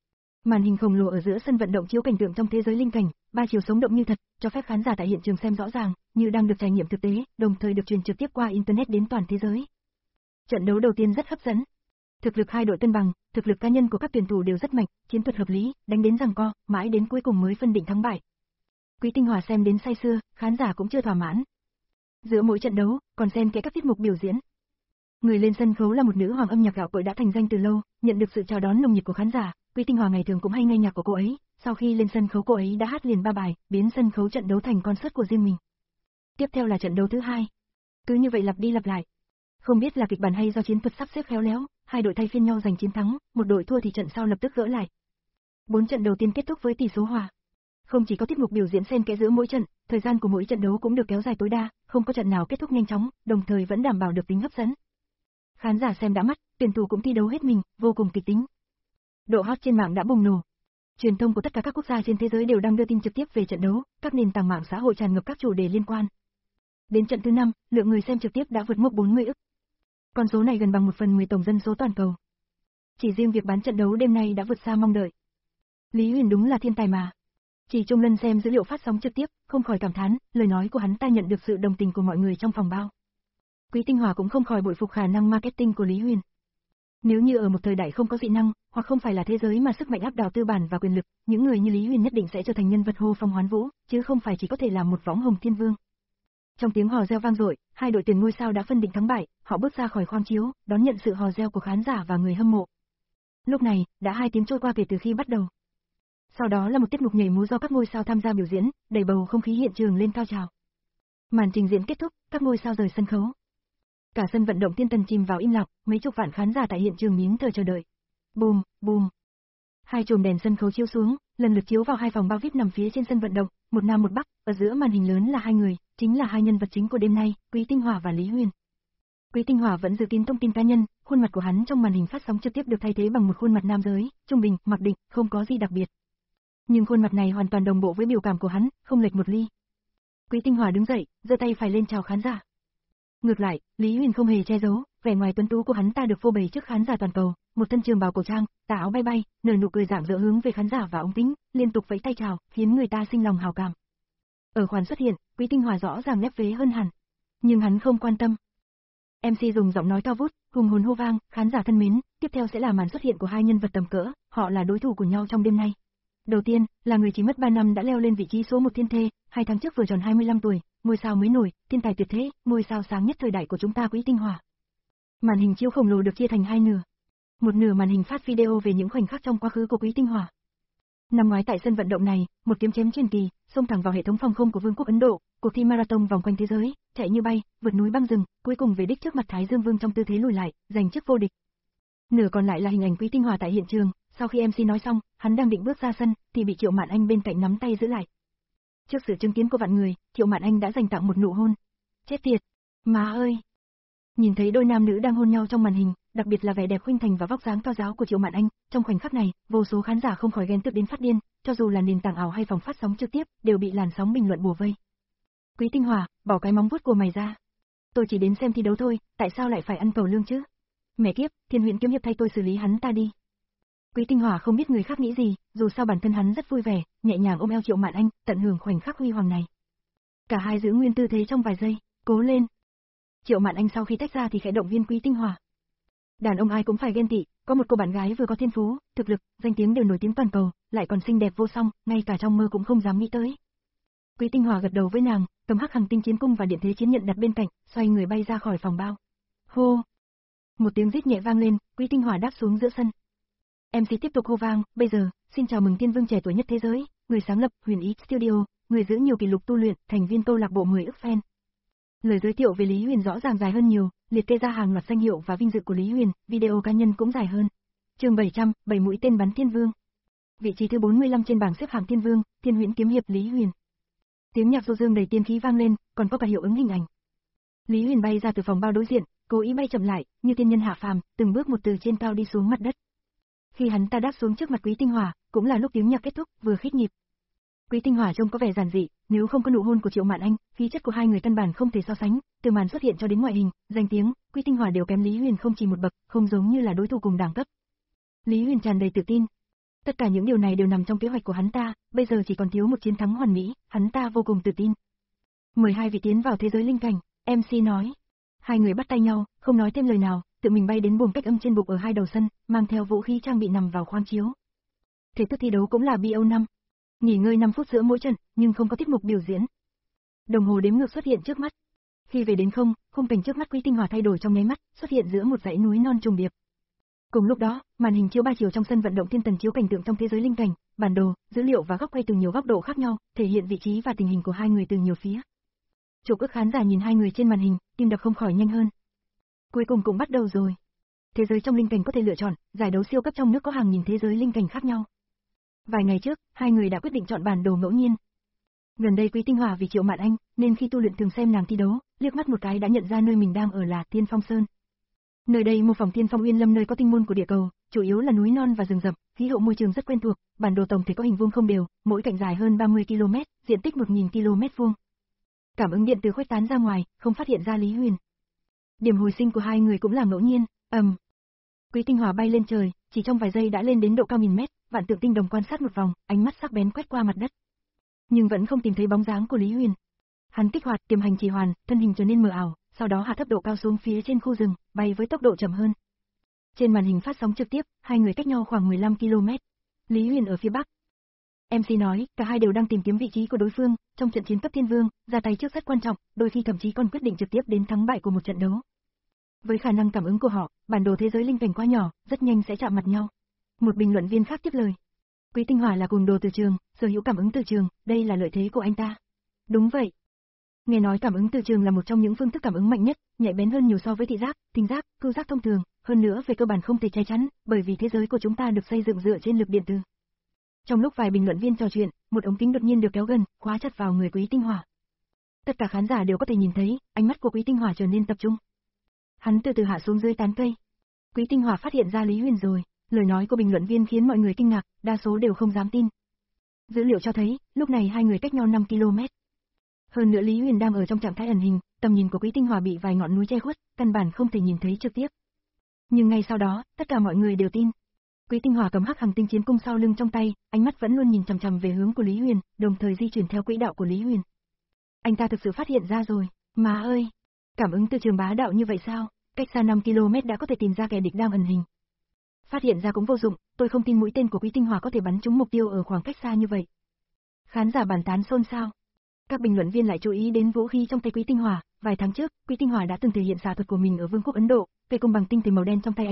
Speaker 1: Màn hình khổng lồ ở giữa sân vận động chiếu cảnh tượng trong thế giới linh cảnh, ba chiều sống động như thật, cho phép khán giả tại hiện trường xem rõ ràng, như đang được trải nghiệm thực tế, đồng thời được truyền trực tiếp qua internet đến toàn thế giới. Trận đấu đầu tiên rất hấp dẫn. Thực lực hai đội cân bằng, thực lực cá nhân của các tuyển thủ đều rất mạnh, chiến thuật hợp lý, đánh đến giằng co, mãi đến cuối cùng mới phân định thắng bại. Quý Tinh Hòa xem đến say sưa, khán giả cũng chưa thỏa mãn. Giữa mỗi trận đấu, còn xen kẽ các tiết mục biểu diễn. Người lên sân khấu là một nữ hoàng âm nhạc gạo cội đã thành danh từ lâu, nhận được sự chào đón nồng nhiệt của khán giả. Quý Tinh Hòa ngày thường cũng hay nghe nhạc của cô ấy, sau khi lên sân khấu cô ấy đã hát liền ba bài, biến sân khấu trận đấu thành concert của riêng mình. Tiếp theo là trận đấu thứ hai. Cứ như vậy lặp đi lặp lại. Không biết là kịch bản hay do chiến thuật sắp xếp khéo léo, hai đội thay phiên nhau giành chiến thắng, một đội thua thì trận sau lập tức gỡ lại. Bốn trận đầu tiên kết thúc với tỷ số hòa. Không chỉ có tiết mục biểu diễn xen kẽ giữa mỗi trận, thời gian của mỗi trận đấu cũng được kéo dài tối đa, không có trận nào kết thúc nhanh chóng, đồng thời vẫn đảm bảo được tính hấp dẫn. Khán giả xem đã mắt, tuyển thủ cũng thi đấu hết mình, vô cùng kịch tính. Độ hot trên mạng đã bùng nổ. Truyền thông của tất cả các quốc gia trên thế giới đều đang đưa tin trực tiếp về trận đấu, các nền tảng mạng xã hội tràn ngập các chủ đề liên quan. Đến trận thứ năm, lượng người xem trực tiếp đã vượt mốc bốn mươi ức. Con số này gần bằng một phần mười tổng dân số toàn cầu. Chỉ riêng việc bán trận đấu đêm nay đã vượt xa mong đợi. Lý Huyền đúng là thiên tài mà. Chỉ Trung Lân xem dữ liệu phát sóng trực tiếp, không khỏi cảm thán, lời nói của hắn ta nhận được sự đồng tình của mọi người trong phòng bao. Quý Tinh Hòa cũng không khỏi bội phục khả năng marketing của Lý Huyền. Nếu như ở một thời đại không có dị năng, hoặc không phải là thế giới mà sức mạnh áp đảo tư bản và quyền lực, những người như Lý Huyền nhất định sẽ trở thành nhân vật hô phong hoán vũ, chứ không phải chỉ có thể làm một võng hồng thiên vương. Trong tiếng hò reo vang dội, hai đội tuyển ngôi sao đã phân định thắng bại, họ bước ra khỏi khoang chiếu, đón nhận sự hò reo của khán giả và người hâm mộ. Lúc này, đã hai tiếng trôi qua kể từ khi bắt đầu. Sau đó là một tiết mục nhảy múa do các ngôi sao tham gia biểu diễn, đẩy bầu không khí hiện trường lên cao trào. Màn trình diễn kết thúc, các ngôi sao rời sân khấu. Cả sân vận động Thiên Tần chìm vào im lặng, mấy chục vạn khán giả tại hiện trường nín thở chờ đợi. Bùm, bùm. Hai chùm đèn sân khấu chiếu xuống, lần lượt chiếu vào hai phòng bao vi ai pi nằm phía trên sân vận động, một nam một bắc, ở giữa màn hình lớn là hai người, chính là hai nhân vật chính của đêm nay, Quý Tinh Hòa và Lý Huyền. Quý Tinh Hòa vẫn giữ kín thông tin cá nhân, khuôn mặt của hắn trong màn hình phát sóng trực tiếp được thay thế bằng một khuôn mặt nam giới, trung bình, mặc định, không có gì đặc biệt. Nhưng khuôn mặt này hoàn toàn đồng bộ với biểu cảm của hắn, không lệch một ly. Quý Tinh Hòa đứng dậy, giơ tay phải lên chào khán giả. Ngược lại, Lý Huyền không hề che giấu, vẻ ngoài tuấn tú của hắn ta được phô bày trước khán giả toàn cầu, một thân trường bào cổ trang, tà áo bay bay, nở nụ cười rạng rỡ hướng về khán giả và ống kính, liên tục vẫy tay chào, khiến người ta sinh lòng hào cảm. Ở khoản xuất hiện, Quý Tinh Hòa rõ ràng nép vế hơn hẳn, nhưng hắn không quan tâm. em xê dùng giọng nói cao vút, hùng hồn hô vang, khán giả thân mến, tiếp theo sẽ là màn xuất hiện của hai nhân vật tầm cỡ, họ là đối thủ của nhau trong đêm nay. Đầu tiên, là người chỉ mất ba năm đã leo lên vị trí số một thiên thê, hai tháng trước vừa tròn hai mươi lăm tuổi, ngôi sao mới nổi, thiên tài tuyệt thế, ngôi sao sáng nhất thời đại của chúng ta Quý Tinh Hòa. Màn hình chiếu khổng lồ được chia thành hai nửa. Một nửa màn hình phát video về những khoảnh khắc trong quá khứ của Quý Tinh Hỏa. Năm ngoái tại sân vận động này, một kiếm chém truyền kỳ, xông thẳng vào hệ thống phòng không của Vương quốc Ấn Độ, cuộc thi marathon vòng quanh thế giới, chạy như bay, vượt núi băng rừng, cuối cùng về đích trước mặt Thái Dương Vương trong tư thế lùi lại, giành chức vô địch. Nửa còn lại là hình ảnh Quý Tinh Hỏa tại hiện trường, sau khi em xê nói xong, hắn đang định bước ra sân, thì bị Triệu Mạn Anh bên cạnh nắm tay giữ lại. Trước sự chứng kiến của vạn người, Triệu Mạn Anh đã dành tặng một nụ hôn. Chết tiệt, má ơi! Nhìn thấy đôi nam nữ đang hôn nhau trong màn hình, đặc biệt là vẻ đẹp khuynh thành và vóc dáng cao ráo của Triệu Mạn Anh, trong khoảnh khắc này, vô số khán giả không khỏi ghen tức đến phát điên, cho dù là nền tảng ảo hay phòng phát sóng trực tiếp, đều bị làn sóng bình luận bùa vây. Quý Tinh Hỏa, bỏ cái móng vuốt của mày ra. Tôi chỉ đến xem thi đấu thôi, tại sao lại phải ăn cầu lương chứ? Mẹ kiếp, Thiên Huyễn kiếm hiệp thay tôi xử lý hắn ta đi. Quý Tinh Hỏa không biết người khác nghĩ gì, dù sao bản thân hắn rất vui vẻ, nhẹ nhàng ôm eo Triệu Mạn Anh, tận hưởng khoảnh khắc huy hoàng này. Cả hai giữ nguyên tư thế trong vài giây, cố lên. Triệu Mạn Anh sau khi tách ra thì khẽ động viên Quý Tinh Hỏa. Đàn ông ai cũng phải ghen tị, có một cô bạn gái vừa có thiên phú, thực lực, danh tiếng đều nổi tiếng toàn cầu, lại còn xinh đẹp vô song, ngay cả trong mơ cũng không dám nghĩ tới. Quý Tinh Hỏa gật đầu với nàng, cầm hắc hằng tinh chiến cung và điện thế chiến nhận đặt bên cạnh, xoay người bay ra khỏi phòng bao. Hô! Một tiếng rít nhẹ vang lên, Quý Tinh Hỏa đáp xuống giữa sân. em xê tiếp tục hô vang, bây giờ, xin chào mừng tiên vương trẻ tuổi nhất thế giới, người sáng lập Huyền Ý Studio, người giữ nhiều kỷ lục tu luyện, thành viên câu lạc bộ mười ức fan. Lời giới thiệu về Lý Huyền rõ ràng dài hơn nhiều, liệt kê ra hàng loạt danh hiệu và vinh dự của Lý Huyền, video cá nhân cũng dài hơn. Chương bảy trăm, bảy mũi tên bắn thiên vương. Vị trí thứ bốn mươi lăm trên bảng xếp hạng thiên vương, Thiên Huyễn kiếm hiệp Lý Huyền. Tiếng nhạc du dương đầy tiên khí vang lên, còn có cả hiệu ứng hình ảnh. Lý Huyền bay ra từ phòng bao đối diện, cố ý bay chậm lại, như tiên nhân hạ phàm, từng bước một từ trên cao đi xuống mặt đất. Khi hắn ta đáp xuống trước mặt Quý Tinh Hỏa, cũng là lúc tiếng nhạc kết thúc, vừa khít nhịp. Quý Tinh Hỏa trông có vẻ giản dị, nếu không có nụ hôn của Triệu Mạn Anh, khí chất của hai người căn bản không thể so sánh, từ màn xuất hiện cho đến ngoại hình, danh tiếng, Quý Tinh Hỏa đều kém Lý Huyền không chỉ một bậc, không giống như là đối thủ cùng đẳng cấp. Lý Huyền tràn đầy tự tin. Tất cả những điều này đều nằm trong kế hoạch của hắn ta, bây giờ chỉ còn thiếu một chiến thắng hoàn mỹ, hắn ta vô cùng tự tin. mười hai vị tiến vào thế giới linh cảnh, em xê nói. Hai người bắt tay nhau, không nói thêm lời nào, tự mình bay đến buồng cách âm trên bục ở hai đầu sân, mang theo vũ khí trang bị nằm vào khoang chiếu. Thể thức thi đấu cũng là B O năm. Nghỉ ngơi năm phút giữa mỗi trận, nhưng không có tiết mục biểu diễn. Đồng hồ đếm ngược xuất hiện trước mắt. Khi về đến không, khung cảnh trước mắt Quý Tinh Hỏa thay đổi trong nháy mắt, xuất hiện giữa một dãy núi non trùng điệp. Cùng lúc đó, màn hình chiếu ba chiều trong sân vận động thiên tần chiếu cảnh tượng trong thế giới linh cảnh, bản đồ, dữ liệu và góc quay từ nhiều góc độ khác nhau, thể hiện vị trí và tình hình của hai người từ nhiều phía. Chục ức khán giả nhìn hai người trên màn hình, tim đập không khỏi nhanh hơn. Cuối cùng cũng bắt đầu rồi. Thế giới trong linh cảnh có thể lựa chọn, giải đấu siêu cấp trong nước có hàng nghìn thế giới linh cảnh khác nhau. Vài ngày trước, hai người đã quyết định chọn bản đồ ngẫu nhiên. Gần đây Quý Tinh Hỏa vì Triệu Mạn Anh, nên khi tu luyện thường xem nàng thi đấu, liếc mắt một cái đã nhận ra nơi mình đang ở là Tiên Phong Sơn. Nơi đây mô phỏng Tiên Phong Uyên Lâm nơi có tinh môn của địa cầu, chủ yếu là núi non và rừng rậm, khí hậu môi trường rất quen thuộc, bản đồ tổng thể có hình vuông không đều, mỗi cạnh dài hơn ba mươi ki lô mét, diện tích một nghìn ki lô mét vuông. Cảm ứng điện từ khuếch tán ra ngoài, không phát hiện ra Lý Huyền. Điểm hồi sinh của hai người cũng là ngẫu nhiên, ầm. Um. Quý Tinh Hỏa bay lên trời, chỉ trong vài giây đã lên đến độ cao nghìn mét, vạn tượng tinh đồng quan sát một vòng, ánh mắt sắc bén quét qua mặt đất. Nhưng vẫn không tìm thấy bóng dáng của Lý Huyền. Hắn kích hoạt tiềm hành trì hoàn, thân hình trở nên mờ ảo, sau đó hạ thấp độ cao xuống phía trên khu rừng, bay với tốc độ chậm hơn. Trên màn hình phát sóng trực tiếp, hai người cách nhau khoảng mười lăm ki lô mét. Lý Huyền ở phía bắc. em xê nói, cả hai đều đang tìm kiếm vị trí của đối phương, trong trận chiến cấp thiên vương, ra tay trước rất quan trọng, đôi khi thậm chí còn quyết định trực tiếp đến thắng bại của một trận đấu. Với khả năng cảm ứng của họ, bản đồ thế giới linh cảnh quá nhỏ, rất nhanh sẽ chạm mặt nhau. Một bình luận viên khác tiếp lời. Quý Tinh Hỏa là cùn đồ từ trường, sở hữu cảm ứng từ trường, đây là lợi thế của anh ta. Đúng vậy. Nghe nói cảm ứng từ trường là một trong những phương thức cảm ứng mạnh nhất, nhạy bén hơn nhiều so với thị giác, thính giác, khứu giác thông thường, hơn nữa về cơ bản không thể che chắn, bởi vì thế giới của chúng ta được xây dựng dựa trên lực điện từ. Trong lúc vài bình luận viên trò chuyện, một ống kính đột nhiên được kéo gần, khóa chặt vào người Quý Tinh Hỏa. Tất cả khán giả đều có thể nhìn thấy, ánh mắt của Quý Tinh Hỏa trở nên tập trung. Hắn từ từ hạ xuống dưới tán cây. Quý Tinh Hỏa phát hiện ra Lý Huyền rồi, lời nói của bình luận viên khiến mọi người kinh ngạc, đa số đều không dám tin. Dữ liệu cho thấy, lúc này hai người cách nhau năm ki lô mét. Hơn nữa Lý Huyền đang ở trong trạng thái ẩn hình, tầm nhìn của Quý Tinh Hỏa bị vài ngọn núi che khuất, căn bản không thể nhìn thấy trực tiếp. Nhưng ngay sau đó, tất cả mọi người đều tin. Quý Tinh Hỏa cầm hắc hằng tinh chiến cung sau lưng trong tay, ánh mắt vẫn luôn nhìn chằm chằm về hướng của Lý Huyền, đồng thời di chuyển theo quỹ đạo của Lý Huyền. Anh ta thực sự phát hiện ra rồi, má ơi, cảm ứng từ trường bá đạo như vậy sao, cách xa năm ki lô mét đã có thể tìm ra kẻ địch đang ẩn hình. Phát hiện ra cũng vô dụng, tôi không tin mũi tên của Quý Tinh Hỏa có thể bắn trúng mục tiêu ở khoảng cách xa như vậy. Khán giả bàn tán xôn xao. Các bình luận viên lại chú ý đến vũ khí trong tay Quý Tinh Hỏa, vài tháng trước, Quý Tinh Hỏa đã từng thể hiện xạ thuật của mình ở Vương quốc Ấn Độ, cây cung bằng tinh thể màu đen trong tay anh ta,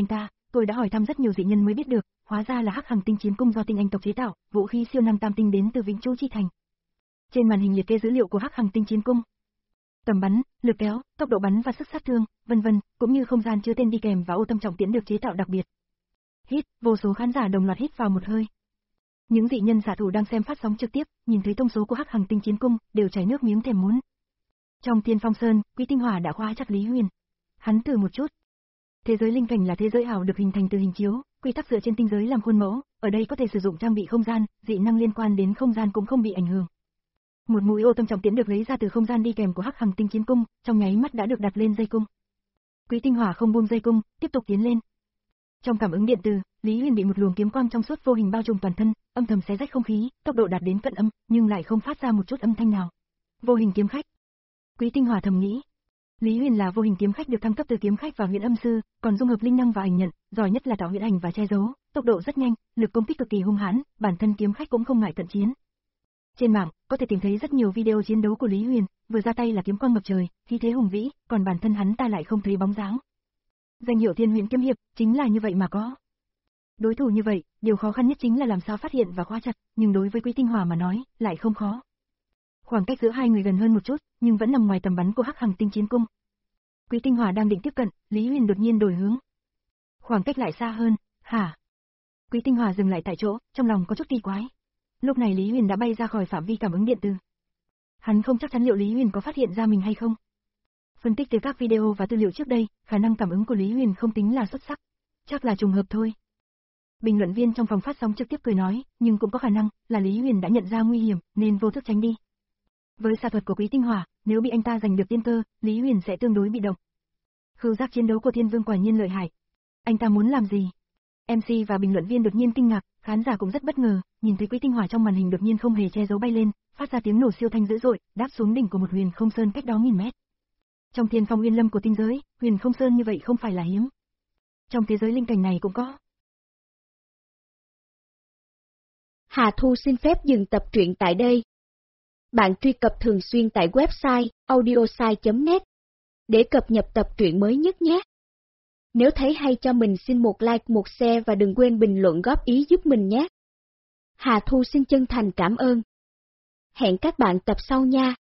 Speaker 1: tôi đã hỏi thăm rất nhiều dị nhân mới biết được, hóa ra là Hắc Hằng Tinh Chiến Cung do Tinh Anh tộc chế tạo, vũ khí siêu năng tam tinh đến từ Vĩnh Chu Chi Thành. Trên màn hình liệt kê dữ liệu của Hắc Hằng Tinh Chiến Cung. Tầm bắn, lực kéo, tốc độ bắn và sức sát thương, vân vân, cũng như không gian chứa tên đi kèm và ô tâm trọng tiễn được chế tạo đặc biệt. Hít, vô số khán giả đồng loạt hít vào một hơi. Những dị nhân xạ thủ đang xem phát sóng trực tiếp, nhìn thấy thông số của Hắc Hằng Tinh Chiến Cung, đều chảy nước miếng thèm muốn. Trong Thiên Phong Sơn, Quý Tinh Hỏa đã khóa chặt Lý Huyền. Hắn thử một chút. Thế giới linh cảnh là thế giới ảo được hình thành từ hình chiếu, quy tắc dựa trên tinh giới làm khuôn mẫu, ở đây có thể sử dụng trang bị không gian, dị năng liên quan đến không gian cũng không bị ảnh hưởng. Một mũi ô tâm trọng tiễn được lấy ra từ không gian đi kèm của Hắc Hằng Tinh Chiến Cung, trong nháy mắt đã được đặt lên dây cung. Quý Tinh Hỏa không buông dây cung, tiếp tục tiến lên. Trong cảm ứng điện từ, Lý Huyền bị một luồng kiếm quang trong suốt vô hình bao trùm toàn thân, âm thầm xé rách không khí, tốc độ đạt đến cận âm, nhưng lại không phát ra một chút âm thanh nào. Vô hình kiếm khách. Quý Tinh Hỏa thầm nghĩ. Lý Huyền là vô hình kiếm khách được thăng cấp từ kiếm khách và huyễn âm sư, còn dung hợp linh năng và ảnh nhận, giỏi nhất là tạo huyễn ảnh và che giấu, tốc độ rất nhanh, lực công kích cực kỳ hung hãn, bản thân kiếm khách cũng không ngại cận chiến. Trên mạng, có thể tìm thấy rất nhiều video chiến đấu của Lý Huyền, vừa ra tay là kiếm quang ngập trời, khí thế hùng vĩ, còn bản thân hắn ta lại không thấy bóng dáng. Danh hiệu Thiên Huyễn Kiếm Hiệp, chính là như vậy mà có. Đối thủ như vậy, điều khó khăn nhất chính là làm sao phát hiện và khóa chặt, nhưng đối với Quý Tinh Hỏa mà nói, lại không khó. Khoảng cách giữa hai người gần hơn một chút, nhưng vẫn nằm ngoài tầm bắn của Hắc Hằng Tinh Chiến Cung. Quý Tinh Hỏa đang định tiếp cận, Lý Huyền đột nhiên đổi hướng. Khoảng cách lại xa hơn, hả? Quý Tinh Hỏa dừng lại tại chỗ, trong lòng có chút kỳ quái. Lúc này Lý Huyền đã bay ra khỏi phạm vi cảm ứng điện từ. Hắn không chắc chắn liệu Lý Huyền có phát hiện ra mình hay không. Phân tích từ các video và tư liệu trước đây, khả năng cảm ứng của Lý Huyền không tính là xuất sắc, chắc là trùng hợp thôi. Bình luận viên trong phòng phát sóng trực tiếp cười nói, nhưng cũng có khả năng là Lý Huyền đã nhận ra nguy hiểm nên vô thức tránh đi. Với xạ thuật của Quý Tinh Hỏa, nếu bị anh ta giành được tiên cơ, Lý Huyền sẽ tương đối bị động. Khứu giác chiến đấu của Thiên Vương quả nhiên lợi hại. Anh ta muốn làm gì? em xê và bình luận viên đột nhiên kinh ngạc, khán giả cũng rất bất ngờ, nhìn thấy Quý Tinh Hỏa trong màn hình đột nhiên không hề che giấu bay lên, phát ra tiếng nổ siêu thanh dữ dội, đáp xuống đỉnh của một Huyền Không Sơn cách đó nghìn mét. Trong Thiên Phong Uyên Lâm của tinh giới, Huyền Không Sơn như vậy không phải là hiếm. Trong thế giới linh cảnh này cũng có.
Speaker 2: Hà Thu xin phép dừng tập truyện tại đây. Bạn truy cập thường xuyên tại website audiosai chấm net để cập nhật tập truyện mới nhất nhé. Nếu thấy hay cho mình xin một like, một share và đừng quên bình luận góp ý giúp mình nhé. Hà Thu xin chân thành cảm ơn. Hẹn các bạn tập sau nha.